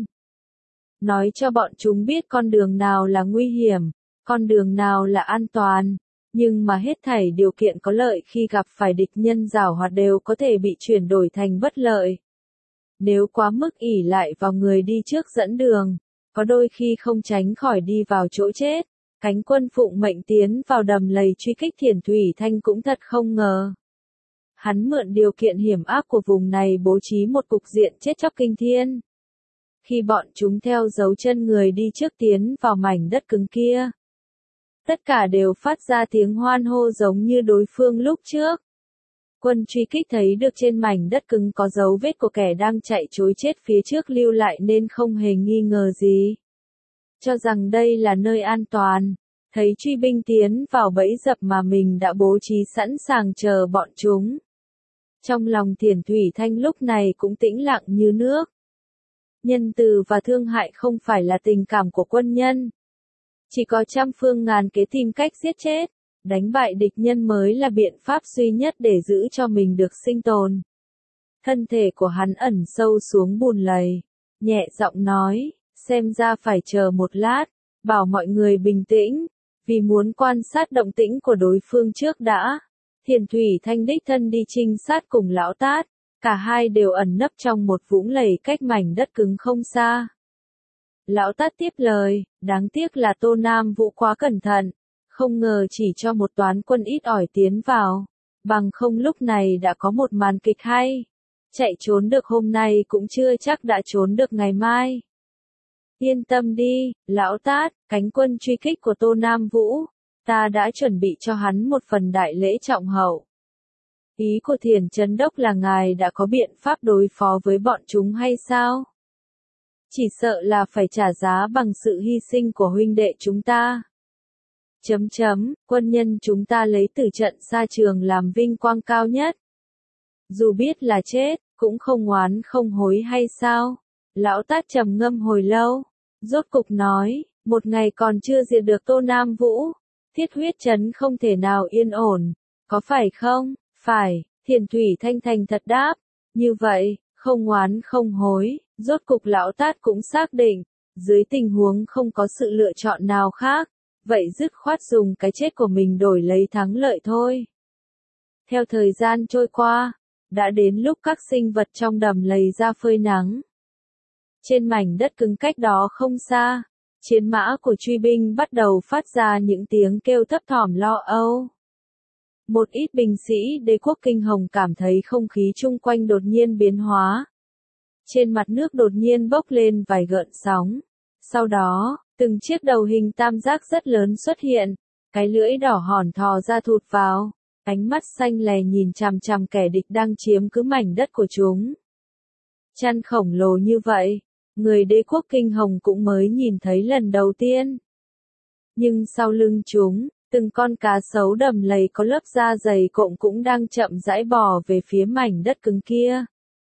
[SPEAKER 1] Nói cho bọn chúng biết con đường nào là nguy hiểm, con đường nào là an toàn, nhưng mà hết thảy điều kiện có lợi khi gặp phải địch nhân giảo hoạt đều có thể bị chuyển đổi thành bất lợi. Nếu quá mức ỷ lại vào người đi trước dẫn đường, có đôi khi không tránh khỏi đi vào chỗ chết. Cánh quân phụng mệnh tiến vào đầm lầy truy kích Thiền Thủy Thanh cũng thật không ngờ. Hắn mượn điều kiện hiểm ác của vùng này bố trí một cục diện chết chóc kinh thiên. Khi bọn chúng theo dấu chân người đi trước tiến vào mảnh đất cứng kia, tất cả đều phát ra tiếng hoan hô giống như đối phương lúc trước. Quân truy kích thấy được trên mảnh đất cứng có dấu vết của kẻ đang chạy trối chết phía trước lưu lại nên không hề nghi ngờ gì. Cho rằng đây là nơi an toàn, thấy truy binh tiến vào bẫy dập mà mình đã bố trí sẵn sàng chờ bọn chúng. Trong lòng Thiền Thủy Thanh lúc này cũng tĩnh lặng như nước. Nhân từ và thương hại không phải là tình cảm của quân nhân. Chỉ có trăm phương ngàn kế tìm cách giết chết, đánh bại địch nhân mới là biện pháp duy nhất để giữ cho mình được sinh tồn. Thân thể của hắn ẩn sâu xuống bùn lầy, nhẹ giọng nói, xem ra phải chờ một lát, bảo mọi người bình tĩnh, vì muốn quan sát động tĩnh của đối phương trước đã. Thiền Thủy Thanh đích thân đi trinh sát cùng Lão Tát, cả hai đều ẩn nấp trong một vũng lầy cách mảnh đất cứng không xa. Lão Tát tiếp lời, đáng tiếc là Tô Nam Vũ quá cẩn thận, không ngờ chỉ cho một toán quân ít ỏi tiến vào, bằng không lúc này đã có một màn kịch hay. Chạy trốn được hôm nay cũng chưa chắc đã trốn được ngày mai. Yên tâm đi, Lão Tát, cánh quân truy kích của Tô Nam Vũ, ta đã chuẩn bị cho hắn một phần đại lễ trọng hậu. Ý của Thiền Chấn Đốc là ngài đã có biện pháp đối phó với bọn chúng hay sao? Chỉ sợ là phải trả giá bằng sự hy sinh của huynh đệ chúng ta. Quân nhân chúng ta lấy tử trận xa trường làm vinh quang cao nhất. Dù biết là chết, cũng không oán không hối hay sao? Lão Tát trầm ngâm hồi lâu, rốt cục nói, một ngày còn chưa diệt được Tô Nam Vũ, Thiết Huyết Trấn không thể nào yên ổn, có phải không? Phải, Thiền Thủy Thanh thành thật đáp, như vậy, không oán không hối, rốt cục Lão Tát cũng xác định, dưới tình huống không có sự lựa chọn nào khác, vậy dứt khoát dùng cái chết của mình đổi lấy thắng lợi thôi. Theo thời gian trôi qua, đã đến lúc các sinh vật trong đầm lầy ra phơi nắng. Trên mảnh đất cứng cách đó không xa, chiến mã của truy binh bắt đầu phát ra những tiếng kêu thấp thỏm lo âu. Một ít binh sĩ đế quốc Kinh Hồng cảm thấy không khí chung quanh đột nhiên biến hóa. Trên mặt nước đột nhiên bốc lên vài gợn sóng. Sau đó, từng chiếc đầu hình tam giác rất lớn xuất hiện, cái lưỡi đỏ hòn thò ra thụt vào, ánh mắt xanh lè nhìn chằm chằm kẻ địch đang chiếm cứ mảnh đất của chúng. Chăn khổng lồ như vậy, người đế quốc Kinh Hồng cũng mới nhìn thấy lần đầu tiên. Nhưng sau lưng chúng, từng con cá sấu đầm lầy có lớp da dày cộm cũng đang chậm rãi bò về phía mảnh đất cứng kia.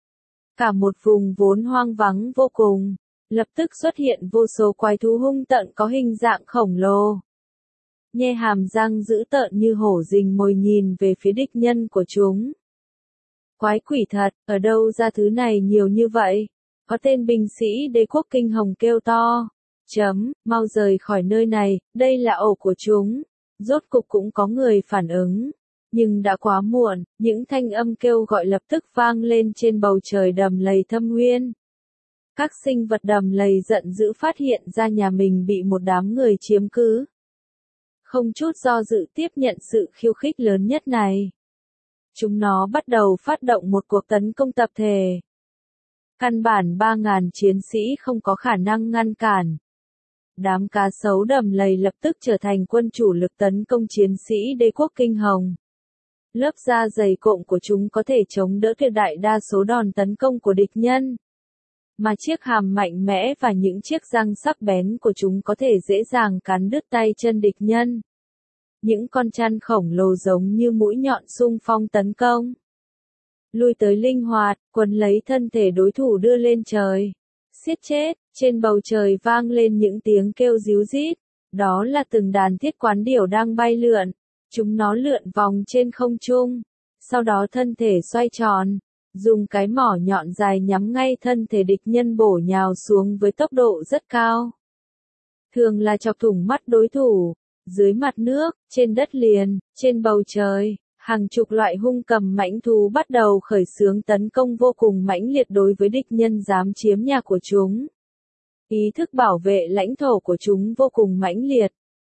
[SPEAKER 1] Cả một vùng vốn hoang vắng vô cùng, lập tức xuất hiện vô số quái thú hung tợn có hình dạng khổng lồ. Nhe hàm răng dữ tợn như hổ rình mồi nhìn về phía địch nhân của chúng. Quái quỷ thật, ở đâu ra thứ này nhiều như vậy? Có tên binh sĩ đế quốc Kinh Hồng kêu to. Mau rời khỏi nơi này, đây là ổ của chúng. Rốt cục cũng có người phản ứng. Nhưng đã quá muộn, những thanh âm kêu gọi lập tức vang lên trên bầu trời đầm lầy thâm uyên. Các sinh vật đầm lầy giận dữ phát hiện ra nhà mình bị một đám người chiếm cứ. Không chút do dự tiếp nhận sự khiêu khích lớn nhất này. Chúng nó bắt đầu phát động một cuộc tấn công tập thể. Căn bản 3.000 chiến sĩ không có khả năng ngăn cản. đám cá sấu đầm lầy lập tức trở thành quân chủ lực tấn công chiến sĩ đế quốc Kinh Hồng. Lớp da dày cộm của chúng có thể chống đỡ tuyệt đại đa số đòn tấn công của địch nhân. Mà chiếc hàm mạnh mẽ và những chiếc răng sắc bén của chúng có thể dễ dàng cắn đứt tay chân địch nhân. Những con chăn khổng lồ giống như mũi nhọn xung phong tấn công. Lui tới linh hoạt, quấn lấy thân thể đối thủ đưa lên trời. Xiết chết, trên bầu trời vang lên những tiếng kêu ríu rít. Đó là từng đàn thiết quán điểu đang bay lượn. Chúng nó lượn vòng trên không trung. Sau đó thân thể xoay tròn. Dùng cái mỏ nhọn dài nhắm ngay thân thể địch nhân bổ nhào xuống với tốc độ rất cao. Thường là chọc thủng mắt đối thủ. Dưới mặt nước, trên đất liền, trên bầu trời, hàng chục loại hung cầm mãnh thú bắt đầu khởi xướng tấn công vô cùng mãnh liệt đối với địch nhân dám chiếm nhà của chúng. Ý thức bảo vệ lãnh thổ của chúng vô cùng mãnh liệt.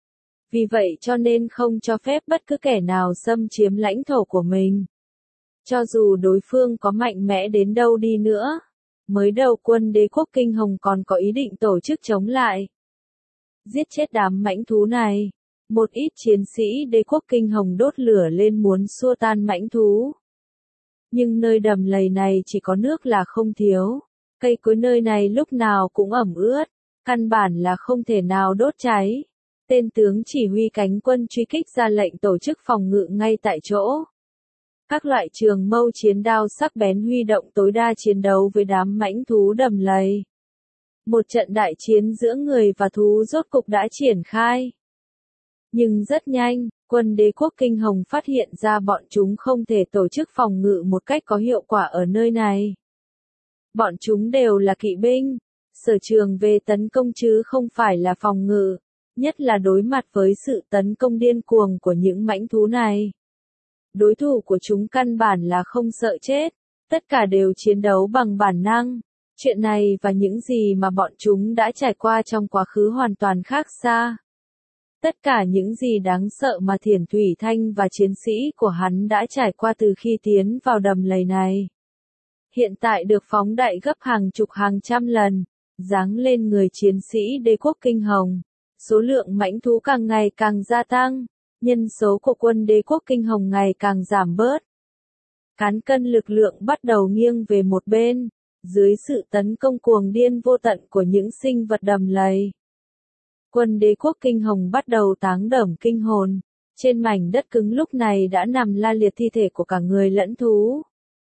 [SPEAKER 1] Vì vậy cho nên không cho phép bất cứ kẻ nào xâm chiếm lãnh thổ của mình. Cho dù đối phương có mạnh mẽ đến đâu đi nữa. Mới đầu quân đế quốc Kinh Hồng còn có ý định tổ chức chống lại. Giết chết đám mãnh thú này. Một ít chiến sĩ đế quốc Kinh Hồng đốt lửa lên muốn xua tan mãnh thú. Nhưng nơi đầm lầy này chỉ có nước là không thiếu. Cây cối nơi này lúc nào cũng ẩm ướt. Căn bản là không thể nào đốt cháy. Tên tướng chỉ huy cánh quân truy kích ra lệnh tổ chức phòng ngự ngay tại chỗ. Các loại trường mâu chiến đao sắc bén huy động tối đa chiến đấu với đám mãnh thú đầm lầy. Một trận đại chiến giữa người và thú rốt cục đã triển khai. Nhưng rất nhanh, quân đế quốc Kinh Hồng phát hiện ra bọn chúng không thể tổ chức phòng ngự một cách có hiệu quả ở nơi này. Bọn chúng đều là kỵ binh, sở trường về tấn công chứ không phải là phòng ngự, nhất là đối mặt với sự tấn công điên cuồng của những mãnh thú này. Đối thủ của chúng căn bản là không sợ chết, tất cả đều chiến đấu bằng bản năng. Chuyện này và những gì mà bọn chúng đã trải qua trong quá khứ hoàn toàn khác xa. Tất cả những gì đáng sợ mà Thiển Thủy Thanh và chiến sĩ của hắn đã trải qua từ khi tiến vào đầm lầy này. Hiện tại được phóng đại gấp hàng chục hàng trăm lần, giáng lên người chiến sĩ đế quốc Kinh Hồng. Số lượng mãnh thú càng ngày càng gia tăng, nhân số của quân đế quốc Kinh Hồng ngày càng giảm bớt. Cán cân lực lượng bắt đầu nghiêng về một bên, dưới sự tấn công cuồng điên vô tận của những sinh vật đầm lầy. Quân đế quốc Kinh Hồng bắt đầu táng đởm kinh hồn, trên mảnh đất cứng lúc này đã nằm la liệt thi thể của cả người lẫn thú.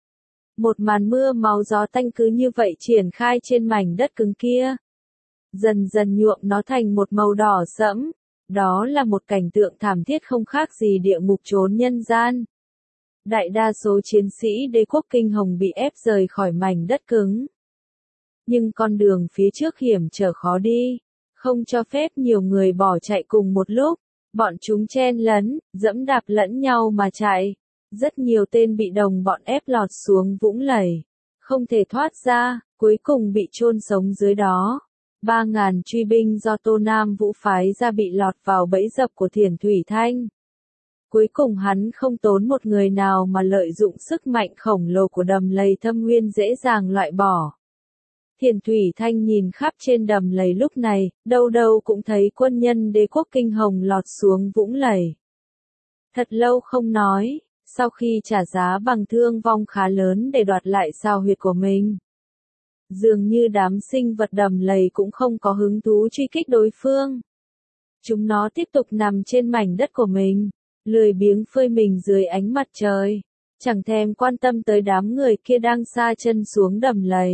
[SPEAKER 1] Một màn mưa máu gió tanh cứ như vậy triển khai trên mảnh đất cứng kia. Dần dần nhuộm nó thành một màu đỏ sẫm, đó là một cảnh tượng thảm thiết không khác gì địa ngục chốn nhân gian. Đại đa số chiến sĩ đế quốc Kinh Hồng bị ép rời khỏi mảnh đất cứng. Nhưng con đường phía trước hiểm trở khó đi, không cho phép nhiều người bỏ chạy cùng một lúc, bọn chúng chen lấn, dẫm đạp lẫn nhau mà chạy. Rất nhiều tên bị đồng bọn ép lọt xuống vũng lầy, không thể thoát ra, cuối cùng bị chôn sống dưới đó. 3.000 truy binh do Tô Nam Vũ phái ra bị lọt vào bẫy dập của Thiển Thủy Thanh. Cuối cùng hắn không tốn một người nào mà lợi dụng sức mạnh khổng lồ của đầm lầy thâm nguyên dễ dàng loại bỏ. Thiển Thủy Thanh nhìn khắp trên đầm lầy lúc này, đâu đâu cũng thấy quân nhân đế quốc Kinh Hồng lọt xuống vũng lầy. Thật lâu không nói, sau khi trả giá bằng thương vong khá lớn để đoạt lại sao huyệt của mình. Dường như đám sinh vật đầm lầy cũng không có hứng thú truy kích đối phương. Chúng nó tiếp tục nằm trên mảnh đất của mình, lười biếng phơi mình dưới ánh mặt trời, chẳng thèm quan tâm tới đám người kia đang sa chân xuống đầm lầy.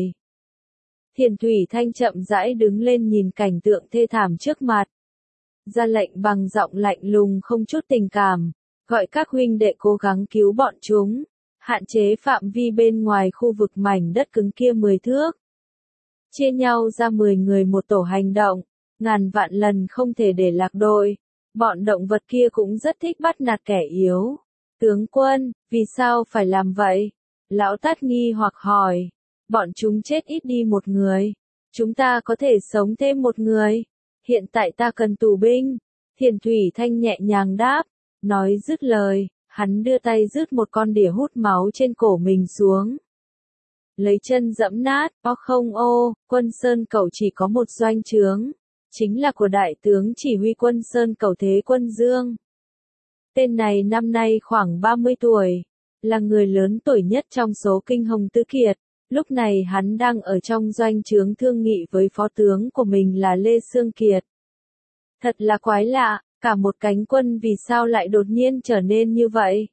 [SPEAKER 1] Thiển Thủy Thanh chậm rãi đứng lên nhìn cảnh tượng thê thảm trước mặt. Ra lệnh bằng giọng lạnh lùng không chút tình cảm, gọi các huynh đệ cố gắng cứu bọn chúng, hạn chế phạm vi bên ngoài khu vực mảnh đất cứng kia 10 thước. Chia nhau ra 10 người một tổ hành động, ngàn vạn lần không thể để lạc đội. Bọn động vật kia cũng rất thích bắt nạt kẻ yếu. Tướng quân, vì sao phải làm vậy? Lão Tát nghi hoặc hỏi. Bọn chúng chết ít đi một người. Chúng ta có thể sống thêm một người. Hiện tại ta cần tù binh. Thiển Thủy Thanh nhẹ nhàng đáp. Nói dứt lời, hắn đưa tay rứt một con đỉa hút máu trên cổ mình xuống. Lấy chân dẫm nát, không ô, quân Sơn Cẩu chỉ có một doanh trướng. chính là của đại tướng chỉ huy quân Sơn Cẩu Thế Quân Dương. Tên này năm nay khoảng 30 tuổi, là người lớn tuổi nhất trong số kinh hồng tứ kiệt. Lúc này hắn đang ở trong doanh trướng thương nghị với phó tướng của mình là Lê Xương Kiệt. Thật là quái lạ, cả một cánh quân vì sao lại đột nhiên trở nên như vậy?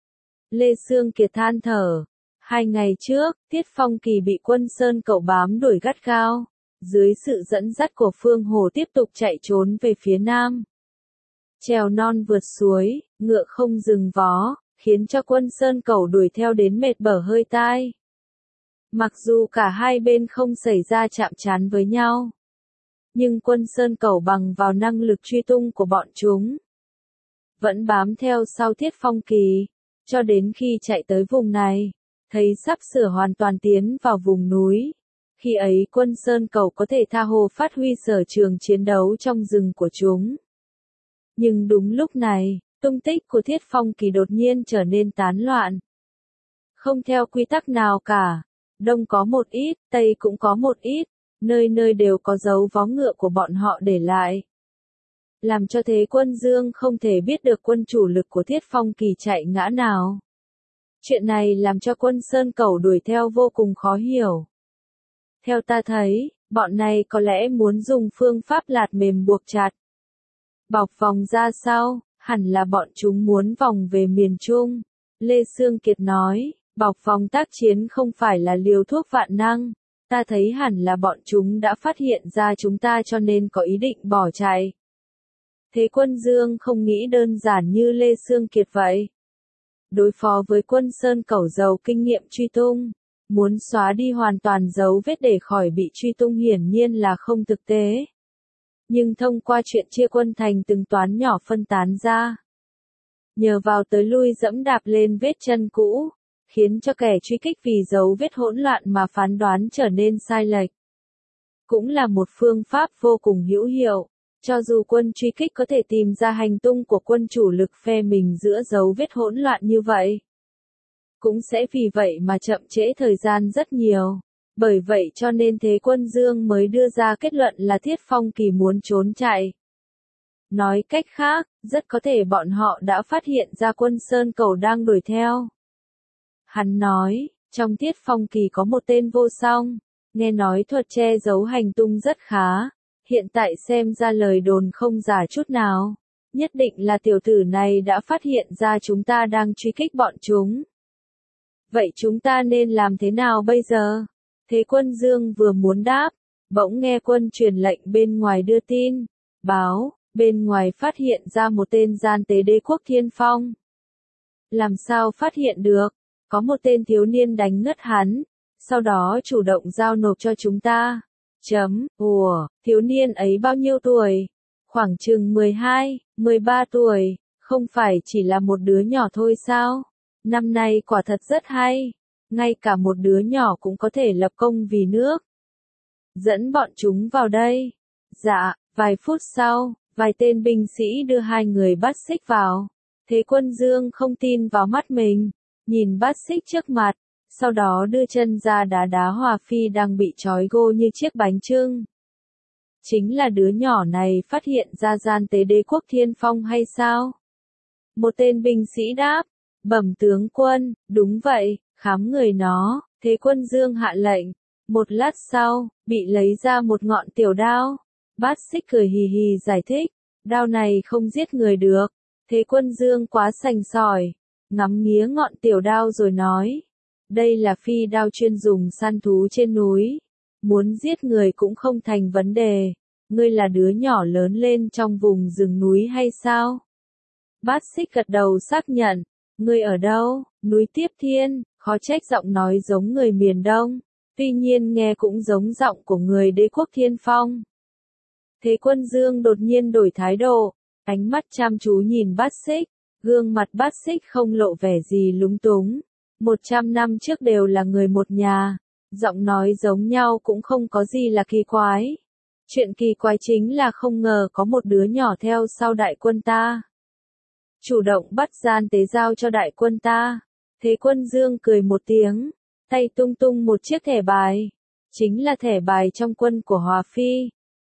[SPEAKER 1] Lê Xương Kiệt than thở. 2 ngày trước, Tiết Phong Kỳ bị quân Sơn Cẩu bám đuổi gắt gao. Dưới sự dẫn dắt của Phương Hồ tiếp tục chạy trốn về phía nam. Trèo non vượt suối, ngựa không dừng vó, khiến cho quân Sơn Cẩu đuổi theo đến mệt bở hơi tai. Mặc dù cả hai bên không xảy ra chạm trán với nhau, nhưng quân Sơn Cẩu bằng vào năng lực truy tung của bọn chúng, vẫn bám theo sau Tiết Phong Kỳ, cho đến khi chạy tới vùng này, thấy sắp sửa hoàn toàn tiến vào vùng núi. Khi ấy quân Sơn Cẩu có thể tha hồ phát huy sở trường chiến đấu trong rừng của chúng. Nhưng đúng lúc này, tung tích của Thiết Phong Kỳ đột nhiên trở nên tán loạn. Không theo quy tắc nào cả, đông có một ít, tây cũng có một ít, nơi nơi đều có dấu vó ngựa của bọn họ để lại. Làm cho Thế Quân Dương không thể biết được quân chủ lực của Thiết Phong Kỳ chạy ngã nào. Chuyện này làm cho quân Sơn Cẩu đuổi theo vô cùng khó hiểu. Theo ta thấy, bọn này có lẽ muốn dùng phương pháp lạt mềm buộc chặt. Bọc vòng ra sau, hẳn là bọn chúng muốn vòng về miền Trung. Lê Xương Kiệt nói, bọc vòng tác chiến không phải là liều thuốc vạn năng. Ta thấy hẳn là bọn chúng đã phát hiện ra chúng ta cho nên có ý định bỏ chạy. Thế Quân Dương không nghĩ đơn giản như Lê Xương Kiệt vậy. Đối phó với quân Sơn Cẩu giàu kinh nghiệm truy tung, muốn xóa đi hoàn toàn dấu vết để khỏi bị truy tung hiển nhiên là không thực tế. Nhưng thông qua chuyện chia quân thành từng toán nhỏ phân tán ra, nhờ vào tới lui dẫm đạp lên vết chân cũ, khiến cho kẻ truy kích vì dấu vết hỗn loạn mà phán đoán trở nên sai lệch. Cũng là một phương pháp vô cùng hữu hiệu, cho dù quân truy kích có thể tìm ra hành tung của quân chủ lực phe mình giữa dấu vết hỗn loạn như vậy. Cũng sẽ vì vậy mà chậm trễ thời gian rất nhiều. Bởi vậy cho nên Thế Quân Dương mới đưa ra kết luận là Thiết Phong Kỳ muốn trốn chạy. Nói cách khác, rất có thể bọn họ đã phát hiện ra quân Sơn Cẩu đang đuổi theo. Hắn nói, trong Thiết Phong Kỳ có một tên vô song, nghe nói thuật che giấu hành tung rất khá, hiện tại xem ra lời đồn không giả chút nào. Nhất định là tiểu tử này đã phát hiện ra chúng ta đang truy kích bọn chúng. Vậy chúng ta nên làm thế nào bây giờ? Thế Quân Dương vừa muốn đáp, bỗng nghe quân truyền lệnh bên ngoài đưa tin, báo, bên ngoài phát hiện ra một tên gian tế đế quốc Thiên Phong. Làm sao phát hiện được? Có một tên thiếu niên đánh ngất hắn, sau đó chủ động giao nộp cho chúng ta. Thiếu niên ấy bao nhiêu tuổi? Khoảng chừng 12, 13 tuổi, không phải chỉ là một đứa nhỏ thôi sao? Năm nay quả thật rất hay. Ngay cả một đứa nhỏ cũng có thể lập công vì nước. Dẫn bọn chúng vào đây. Dạ, vài phút sau, vài tên binh sĩ đưa hai người Bát Xích vào. Thế Quân Dương không tin vào mắt mình, nhìn Bát Xích trước mặt, sau đó đưa chân ra đá đá Hòa Phi đang bị trói gô như chiếc bánh chưng. Chính là đứa nhỏ này phát hiện ra gian tế đế quốc Thiên Phong hay sao? Một tên binh sĩ đáp, bẩm tướng quân, đúng vậy. Khám người nó, Thế Quân Dương hạ lệnh. Một lát sau, bị lấy ra một ngọn tiểu đao. Bát Xích cười hì hì giải thích, đao này không giết người được. Thế Quân Dương quá sành sỏi, ngắm nghía ngọn tiểu đao rồi nói, đây là phi đao chuyên dùng săn thú trên núi. Muốn giết người cũng không thành vấn đề. Ngươi là đứa nhỏ lớn lên trong vùng rừng núi hay sao? Bát Xích gật đầu xác nhận, ngươi ở đâu? Núi Tiếp Thiên. Khó trách giọng nói giống người miền Đông, tuy nhiên nghe cũng giống giọng của người đế quốc Thiên Phong. Thế Quân Dương đột nhiên đổi thái độ, ánh mắt chăm chú nhìn Bát Xích, gương mặt Bát Xích không lộ vẻ gì lúng túng. 100 năm trước đều là người một nhà, giọng nói giống nhau cũng không có gì là kỳ quái. Chuyện kỳ quái chính là không ngờ có một đứa nhỏ theo sau đại quân ta. Chủ động bắt gian tế giao cho đại quân ta. Thế Quân Dương cười một tiếng, tay tung tung một chiếc thẻ bài. Chính là thẻ bài trong quân của Hòa Phi.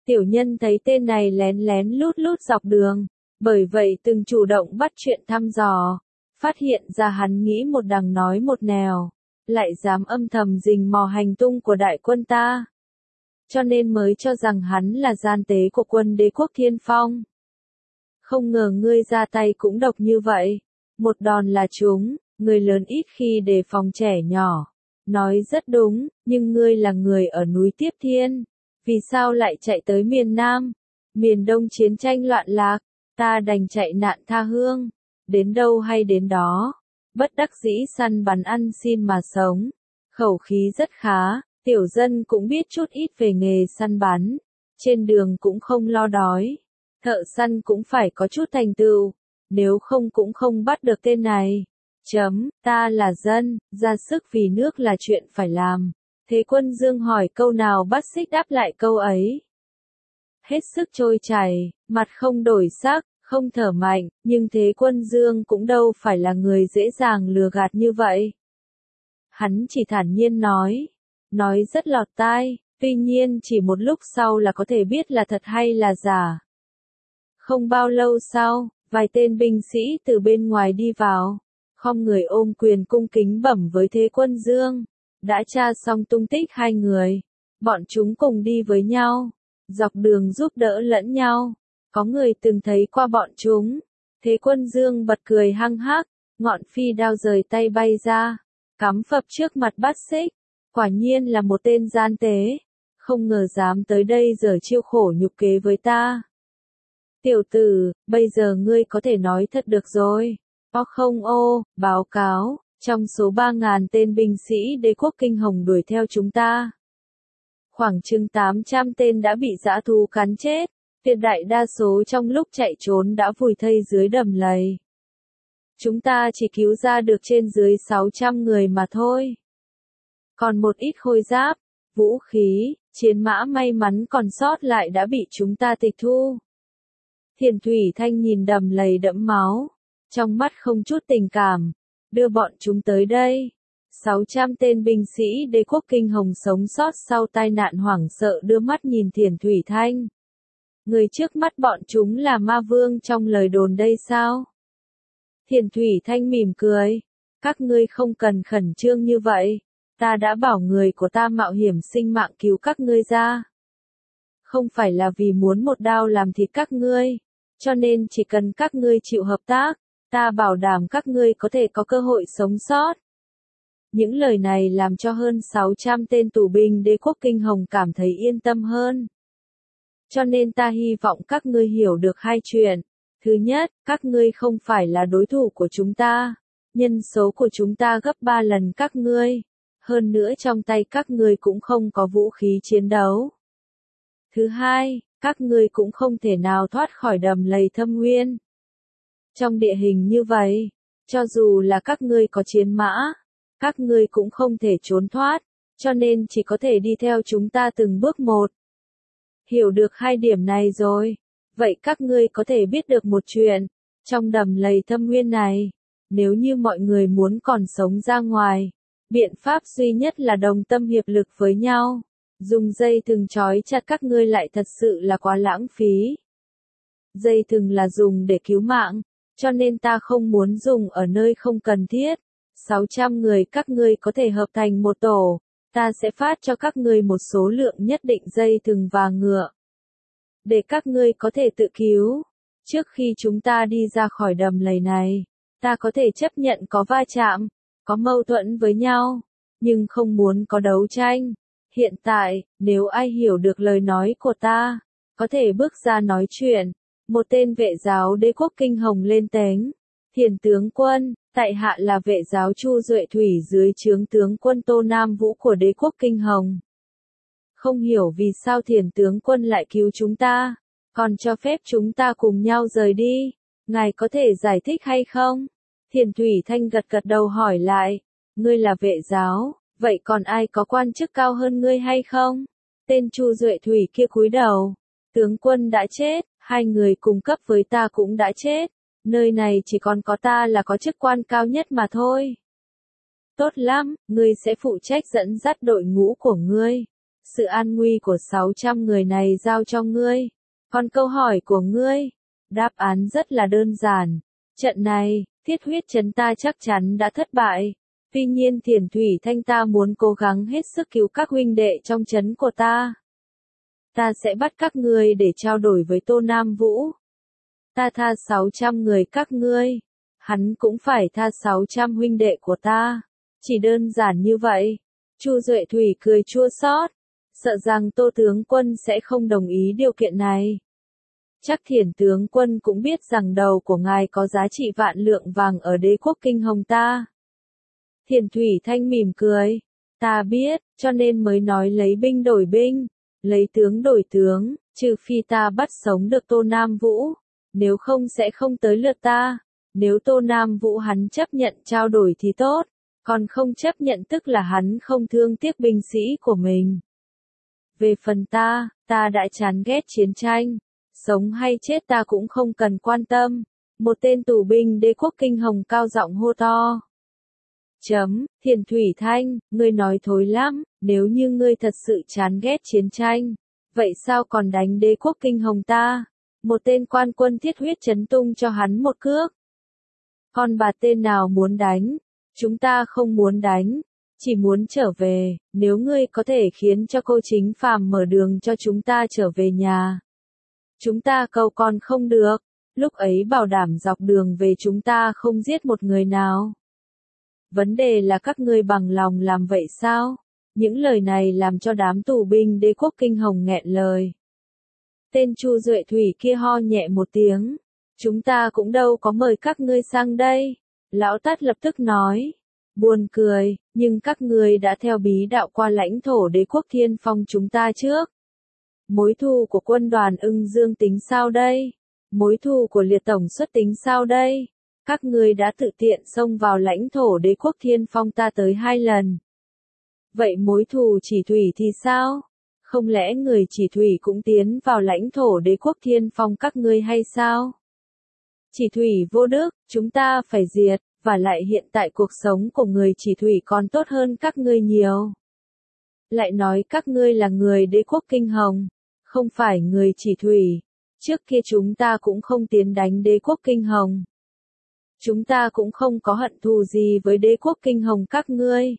[SPEAKER 1] Tiểu nhân thấy tên này lén lén lút lút dọc đường, bởi vậy từng chủ động bắt chuyện thăm dò, phát hiện ra hắn nghĩ một đằng nói một nẻo, lại dám âm thầm rình mò hành tung của đại quân ta. Cho nên mới cho rằng hắn là gian tế của quân đế quốc Thiên Phong. Không ngờ ngươi ra tay cũng độc như vậy, một đòn là trúng, người lớn ít khi đề phòng trẻ nhỏ. Nói rất đúng, nhưng ngươi là người ở núi Tiếp Thiên, vì sao lại chạy tới miền Nam, miền Đông chiến tranh loạn lạc, ta đành chạy nạn tha hương, đến đâu hay đến đó, bất đắc dĩ săn bắn ăn xin mà sống. Khẩu khí rất khá, tiểu dân cũng biết chút ít về nghề săn bắn, trên đường cũng không lo đói, thợ săn cũng phải có chút thành tựu, nếu không cũng không bắt được tên này. Ta là dân, ra sức vì nước là chuyện phải làm. Thế Quân Dương hỏi câu nào Bát Xích đáp lại câu ấy. Hết sức trôi chảy, mặt không đổi sắc, không thở mạnh, nhưng Thế Quân Dương cũng đâu phải là người dễ dàng lừa gạt như vậy. Hắn chỉ thản nhiên nói rất lọt tai, tuy nhiên chỉ một lúc sau là có thể biết là thật hay là giả. Không bao lâu sau, vài tên binh sĩ từ bên ngoài đi vào, khom người ôm quyền cung kính bẩm với Thế Quân Dương, đã tra xong tung tích hai người, bọn chúng cùng đi với nhau, dọc đường giúp đỡ lẫn nhau, có người từng thấy qua bọn chúng. Thế Quân Dương bật cười hăng hắc, ngọn phi đao rời tay bay ra, cắm phập trước mặt Bát Xích, quả nhiên là một tên gian tế, không ngờ dám tới đây giở chiêu khổ nhục kế với ta. Tiểu tử, bây giờ ngươi có thể nói thật được rồi. Báo cáo, trong số 3.000 tên binh sĩ đế quốc Kinh Hồng đuổi theo chúng ta, khoảng chừng 800 tên đã bị dã thú cắn chết, tuyệt đại đa số trong lúc chạy trốn đã vùi thây dưới đầm lầy. Chúng ta chỉ cứu ra được trên dưới 600 người mà thôi. Còn một ít khôi giáp, vũ khí, chiến mã may mắn còn sót lại đã bị chúng ta tịch thu. Thiền Thủy Thanh nhìn đầm lầy đẫm máu, trong mắt không chút tình cảm, đưa bọn chúng tới đây. 600 tên binh sĩ đế quốc Kinh Hồng sống sót sau tai nạn hoảng sợ đưa mắt nhìn Thiền Thủy Thanh. Người trước mắt bọn chúng là ma vương trong lời đồn đây sao? Thiền Thủy Thanh mỉm cười, các ngươi không cần khẩn trương như vậy, ta đã bảo người của ta mạo hiểm sinh mạng cứu các ngươi ra. Không phải là vì muốn một đao làm thịt các ngươi, cho nên chỉ cần các ngươi chịu hợp tác, ta bảo đảm các ngươi có thể có cơ hội sống sót. Những lời này làm cho hơn 600 tên tù binh đế quốc Kinh Hồng cảm thấy yên tâm hơn. Cho nên ta hy vọng các ngươi hiểu được hai chuyện. Thứ nhất, các ngươi không phải là đối thủ của chúng ta. Nhân số của chúng ta gấp 3 lần các ngươi. Hơn nữa trong tay các ngươi cũng không có vũ khí chiến đấu. Thứ hai, các ngươi cũng không thể nào thoát khỏi đầm lầy Thâm Nguyên. Trong địa hình như vậy, cho dù là các ngươi có chiến mã, các ngươi cũng không thể trốn thoát, cho nên chỉ có thể đi theo chúng ta từng bước một. Hiểu được hai điểm này rồi, vậy các ngươi có thể biết được một chuyện, trong đầm lầy Thâm Nguyên này, nếu như mọi người muốn còn sống ra ngoài, biện pháp duy nhất là đồng tâm hiệp lực với nhau. Dùng dây thừng trói chặt các ngươi lại thật sự là quá lãng phí. Dây thừng là dùng để cứu mạng, cho nên ta không muốn dùng ở nơi không cần thiết. 600 người các ngươi có thể hợp thành một tổ, ta sẽ phát cho các ngươi một số lượng nhất định dây thừng và ngựa, để các ngươi có thể tự cứu. Trước khi chúng ta đi ra khỏi đầm lầy này, ta có thể chấp nhận có va chạm, có mâu thuẫn với nhau, nhưng không muốn có đấu tranh. Hiện tại, nếu ai hiểu được lời nói của ta, có thể bước ra nói chuyện. Một tên vệ giáo đế quốc Kinh Hồng lên tiếng. Thiền tướng quân, tại hạ là vệ giáo Chu Duệ Thủy dưới trướng tướng quân Tô Nam Vũ của đế quốc Kinh Hồng. Không hiểu vì sao thiền tướng quân lại cứu chúng ta, còn cho phép chúng ta cùng nhau rời đi. Ngài có thể giải thích hay không? Thiền Thủy Thanh gật gật đầu hỏi lại. Ngươi là vệ giáo, vậy còn ai có quan chức cao hơn ngươi hay không? Tên Chu Duệ Thủy kia cúi đầu. Tướng quân đã chết, hai người cùng cấp với ta cũng đã chết. Nơi này chỉ còn có ta là có chức quan cao nhất mà thôi. Tốt lắm, ngươi sẽ phụ trách dẫn dắt đội ngũ của ngươi. Sự an nguy của 600 người này giao cho ngươi. Còn câu hỏi của ngươi, đáp án rất là đơn giản. Trận này, thiết huyết trấn ta chắc chắn đã thất bại. Tuy nhiên Thiền Thủy Thanh ta muốn cố gắng hết sức cứu các huynh đệ trong trấn của ta. Ta sẽ bắt các ngươi để trao đổi với Tô Nam Vũ. Ta tha 600 người các ngươi. Hắn cũng phải tha 600 huynh đệ của ta. Chỉ đơn giản như vậy. Chu Duệ Thủy cười chua xót, sợ rằng Tô tướng quân sẽ không đồng ý điều kiện này. Chắc Thiền tướng quân cũng biết rằng đầu của ngài có giá trị vạn lượng vàng ở đế quốc Kinh Hồng ta. Thiền Thủy Thanh mỉm cười. Ta biết, cho nên mới nói lấy binh đổi binh, lấy tướng đổi tướng, trừ phi ta bắt sống được Tô Nam Vũ, nếu không sẽ không tới lượt ta. Nếu Tô Nam Vũ hắn chấp nhận trao đổi thì tốt, còn không chấp nhận tức là hắn không thương tiếc binh sĩ của mình. Về phần ta đã chán ghét chiến tranh, sống hay chết ta cũng không cần quan tâm. Một tên tù binh đế quốc Kinh Hồng cao giọng hô to. Thiền Thủy Thanh, ngươi nói thối lắm, nếu như ngươi thật sự chán ghét chiến tranh, vậy sao còn đánh đế quốc Kinh Hồng ta? Một tên quan quân thiết huyết chấn tung cho hắn một cước. Con bà tên nào muốn đánh? Chúng ta không muốn đánh, chỉ muốn trở về. Nếu ngươi có thể khiến cho cô Chính Phàm mở đường cho chúng ta trở về nhà, chúng ta cầu còn không được. Lúc ấy bảo đảm dọc đường về chúng ta không giết một người nào. Vấn đề là các ngươi bằng lòng làm vậy sao? Những lời này làm cho đám tù binh đế quốc Kinh Hồng nghẹn lời. Tên Chu Duệ Thủy kia ho nhẹ một tiếng. Chúng ta cũng đâu có mời các ngươi sang đây. Lão Tát lập tức nói. Buồn cười, nhưng các ngươi đã theo bí đạo qua lãnh thổ đế quốc Thiên Phong chúng ta trước. Mối thù của quân đoàn Ưng Dương tính sao đây? Mối thù của liệt tổng xuất tính sao đây? Các ngươi đã tự tiện xông vào lãnh thổ đế quốc Thiên Phong ta tới 2 lần. Vậy mối thù Chỉ Thủy thì sao? Không lẽ người Chỉ Thủy cũng tiến vào lãnh thổ đế quốc Thiên Phong các ngươi hay sao? Chỉ Thủy vô đức, chúng ta phải diệt, và lại hiện tại cuộc sống của người Chỉ Thủy còn tốt hơn các ngươi nhiều. Lại nói các ngươi là người đế quốc Kinh Hồng, không phải người Chỉ Thủy. Trước kia chúng ta cũng không tiến đánh đế quốc Kinh Hồng. Chúng ta cũng không có hận thù gì với đế quốc Kinh Hồng các ngươi.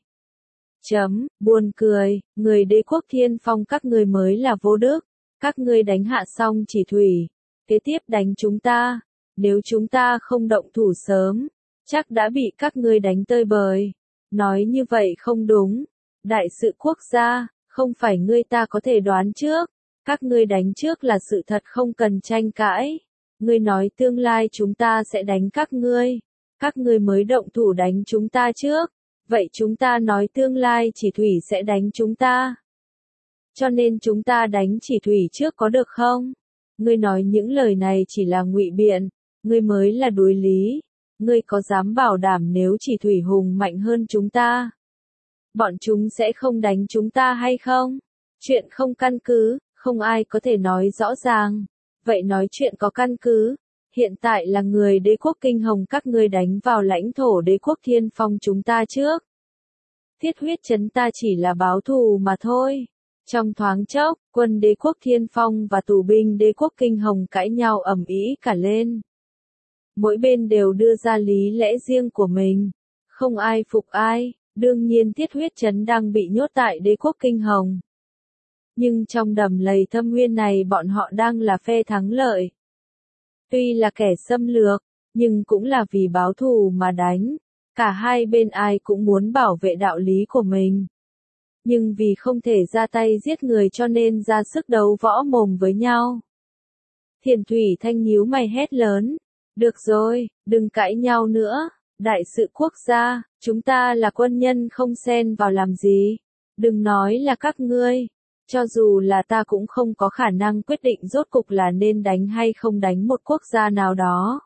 [SPEAKER 1] Buồn cười, người đế quốc Thiên Phong các ngươi mới là vô đức. Các ngươi đánh hạ xong Chỉ Thủy, kế tiếp đánh chúng ta. Nếu chúng ta không động thủ sớm, chắc đã bị các ngươi đánh tơi bời. Nói như vậy không đúng. Đại sự quốc gia, không phải ngươi ta có thể đoán trước. Các ngươi đánh trước là sự thật không cần tranh cãi. Ngươi nói tương lai chúng ta sẽ đánh các ngươi mới động thủ đánh chúng ta trước. Vậy chúng ta nói tương lai Chỉ Thủy sẽ đánh chúng ta. Cho nên chúng ta đánh Chỉ Thủy trước có được không? Ngươi nói những lời này chỉ là ngụy biện, ngươi mới là đối lý. Ngươi có dám bảo đảm nếu Chỉ Thủy hùng mạnh hơn chúng ta, bọn chúng sẽ không đánh chúng ta hay không? Chuyện không căn cứ, không ai có thể nói rõ ràng. Vậy nói chuyện có căn cứ. Hiện tại là người đế quốc Kinh Hồng các ngươi đánh vào lãnh thổ đế quốc Thiên Phong chúng ta trước. Thiết huyết trấn ta chỉ là báo thù mà thôi. Trong thoáng chốc, quân đế quốc Thiên Phong và tù binh đế quốc Kinh Hồng cãi nhau ầm ĩ cả lên. Mỗi bên đều đưa ra lý lẽ riêng của mình. Không ai phục ai, đương nhiên thiết huyết trấn đang bị nhốt tại đế quốc Kinh Hồng. Nhưng trong đầm lầy thâm nguyên này bọn họ đang là phe thắng lợi. Tuy là kẻ xâm lược, nhưng cũng là vì báo thù mà đánh. Cả hai bên ai cũng muốn bảo vệ đạo lý của mình. Nhưng vì không thể ra tay giết người cho nên ra sức đấu võ mồm với nhau. Thiền Thủy Thanh nhíu mày hét lớn. Được rồi, đừng cãi nhau nữa. Đại sự quốc gia, chúng ta là quân nhân không xen vào làm gì. Đừng nói là các ngươi. Cho dù là ta cũng không có khả năng quyết định rốt cục là nên đánh hay không đánh một quốc gia nào đó.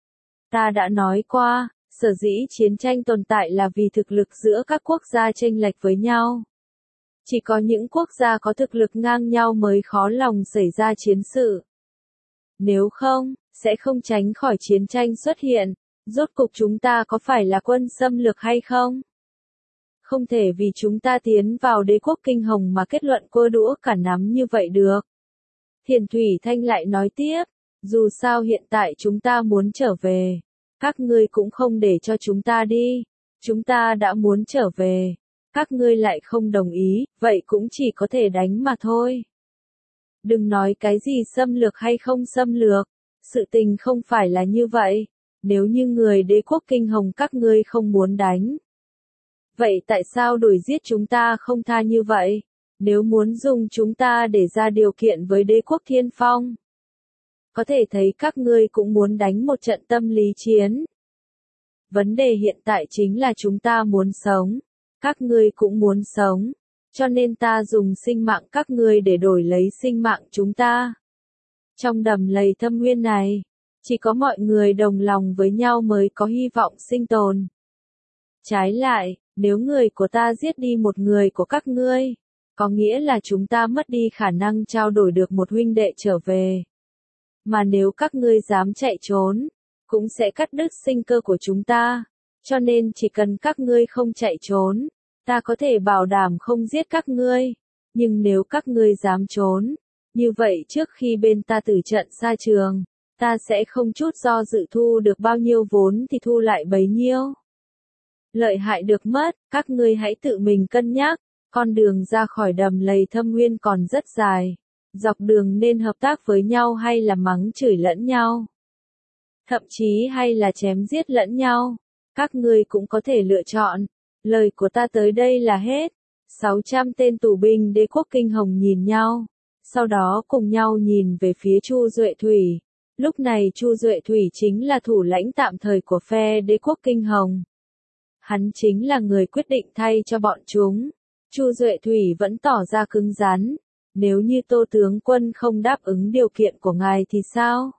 [SPEAKER 1] Ta đã nói qua, sở dĩ chiến tranh tồn tại là vì thực lực giữa các quốc gia chênh lệch với nhau. Chỉ có những quốc gia có thực lực ngang nhau mới khó lòng xảy ra chiến sự. Nếu không, sẽ không tránh khỏi chiến tranh xuất hiện. Rốt cục chúng ta có phải là quân xâm lược hay không? Không thể vì chúng ta tiến vào đế quốc kinh hồng mà kết luận cua đũa cả nắm như vậy được. Thiền Thủy Thanh lại nói tiếp, dù sao hiện tại chúng ta muốn trở về. Các ngươi cũng không để cho chúng ta đi. Chúng ta đã muốn trở về. Các ngươi lại không đồng ý, vậy cũng chỉ có thể đánh mà thôi. Đừng nói cái gì xâm lược hay không xâm lược. Sự tình không phải là như vậy. Nếu như người đế quốc kinh hồng các ngươi không muốn đánh. Vậy tại sao đuổi giết chúng ta không tha như vậy? Nếu muốn dùng chúng ta để ra điều kiện với đế quốc Thiên Phong. Có thể thấy các ngươi cũng muốn đánh một trận tâm lý chiến. Vấn đề hiện tại chính là chúng ta muốn sống. Các ngươi cũng muốn sống. Cho nên ta dùng sinh mạng các ngươi để đổi lấy sinh mạng chúng ta. Trong đầm lầy thâm nguyên này, chỉ có mọi người đồng lòng với nhau mới có hy vọng sinh tồn. Trái lại, nếu người của ta giết đi một người của các ngươi, có nghĩa là chúng ta mất đi khả năng trao đổi được một huynh đệ trở về. Mà nếu các ngươi dám chạy trốn, cũng sẽ cắt đứt sinh cơ của chúng ta. Cho nên chỉ cần các ngươi không chạy trốn, ta có thể bảo đảm không giết các ngươi. Nhưng nếu các ngươi dám trốn, như vậy trước khi bên ta tử trận xa trường, ta sẽ không chút do dự thu được bao nhiêu vốn thì thu lại bấy nhiêu. Lợi hại được mất, các ngươi hãy tự mình cân nhắc, con đường ra khỏi đầm lầy thâm nguyên còn rất dài. Dọc đường nên hợp tác với nhau hay là mắng chửi lẫn nhau. Thậm chí hay là chém giết lẫn nhau. Các ngươi cũng có thể lựa chọn. Lời của ta tới đây là hết. 600 tên tù binh đế quốc kinh hồng nhìn nhau. Sau đó cùng nhau nhìn về phía Chu Duệ Thủy. Lúc này Chu Duệ Thủy chính là thủ lãnh tạm thời của phe đế quốc kinh hồng. Hắn chính là người quyết định thay cho bọn chúng. Chu Duệ Thủy vẫn tỏ ra cứng rắn. Nếu như Tô tướng quân không đáp ứng điều kiện của ngài thì sao?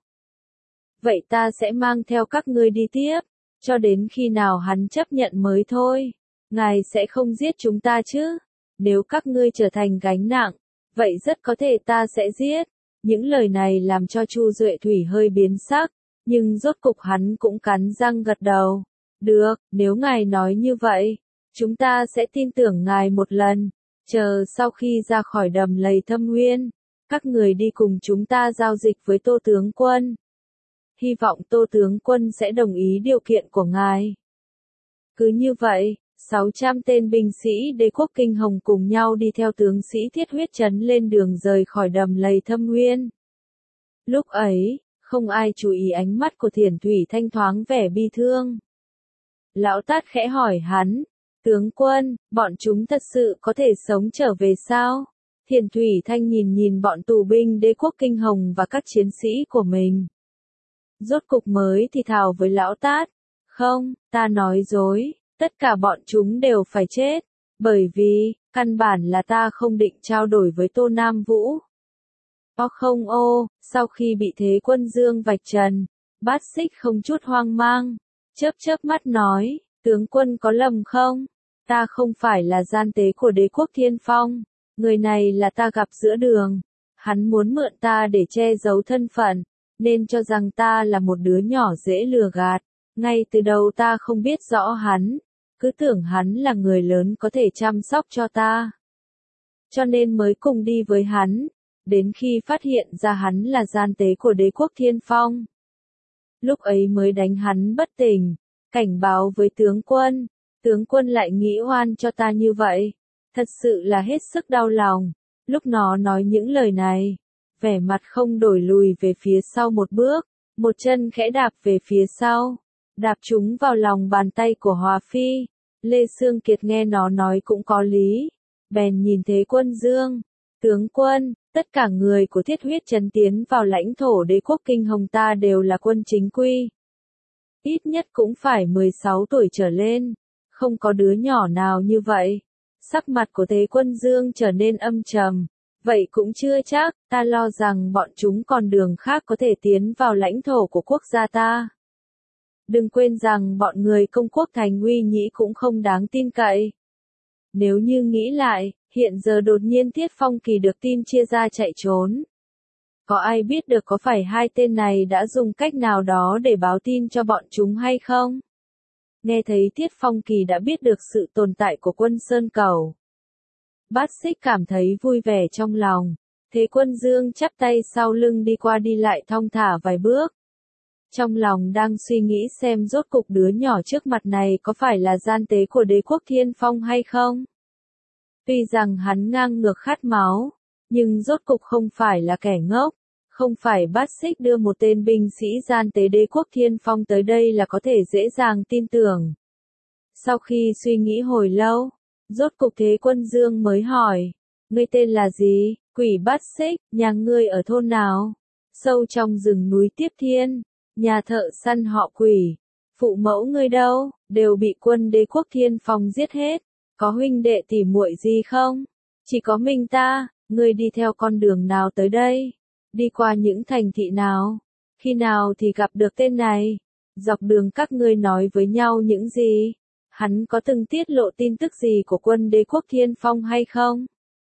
[SPEAKER 1] Vậy ta sẽ mang theo các ngươi đi tiếp, cho đến khi nào hắn chấp nhận mới thôi. Ngài sẽ không giết chúng ta chứ? Nếu các ngươi trở thành gánh nặng, vậy rất có thể ta sẽ giết. Những lời này làm cho Chu Duệ Thủy hơi biến sắc, nhưng rốt cục hắn cũng cắn răng gật đầu. Được, nếu ngài nói như vậy, chúng ta sẽ tin tưởng ngài một lần. Chờ sau khi ra khỏi đầm lầy thâm nguyên, các người đi cùng chúng ta giao dịch với Tô tướng quân. Hy vọng Tô tướng quân sẽ đồng ý điều kiện của ngài. Cứ như vậy, 600 tên binh sĩ đế quốc kinh hồng cùng nhau đi theo tướng sĩ Thiết Huyết Trấn lên đường rời khỏi đầm lầy thâm nguyên. Lúc ấy, không ai chú ý ánh mắt của Thiền Thủy Thanh thoáng vẻ bi thương. Lão Tát khẽ hỏi hắn, tướng quân, bọn chúng thật sự có thể sống trở về sao? Thiền Thủy Thanh nhìn bọn tù binh đế quốc kinh hồng và các chiến sĩ của mình. Rốt cục mới thì thào với Lão Tát, không, ta nói dối, tất cả bọn chúng đều phải chết, bởi vì, căn bản là ta không định trao đổi với Tô Nam Vũ. Không sau khi bị Thế Quân Dương vạch trần, Bát Xích không chút hoang mang, chớp mắt nói, tướng quân có lầm không? Ta không phải là gian tế của đế quốc Thiên Phong, người này là ta gặp giữa đường. Hắn muốn mượn ta để che giấu thân phận, nên cho rằng ta là một đứa nhỏ dễ lừa gạt. Ngay từ đầu ta không biết rõ hắn, cứ tưởng hắn là người lớn có thể chăm sóc cho ta. Cho nên mới cùng đi với hắn, đến khi phát hiện ra hắn là gian tế của đế quốc Thiên Phong. Lúc ấy mới đánh hắn bất tỉnh, cảnh báo với tướng quân lại nghĩ oan cho ta như vậy. Thật sự là hết sức đau lòng. Lúc nó nói những lời này, vẻ mặt không đổi lùi về phía sau một bước, một chân khẽ đạp về phía sau, đạp chúng vào lòng bàn tay của Hòa Phi. Lê Sương Kiệt nghe nó nói cũng có lý, bèn nhìn Thế Quân Dương, tướng quân, tất cả người của Thiết Huyết Trấn tiến vào lãnh thổ đế quốc kinh hồng ta đều là quân chính quy. Ít nhất cũng phải 16 tuổi trở lên, không có đứa nhỏ nào như vậy. Sắc mặt của Thế Quân Dương trở nên âm trầm. Vậy cũng chưa chắc, ta lo rằng bọn chúng còn đường khác có thể tiến vào lãnh thổ của quốc gia ta. Đừng quên rằng bọn người công quốc Thành Uy Nhĩ cũng không đáng tin cậy. Nếu như nghĩ lại, hiện giờ đột nhiên Tiết Phong Kỳ được tin chia ra chạy trốn. Có ai biết được có phải hai tên này đã dùng cách nào đó để báo tin cho bọn chúng hay không? Nghe thấy Tiết Phong Kỳ đã biết được sự tồn tại của Quân Sơn Cầu. Bát Xích cảm thấy vui vẻ trong lòng. Thế Quân Dương chắp tay sau lưng đi qua đi lại thong thả vài bước. Trong lòng đang suy nghĩ xem rốt cục đứa nhỏ trước mặt này có phải là gian tế của đế quốc Thiên Phong hay không. Tuy rằng hắn ngang ngược khát máu, nhưng rốt cục không phải là kẻ ngốc. Không phải Bát Xích đưa một tên binh sĩ gian tế đế quốc Thiên Phong tới đây là có thể dễ dàng tin tưởng. Sau khi suy nghĩ hồi lâu, rốt cục Thế Quân Dương mới hỏi, ngươi tên là gì? Quỷ Bát Xích, nhà ngươi ở thôn nào? Sâu trong rừng núi Tiếp Thiên, nhà thợ săn họ Quỷ. Phụ mẫu ngươi đâu? Đều bị quân đế quốc Thiên Phong giết hết. Có huynh đệ tỉ muội gì không? Chỉ có mình ta. Ngươi đi theo con đường nào tới đây? Đi qua những thành thị nào? Khi nào thì gặp được tên này? Dọc đường các ngươi nói với nhau những gì? Hắn có từng tiết lộ tin tức gì của quân đế quốc Thiên Phong hay không?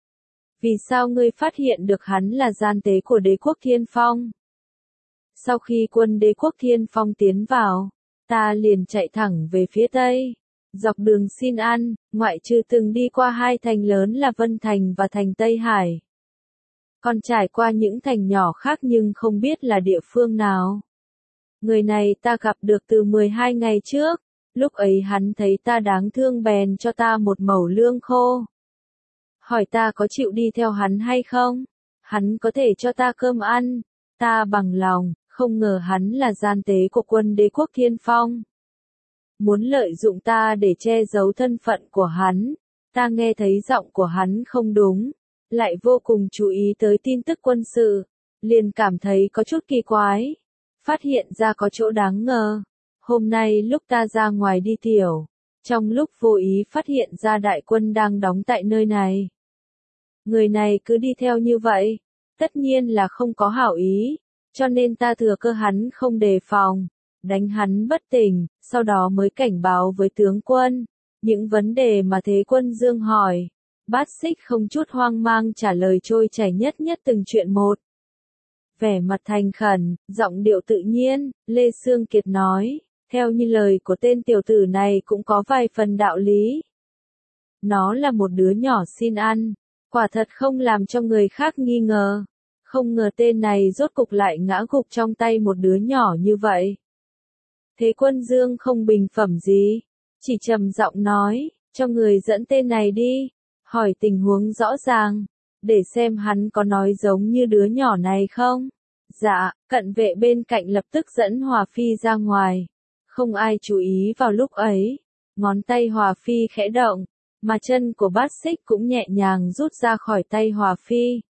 [SPEAKER 1] Vì sao ngươi phát hiện được hắn là gian tế của đế quốc Thiên Phong? Sau khi quân đế quốc Thiên Phong tiến vào, ta liền chạy thẳng về phía tây. Dọc đường xin ăn, ngoại trừ từng đi qua hai thành lớn là Vân Thành và thành Tây Hải. Còn trải qua những thành nhỏ khác nhưng không biết là địa phương nào. Người này ta gặp được từ 12 ngày trước, lúc ấy hắn thấy ta đáng thương bèn cho ta một mẩu lương khô. Hỏi ta có chịu đi theo hắn hay không? Hắn có thể cho ta cơm ăn. Ta bằng lòng, không ngờ hắn là gian tế của quân đế quốc Thiên Phong. Muốn lợi dụng ta để che giấu thân phận của hắn. Ta nghe thấy giọng của hắn không đúng, lại vô cùng chú ý tới tin tức quân sự, liền cảm thấy có chút kỳ quái. Phát hiện ra có chỗ đáng ngờ. Hôm nay lúc ta ra ngoài đi tiểu, trong lúc vô ý phát hiện ra đại quân đang đóng tại nơi này. Người này cứ đi theo như vậy, tất nhiên là không có hảo ý, cho nên ta thừa cơ hắn không đề phòng, đánh hắn bất tỉnh, sau đó mới cảnh báo với tướng quân. Những vấn đề mà Thế Quân Dương hỏi, Bát Xích không chút hoang mang trả lời trôi chảy nhất nhất từng chuyện một. Vẻ mặt thành khẩn, giọng điệu tự nhiên, Lê Sương Kiệt nói, theo như lời của tên tiểu tử này cũng có vài phần đạo lý. Nó là một đứa nhỏ xin ăn, quả thật không làm cho người khác nghi ngờ. Không ngờ tên này rốt cục lại ngã gục trong tay một đứa nhỏ như vậy. Thế Quân Dương không bình phẩm gì, chỉ trầm giọng nói, cho người dẫn tên này đi, hỏi tình huống rõ ràng, để xem hắn có nói giống như đứa nhỏ này không. Dạ, cận vệ bên cạnh lập tức dẫn Hòa Phi ra ngoài. Không ai chú ý vào lúc ấy, ngón tay Hòa Phi khẽ động, mà chân của Bát Xích cũng nhẹ nhàng rút ra khỏi tay Hòa Phi.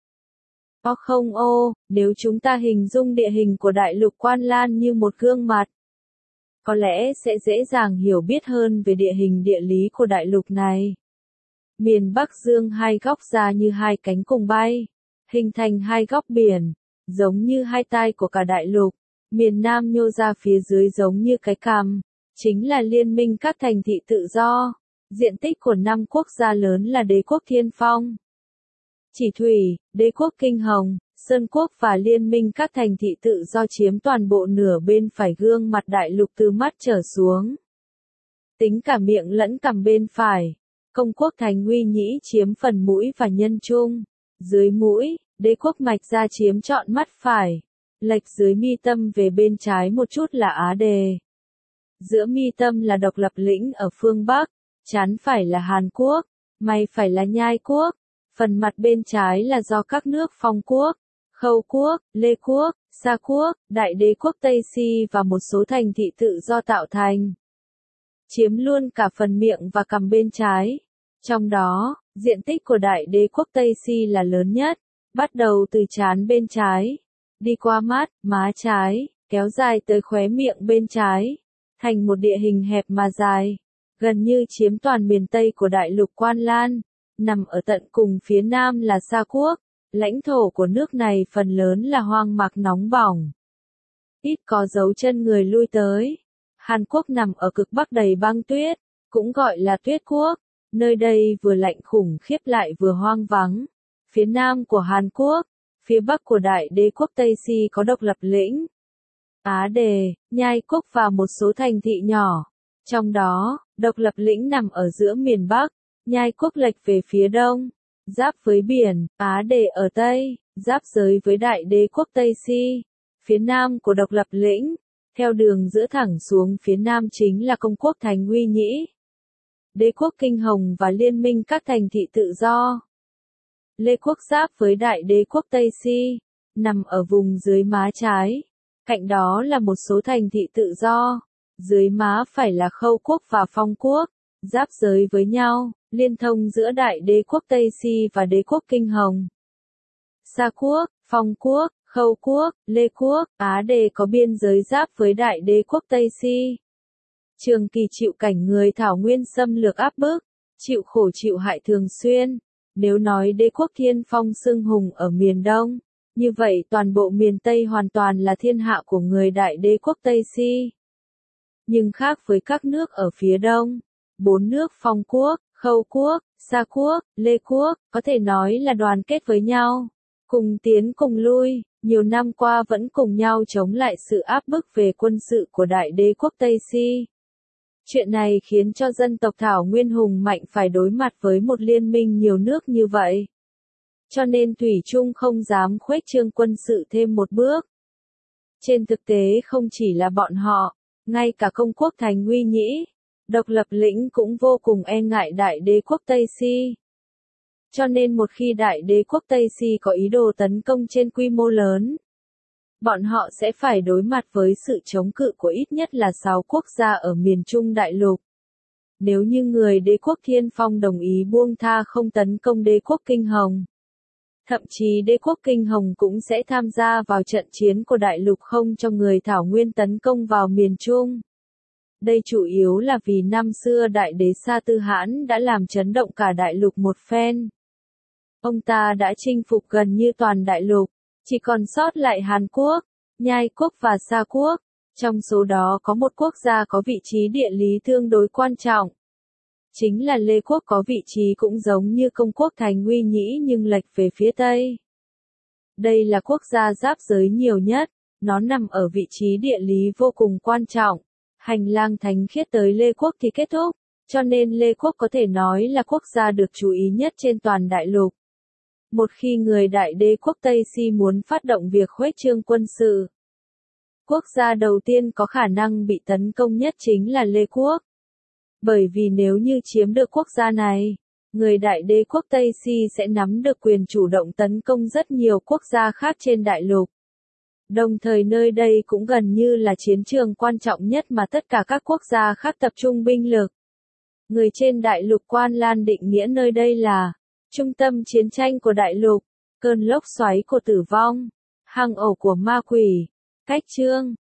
[SPEAKER 1] Không nếu chúng ta hình dung địa hình của đại lục Quan Lan như một gương mặt, có lẽ sẽ dễ dàng hiểu biết hơn về địa hình địa lý của đại lục này. Miền Bắc dương hai góc ra như hai cánh cùng bay, hình thành hai góc biển, giống như hai tai của cả đại lục. Miền Nam nhô ra phía dưới giống như cái cằm, chính là liên minh các thành thị tự do. Diện tích của 5 quốc gia lớn là đế quốc Thiên Phong, Chỉ Thủy, đế quốc Kinh Hồng, Sơn Quốc và liên minh các thành thị tự do chiếm toàn bộ nửa bên phải gương mặt đại lục từ mắt trở xuống. Tính cả miệng lẫn cằm bên phải, Công quốc Thành Uy Nhĩ chiếm phần mũi và nhân trung. Dưới mũi, đế quốc Mạch Gia chiếm trọn mắt phải. Lệch dưới mi tâm về bên trái một chút là Á Đề. Giữa mi tâm là Độc Lập Lĩnh ở phương Bắc, trán phải là Hàn Quốc, may phải là Nhai Quốc. Phần mặt bên trái là do các nước Phong Quốc, Khâu Quốc, Lê Quốc, Sa Quốc, Đại Đế quốc Tây Si và một số thành thị tự do tạo thành. Chiếm luôn cả phần miệng và cằm bên trái. Trong đó, diện tích của Đại Đế quốc Tây Si là lớn nhất, bắt đầu từ trán bên trái, đi qua mắt, má trái, kéo dài tới khóe miệng bên trái, thành một địa hình hẹp mà dài, gần như chiếm toàn miền Tây của đại lục Quan Lan. Nằm ở tận cùng phía nam là Sa Quốc, lãnh thổ của nước này phần lớn là hoang mạc nóng bỏng, ít có dấu chân người lui tới. Hàn Quốc nằm ở cực bắc đầy băng tuyết, cũng gọi là Tuyết Quốc, nơi đây vừa lạnh khủng khiếp lại vừa hoang vắng. Phía nam của Hàn Quốc, phía bắc của Đại Đế quốc Tây Si có Độc Lập Lĩnh, Á Đề, Nhai Quốc và một số thành thị nhỏ. Trong đó, Độc Lập Lĩnh nằm ở giữa miền Bắc, Nhai Quốc lệch về phía đông, giáp với biển, Á Đề ở Tây, giáp giới với Đại Đế quốc Tây Si. Phía nam của Độc Lập Lĩnh, theo đường giữa thẳng xuống phía nam chính là Công quốc Thành Uy Nhĩ, Đế quốc Kinh Hồng và liên minh các thành thị tự do. Lê quốc giáp với Đại Đế quốc Tây Si, nằm ở vùng dưới má trái. Cạnh đó là một số thành thị tự do. Dưới má phải là Khâu quốc và Phong quốc, giáp giới với nhau, liên thông giữa Đại Đế quốc Tây Si và Đế quốc Kinh Hồng. Sa quốc, Phong quốc, Khâu quốc, Lê quốc, Á Đề có biên giới giáp với Đại Đế quốc Tây Si. Trường Kỳ chịu cảnh người Thảo Nguyên xâm lược áp bức, chịu khổ chịu hại thường xuyên. Nếu nói Đế quốc Thiên Phong xưng hùng ở miền Đông, như vậy toàn bộ miền Tây hoàn toàn là thiên hạ của người Đại Đế quốc Tây Si. Nhưng khác với các nước ở phía Đông, 4 nước Phong quốc, Khâu quốc, Sa quốc, Lê quốc, có thể nói là đoàn kết với nhau, cùng tiến cùng lui, nhiều năm qua vẫn cùng nhau chống lại sự áp bức về quân sự của Đại Đế quốc Tây Si. Chuyện này khiến cho dân tộc Thảo Nguyên hùng mạnh phải đối mặt với một liên minh nhiều nước như vậy. Cho nên Thủy Chung không dám khuếch trương quân sự thêm một bước. Trên thực tế không chỉ là bọn họ, ngay cả Công quốc Thành Uy Nhĩ, Độc Lập Lĩnh cũng vô cùng e ngại Đại Đế quốc Tây Si. Cho nên một khi Đại Đế quốc Tây Si có ý đồ tấn công trên quy mô lớn, bọn họ sẽ phải đối mặt với sự chống cự của ít nhất là 6 quốc gia ở miền Trung đại lục. Nếu như người Đế quốc Thiên Phong đồng ý buông tha không tấn công Đế quốc Kinh Hồng, thậm chí Đế quốc Kinh Hồng cũng sẽ tham gia vào trận chiến của đại lục không cho người Thảo Nguyên tấn công vào miền Trung. Đây chủ yếu là vì năm xưa Đại Đế Sa Tư Hãn đã làm chấn động cả đại lục một phen. Ông ta đã chinh phục gần như toàn đại lục, chỉ còn sót lại Hàn Quốc, Nhai Quốc và Sa Quốc. Trong số đó có một quốc gia có vị trí địa lý tương đối quan trọng. Chính là Lê quốc có vị trí cũng giống như Công quốc Thành Uy Nhĩ nhưng lệch về phía Tây. Đây là quốc gia giáp giới nhiều nhất, nó nằm ở vị trí địa lý vô cùng quan trọng. Hành lang thánh khiết tới Lê quốc thì kết thúc, cho nên Lê quốc có thể nói là quốc gia được chú ý nhất trên toàn đại lục. Một khi người Đại Đế quốc Tây Si muốn phát động việc khuếch trương quân sự, quốc gia đầu tiên có khả năng bị tấn công nhất chính là Lê quốc. Bởi vì nếu như chiếm được quốc gia này, người Đại Đế quốc Tây Si sẽ nắm được quyền chủ động tấn công rất nhiều quốc gia khác trên đại lục. Đồng thời nơi đây cũng gần như là chiến trường quan trọng nhất mà tất cả các quốc gia khác tập trung binh lực. Người trên đại lục Quan Lan định nghĩa nơi đây là trung tâm chiến tranh của đại lục, cơn lốc xoáy của tử vong, hang ổ của ma quỷ. Cách chương